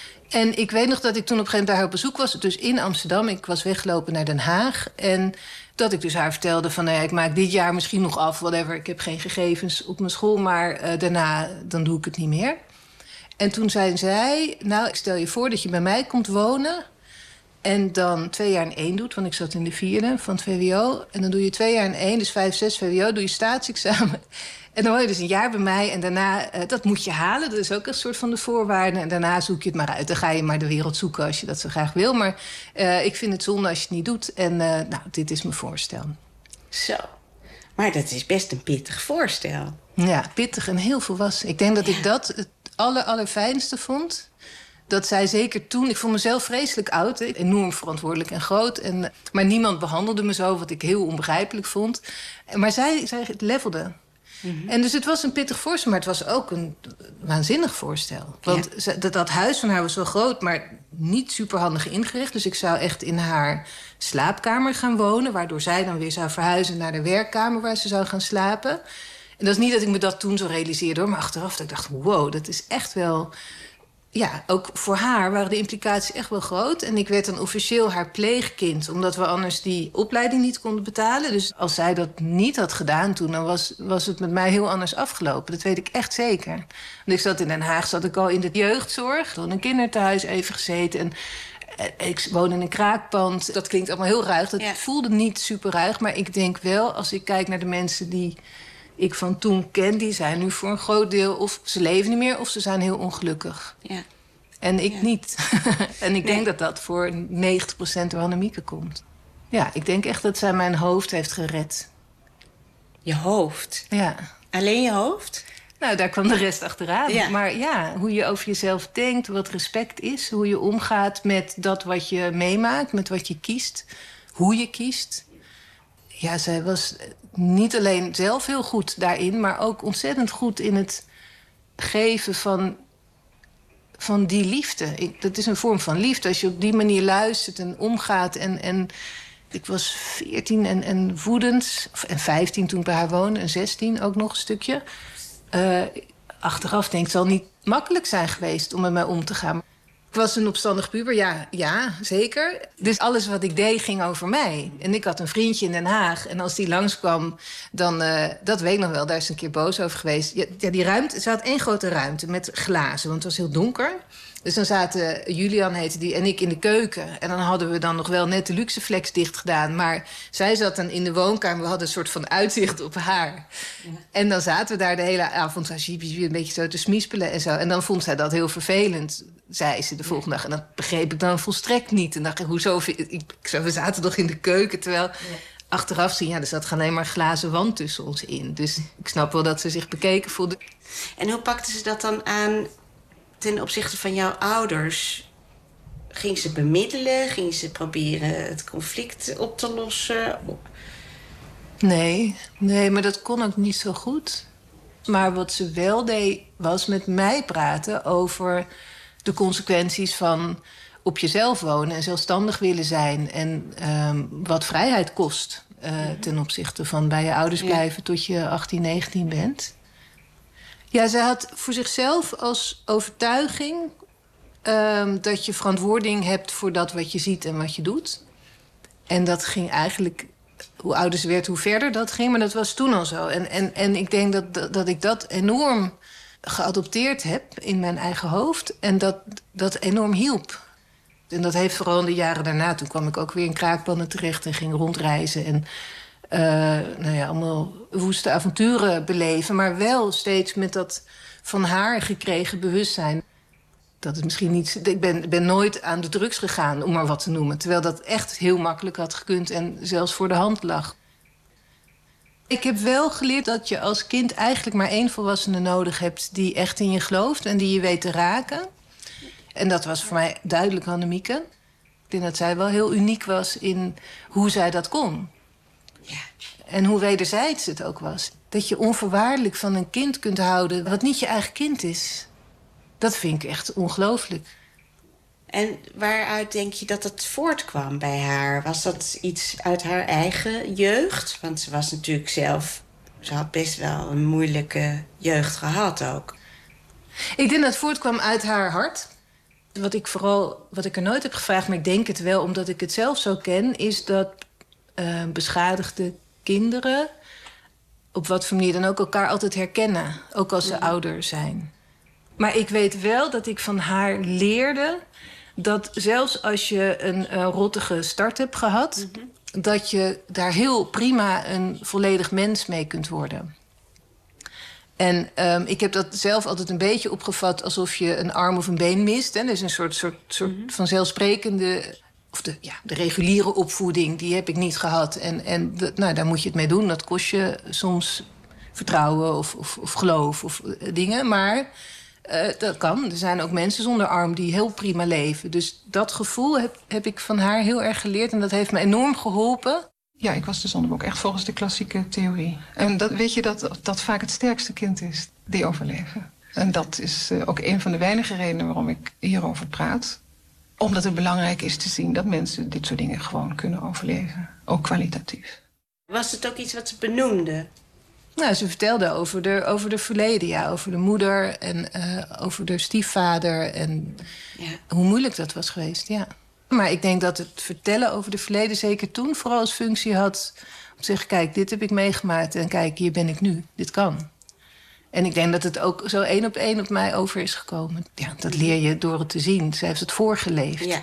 En ik weet nog dat ik toen op een gegeven moment daar op bezoek was... dus in Amsterdam. Ik was weggelopen naar Den Haag. En dat ik dus haar vertelde van... ik maak dit jaar misschien nog af, whatever. Ik heb geen gegevens op mijn school, maar daarna dan doe ik het niet meer. En toen zei zij... nou, ik stel je voor dat je bij mij komt wonen... En dan 2 jaar in 1 doet, want ik zat in de 4e van het VWO. En dan doe je 2 jaar in 1, dus 5, 6 VWO, doe je staatsexamen. En dan woon je dus een jaar bij mij en daarna, dat moet je halen. Dat is ook een soort van de voorwaarde. En daarna zoek je het maar uit. Dan ga je maar de wereld zoeken als je dat zo graag wil. Maar ik vind het zonde als je het niet doet. En dit is mijn voorstel. Zo. Maar dat is best een pittig voorstel. Ja, pittig en heel volwassen. Ik denk dat ik dat het allerfijnste vond. Dat zij zeker toen... Ik vond mezelf vreselijk oud. Enorm verantwoordelijk en groot. Maar niemand behandelde me zo, wat ik heel onbegrijpelijk vond. Maar zij levelde. Mm-hmm. En dus het was een pittig voorstel, maar het was ook een waanzinnig voorstel. Want dat huis van haar was wel groot, maar niet superhandig ingericht. Dus ik zou echt in haar slaapkamer gaan wonen, waardoor zij dan weer zou verhuizen naar de werkkamer waar ze zou gaan slapen. En dat is niet dat ik me dat toen zo realiseerde, hoor, maar achteraf dat ik dacht, wow, dat is echt wel... Ja, ook voor haar waren de implicaties echt wel groot. En ik werd dan officieel haar pleegkind, omdat we anders die opleiding niet konden betalen. Dus als zij dat niet had gedaan toen, dan was het met mij heel anders afgelopen. Dat weet ik echt zeker. Want ik zat in Den Haag, zat ik al in de jeugdzorg, in een kinderthuis even gezeten. En ik woon in een kraakpand. Dat klinkt allemaal heel ruig. Dat voelde niet super ruig, maar ik denk wel, als ik kijk naar de mensen die ik van toen ken, die zijn nu voor een groot deel... of ze leven niet meer of ze zijn heel ongelukkig. Ja. En ik niet. En ik denk dat dat voor 90% door Annemieke komt. Ja, ik denk echt dat zij mijn hoofd heeft gered. Je hoofd? Ja. Alleen je hoofd? Nou, daar kwam de rest achteraan. Ja. Maar ja, hoe je over jezelf denkt, wat respect is... hoe je omgaat met dat wat je meemaakt, met wat je kiest... hoe je kiest... Ja, zij was niet alleen zelf heel goed daarin, maar ook ontzettend goed in het geven van die liefde. Dat is een vorm van liefde. Als je op die manier luistert en omgaat. En ik was 14 en woedend. En 15 toen ik bij haar woonde. En 16 ook nog een stukje. Achteraf denk ik, het zal niet makkelijk zijn geweest om met mij om te gaan. Ik was een opstandig puber, ja, zeker. Dus alles wat ik deed ging over mij. En ik had een vriendje in Den Haag. En als die langskwam, dan... dat weet ik nog wel, daar is een keer boos over geweest. Ja, die ruimte, ze had 1 grote ruimte met glazen, want het was heel donker. Dus dan zaten Julian, heette die, en ik in de keuken. En dan hadden we dan nog wel net de Luxeflex dicht gedaan. Maar zij zat dan in de woonkamer. We hadden een soort van uitzicht op haar. Ja. En dan zaten we daar de hele avond een beetje zo te smispelen en zo. En dan vond zij dat heel vervelend, zei ze de volgende dag. En dat begreep ik dan volstrekt niet. En dacht ik, hoezo? We zaten toch in de keuken, terwijl... Achteraf zien, er zat alleen maar glazen wand tussen ons in. Dus ik snap wel dat ze zich bekeken voelde. En hoe pakte ze dat dan aan ten opzichte van jouw ouders? Ging ze bemiddelen? Ging ze proberen het conflict op te lossen? Nee, maar dat kon ook niet zo goed. Maar wat ze wel deed, was met mij praten over de consequenties van op jezelf wonen en zelfstandig willen zijn. En wat vrijheid kost ten opzichte van bij je ouders blijven tot je 18, 19 bent. Ja, zij had voor zichzelf als overtuiging dat je verantwoording hebt voor dat wat je ziet en wat je doet. En dat ging eigenlijk, hoe ouder ze werd, hoe verder dat ging. Maar dat was toen al zo. En ik denk dat ik dat enorm geadopteerd heb in mijn eigen hoofd. En dat enorm hielp. En dat heeft vooral in de jaren daarna. Toen kwam ik ook weer in kraakpanden terecht en ging rondreizen. En allemaal woeste avonturen beleven. Maar wel steeds met dat van haar gekregen bewustzijn. Dat het misschien niet... Ik ben nooit aan de drugs gegaan, om maar wat te noemen. Terwijl dat echt heel makkelijk had gekund en zelfs voor de hand lag. Ik heb wel geleerd dat je als kind eigenlijk maar 1 volwassene nodig hebt die echt in je gelooft en die je weet te raken. En dat was voor mij duidelijk Annemieke. Ik denk dat zij wel heel uniek was in hoe zij dat kon. Ja. En hoe wederzijds het ook was. Dat je onvoorwaardelijk van een kind kunt houden wat niet je eigen kind is. Dat vind ik echt ongelooflijk. En waaruit denk je dat het voortkwam bij haar? Was dat iets uit haar eigen jeugd? Want ze was natuurlijk zelf... Ze had best wel een moeilijke jeugd gehad ook. Ik denk dat het voortkwam uit haar hart. Wat ik er nooit heb gevraagd, maar ik denk het wel omdat ik het zelf zo ken, is dat beschadigde kinderen op wat voor manier dan ook elkaar altijd herkennen. Ook als ze ouder zijn. Maar ik weet wel dat ik van haar leerde dat zelfs als je een rottige start hebt gehad, dat je daar heel prima een volledig mens mee kunt worden. En ik heb dat zelf altijd een beetje opgevat alsof je een arm of een been mist. Hè. Dus een soort vanzelfsprekende, of de reguliere opvoeding, die heb ik niet gehad. En daar moet je het mee doen. Dat kost je soms vertrouwen of geloof of dingen. Maar dat kan. Er zijn ook mensen zonder arm die heel prima leven. Dus dat gevoel heb ik van haar heel erg geleerd. En dat heeft me enorm geholpen. Ja, ik was dus ook echt volgens de klassieke theorie. En weet je dat vaak het sterkste kind is die overleven. En dat is ook een van de weinige redenen waarom ik hierover praat. Omdat het belangrijk is te zien dat mensen dit soort dingen gewoon kunnen overleven. Ook kwalitatief. Was het ook iets wat ze benoemde? Nou, ze vertelde over de verleden, ja. Over de moeder en over de stiefvader. En hoe moeilijk dat was geweest, ja. Maar ik denk dat het vertellen over de verleden zeker toen vooral als functie had om te zeggen, kijk, dit heb ik meegemaakt en kijk, hier ben ik nu. Dit kan. En ik denk dat het ook zo 1 op 1 op mij over is gekomen. Ja, dat leer je door het te zien. Ze heeft het voorgeleefd. Ja.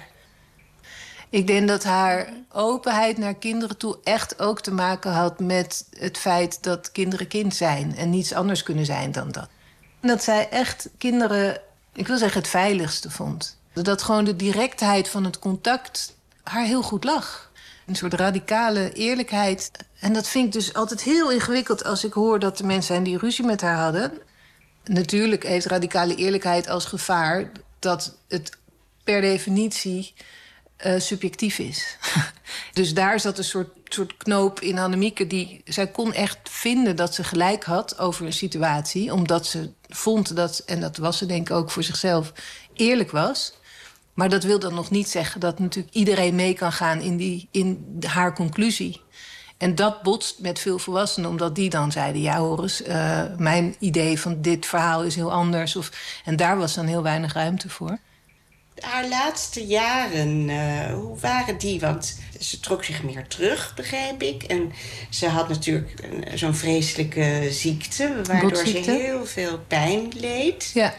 Ik denk dat haar openheid naar kinderen toe echt ook te maken had met het feit dat kinderen kind zijn en niets anders kunnen zijn dan dat. En dat zij echt kinderen, ik wil zeggen, het veiligste vond. Dat gewoon de directheid van het contact haar heel goed lag. Een soort radicale eerlijkheid. En dat vind ik dus altijd heel ingewikkeld als ik hoor dat er mensen zijn die ruzie met haar hadden. Natuurlijk heeft radicale eerlijkheid als gevaar dat het per definitie subjectief is. Dus daar zat een soort knoop in Annemieke. Zij kon echt vinden dat ze gelijk had over een situatie, omdat ze vond dat, en dat was ze denk ik ook voor zichzelf, eerlijk was. Maar dat wil dan nog niet zeggen dat natuurlijk iedereen mee kan gaan in haar conclusie. En dat botst met veel volwassenen, omdat die dan zeiden, ja hoor eens, mijn idee van dit verhaal is heel anders. En daar was dan heel weinig ruimte voor. Haar laatste jaren, hoe waren die? Want ze trok zich meer terug, begrijp ik. En ze had natuurlijk zo'n vreselijke ziekte, waardoor ze heel veel pijn leed. Ja.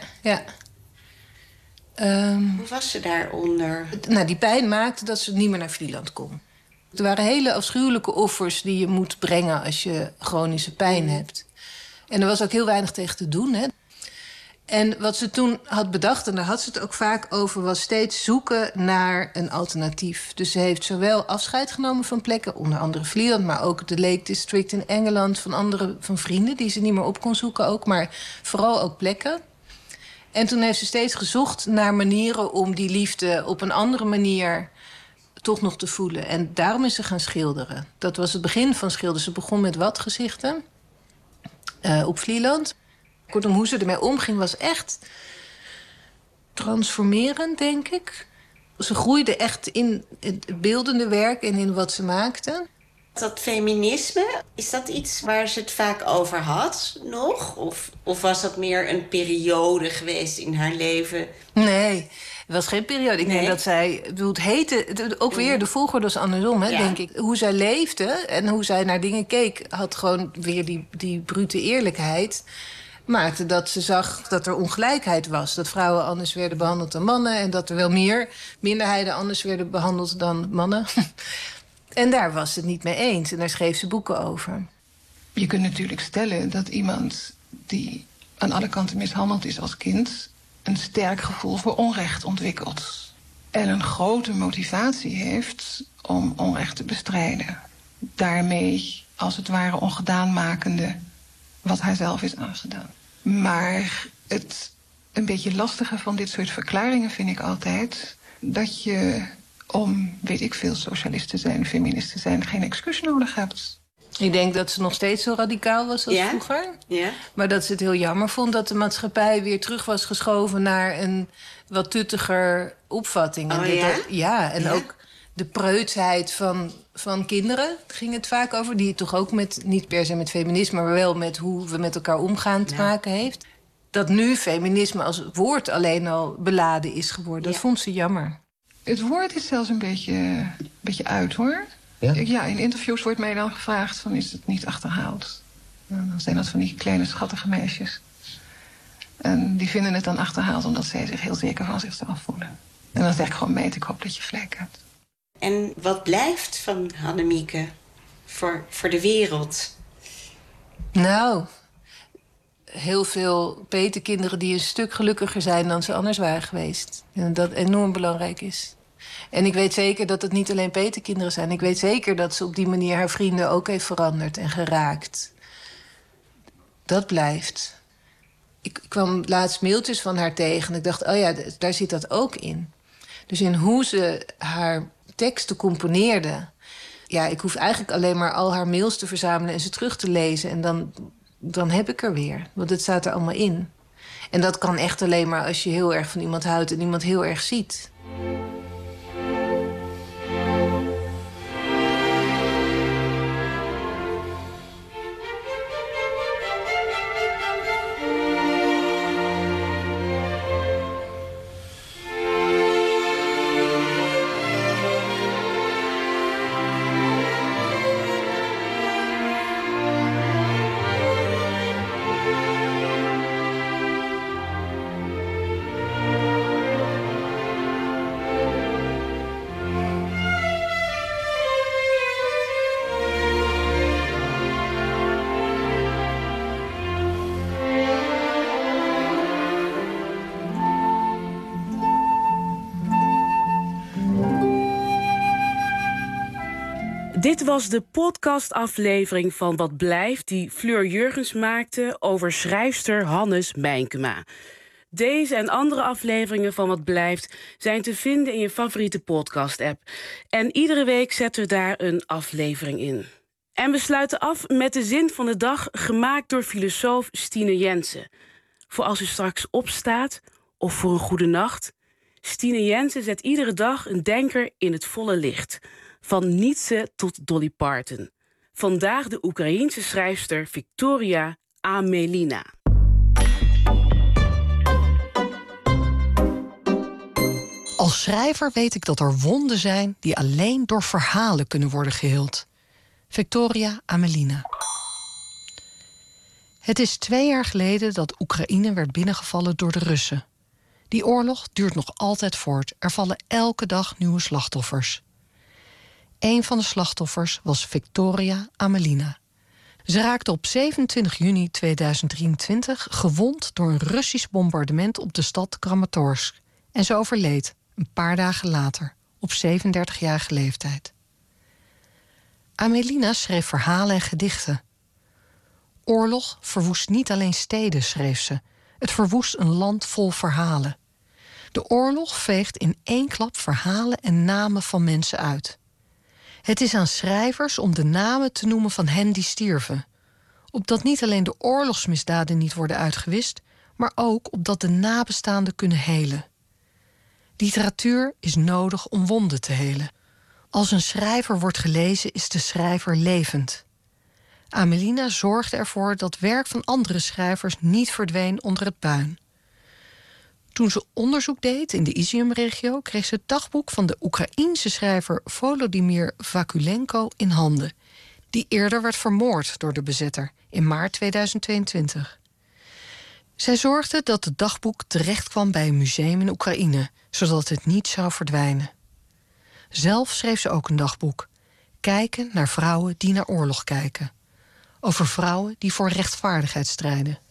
Hoe was ze daaronder? Nou, die pijn maakte dat ze niet meer naar Vlieland kon. Er waren hele afschuwelijke offers die je moet brengen als je chronische pijn hebt. En er was ook heel weinig tegen te doen, hè. En wat ze toen had bedacht, en daar had ze het ook vaak over, was steeds zoeken naar een alternatief. Dus ze heeft zowel afscheid genomen van plekken, onder andere Vlieland, maar ook de Lake District in Engeland, van vrienden die ze niet meer op kon zoeken ook, maar vooral ook plekken. En toen heeft ze steeds gezocht naar manieren om die liefde op een andere manier toch nog te voelen. En daarom is ze gaan schilderen. Dat was het begin van schilderen. Ze begon met watgezichten op Vlieland. Kortom, hoe ze ermee omging was echt transformerend, denk ik. Ze groeide echt in het beeldende werk en in wat ze maakte. Dat feminisme, is dat iets waar ze het vaak over had nog? Of was dat meer een periode geweest in haar leven? Nee, het was geen periode. Ik denk dat zij, het heette, ook weer de volgorde was andersom, hè, denk ik. Hoe zij leefde en hoe zij naar dingen keek, had gewoon weer die brute eerlijkheid. Maakte dat ze zag dat er ongelijkheid was. Dat vrouwen anders werden behandeld dan mannen. En dat er wel meer minderheden anders werden behandeld dan mannen. En daar was ze het niet mee eens. En daar schreef ze boeken over. Je kunt natuurlijk stellen dat iemand die aan alle kanten mishandeld is als kind een sterk gevoel voor onrecht ontwikkelt. En een grote motivatie heeft om onrecht te bestrijden. Daarmee, als het ware, ongedaan makende wat haarzelf is aangedaan. Maar het een beetje lastige van dit soort verklaringen vind ik altijd dat je, om, weet ik veel, socialist te zijn, feminist te zijn, geen excuus nodig hebt. Ik denk dat ze nog steeds zo radicaal was als vroeger. Ja. Maar dat ze het heel jammer vond dat de maatschappij weer terug was geschoven naar een wat tuttiger opvatting. Ook de preutsheid van kinderen ging het vaak over. Die toch ook niet per se met feminisme, maar wel met hoe we met elkaar omgaan te maken heeft. Dat nu feminisme als woord alleen al beladen is geworden. Dat vond ze jammer. Het woord is zelfs een beetje uit, hoor. Ja, in interviews wordt mij dan gevraagd van, is het niet achterhaald? Nou, dan zijn dat van die kleine schattige meisjes. En die vinden het dan achterhaald omdat zij zich heel zeker van zichzelf voelen. En dan zeg ik gewoon, meet, ik hoop dat je gelijk hebt. En wat blijft van Hannemieke voor de wereld? Nou, heel veel petekinderen die een stuk gelukkiger zijn dan ze anders waren geweest. En dat enorm belangrijk is. En ik weet zeker dat het niet alleen petekinderen zijn. Ik weet zeker dat ze op die manier haar vrienden ook heeft veranderd en geraakt. Dat blijft. Ik kwam laatst mailtjes van haar tegen en ik dacht, oh ja, daar zit dat ook in. Dus in hoe ze haar teksten componeerde. Ja, ik hoef eigenlijk alleen maar al haar mails te verzamelen en ze terug te lezen. En dan heb ik er weer. Want het staat er allemaal in. En dat kan echt alleen maar als je heel erg van iemand houdt en iemand heel erg ziet. Dit was de podcastaflevering van Wat Blijft... die Fleur Jurgens maakte over schrijfster Hannes Mijnkema. Deze en andere afleveringen van Wat Blijft zijn te vinden in je favoriete podcast-app. En iedere week zetten we daar een aflevering in. En we sluiten af met de zin van de dag, gemaakt door filosoof Stine Jensen. Voor als u straks opstaat of voor een goede nacht. Stine Jensen zet iedere dag een denker in het volle licht. Van Nietzsche tot Dolly Parton. Vandaag de Oekraïense schrijfster Victoria Amelina. Als schrijver weet ik dat er wonden zijn die alleen door verhalen kunnen worden geheeld. Victoria Amelina. Het is 2 jaar geleden dat Oekraïne werd binnengevallen door de Russen. Die oorlog duurt nog altijd voort. Er vallen elke dag nieuwe slachtoffers. Een van de slachtoffers was Victoria Amelina. Ze raakte op 27 juni 2023 gewond door een Russisch bombardement op de stad Kramatorsk. En ze overleed een paar dagen later, op 37-jarige leeftijd. Amelina schreef verhalen en gedichten. Oorlog verwoest niet alleen steden, schreef ze. Het verwoest een land vol verhalen. De oorlog veegt in 1 klap verhalen en namen van mensen uit. Het is aan schrijvers om de namen te noemen van hen die stierven. Opdat niet alleen de oorlogsmisdaden niet worden uitgewist, maar ook opdat de nabestaanden kunnen helen. Literatuur is nodig om wonden te helen. Als een schrijver wordt gelezen, is de schrijver levend. Amelina zorgde ervoor dat werk van andere schrijvers niet verdween onder het puin. Toen ze onderzoek deed in de Izium-regio, kreeg ze het dagboek van de Oekraïense schrijver Volodymyr Vakulenko in handen, die eerder werd vermoord door de bezetter in maart 2022. Zij zorgde dat het dagboek terechtkwam bij een museum in Oekraïne, zodat het niet zou verdwijnen. Zelf schreef ze ook een dagboek, Kijken naar vrouwen die naar oorlog kijken, over vrouwen die voor rechtvaardigheid strijden.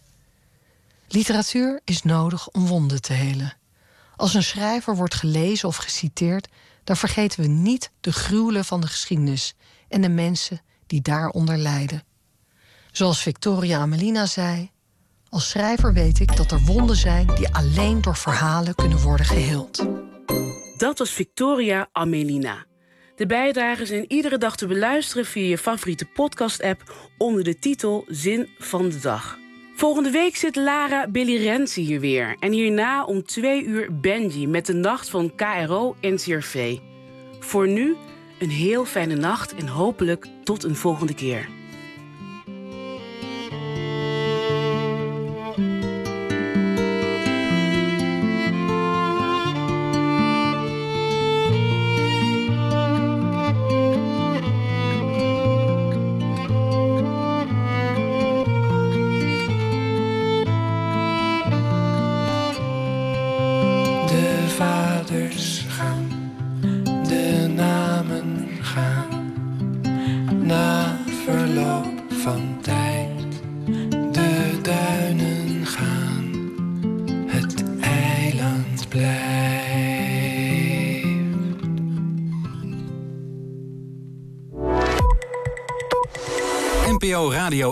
Literatuur is nodig om wonden te helen. Als een schrijver wordt gelezen of geciteerd, dan vergeten we niet de gruwelen van de geschiedenis en de mensen die daaronder lijden. Zoals Victoria Amelina zei, als schrijver weet ik dat er wonden zijn die alleen door verhalen kunnen worden geheeld. Dat was Victoria Amelina. De bijdragen zijn iedere dag te beluisteren via je favoriete podcast-app onder de titel Zin van de Dag. Volgende week zit Lara Billy Renzi hier weer. En hierna om 2 uur Benji met de nacht van KRO NCRV. Voor nu een heel fijne nacht en hopelijk tot een volgende keer. Father, tijd. De duinen gaan, het eiland blijft. NPO Radio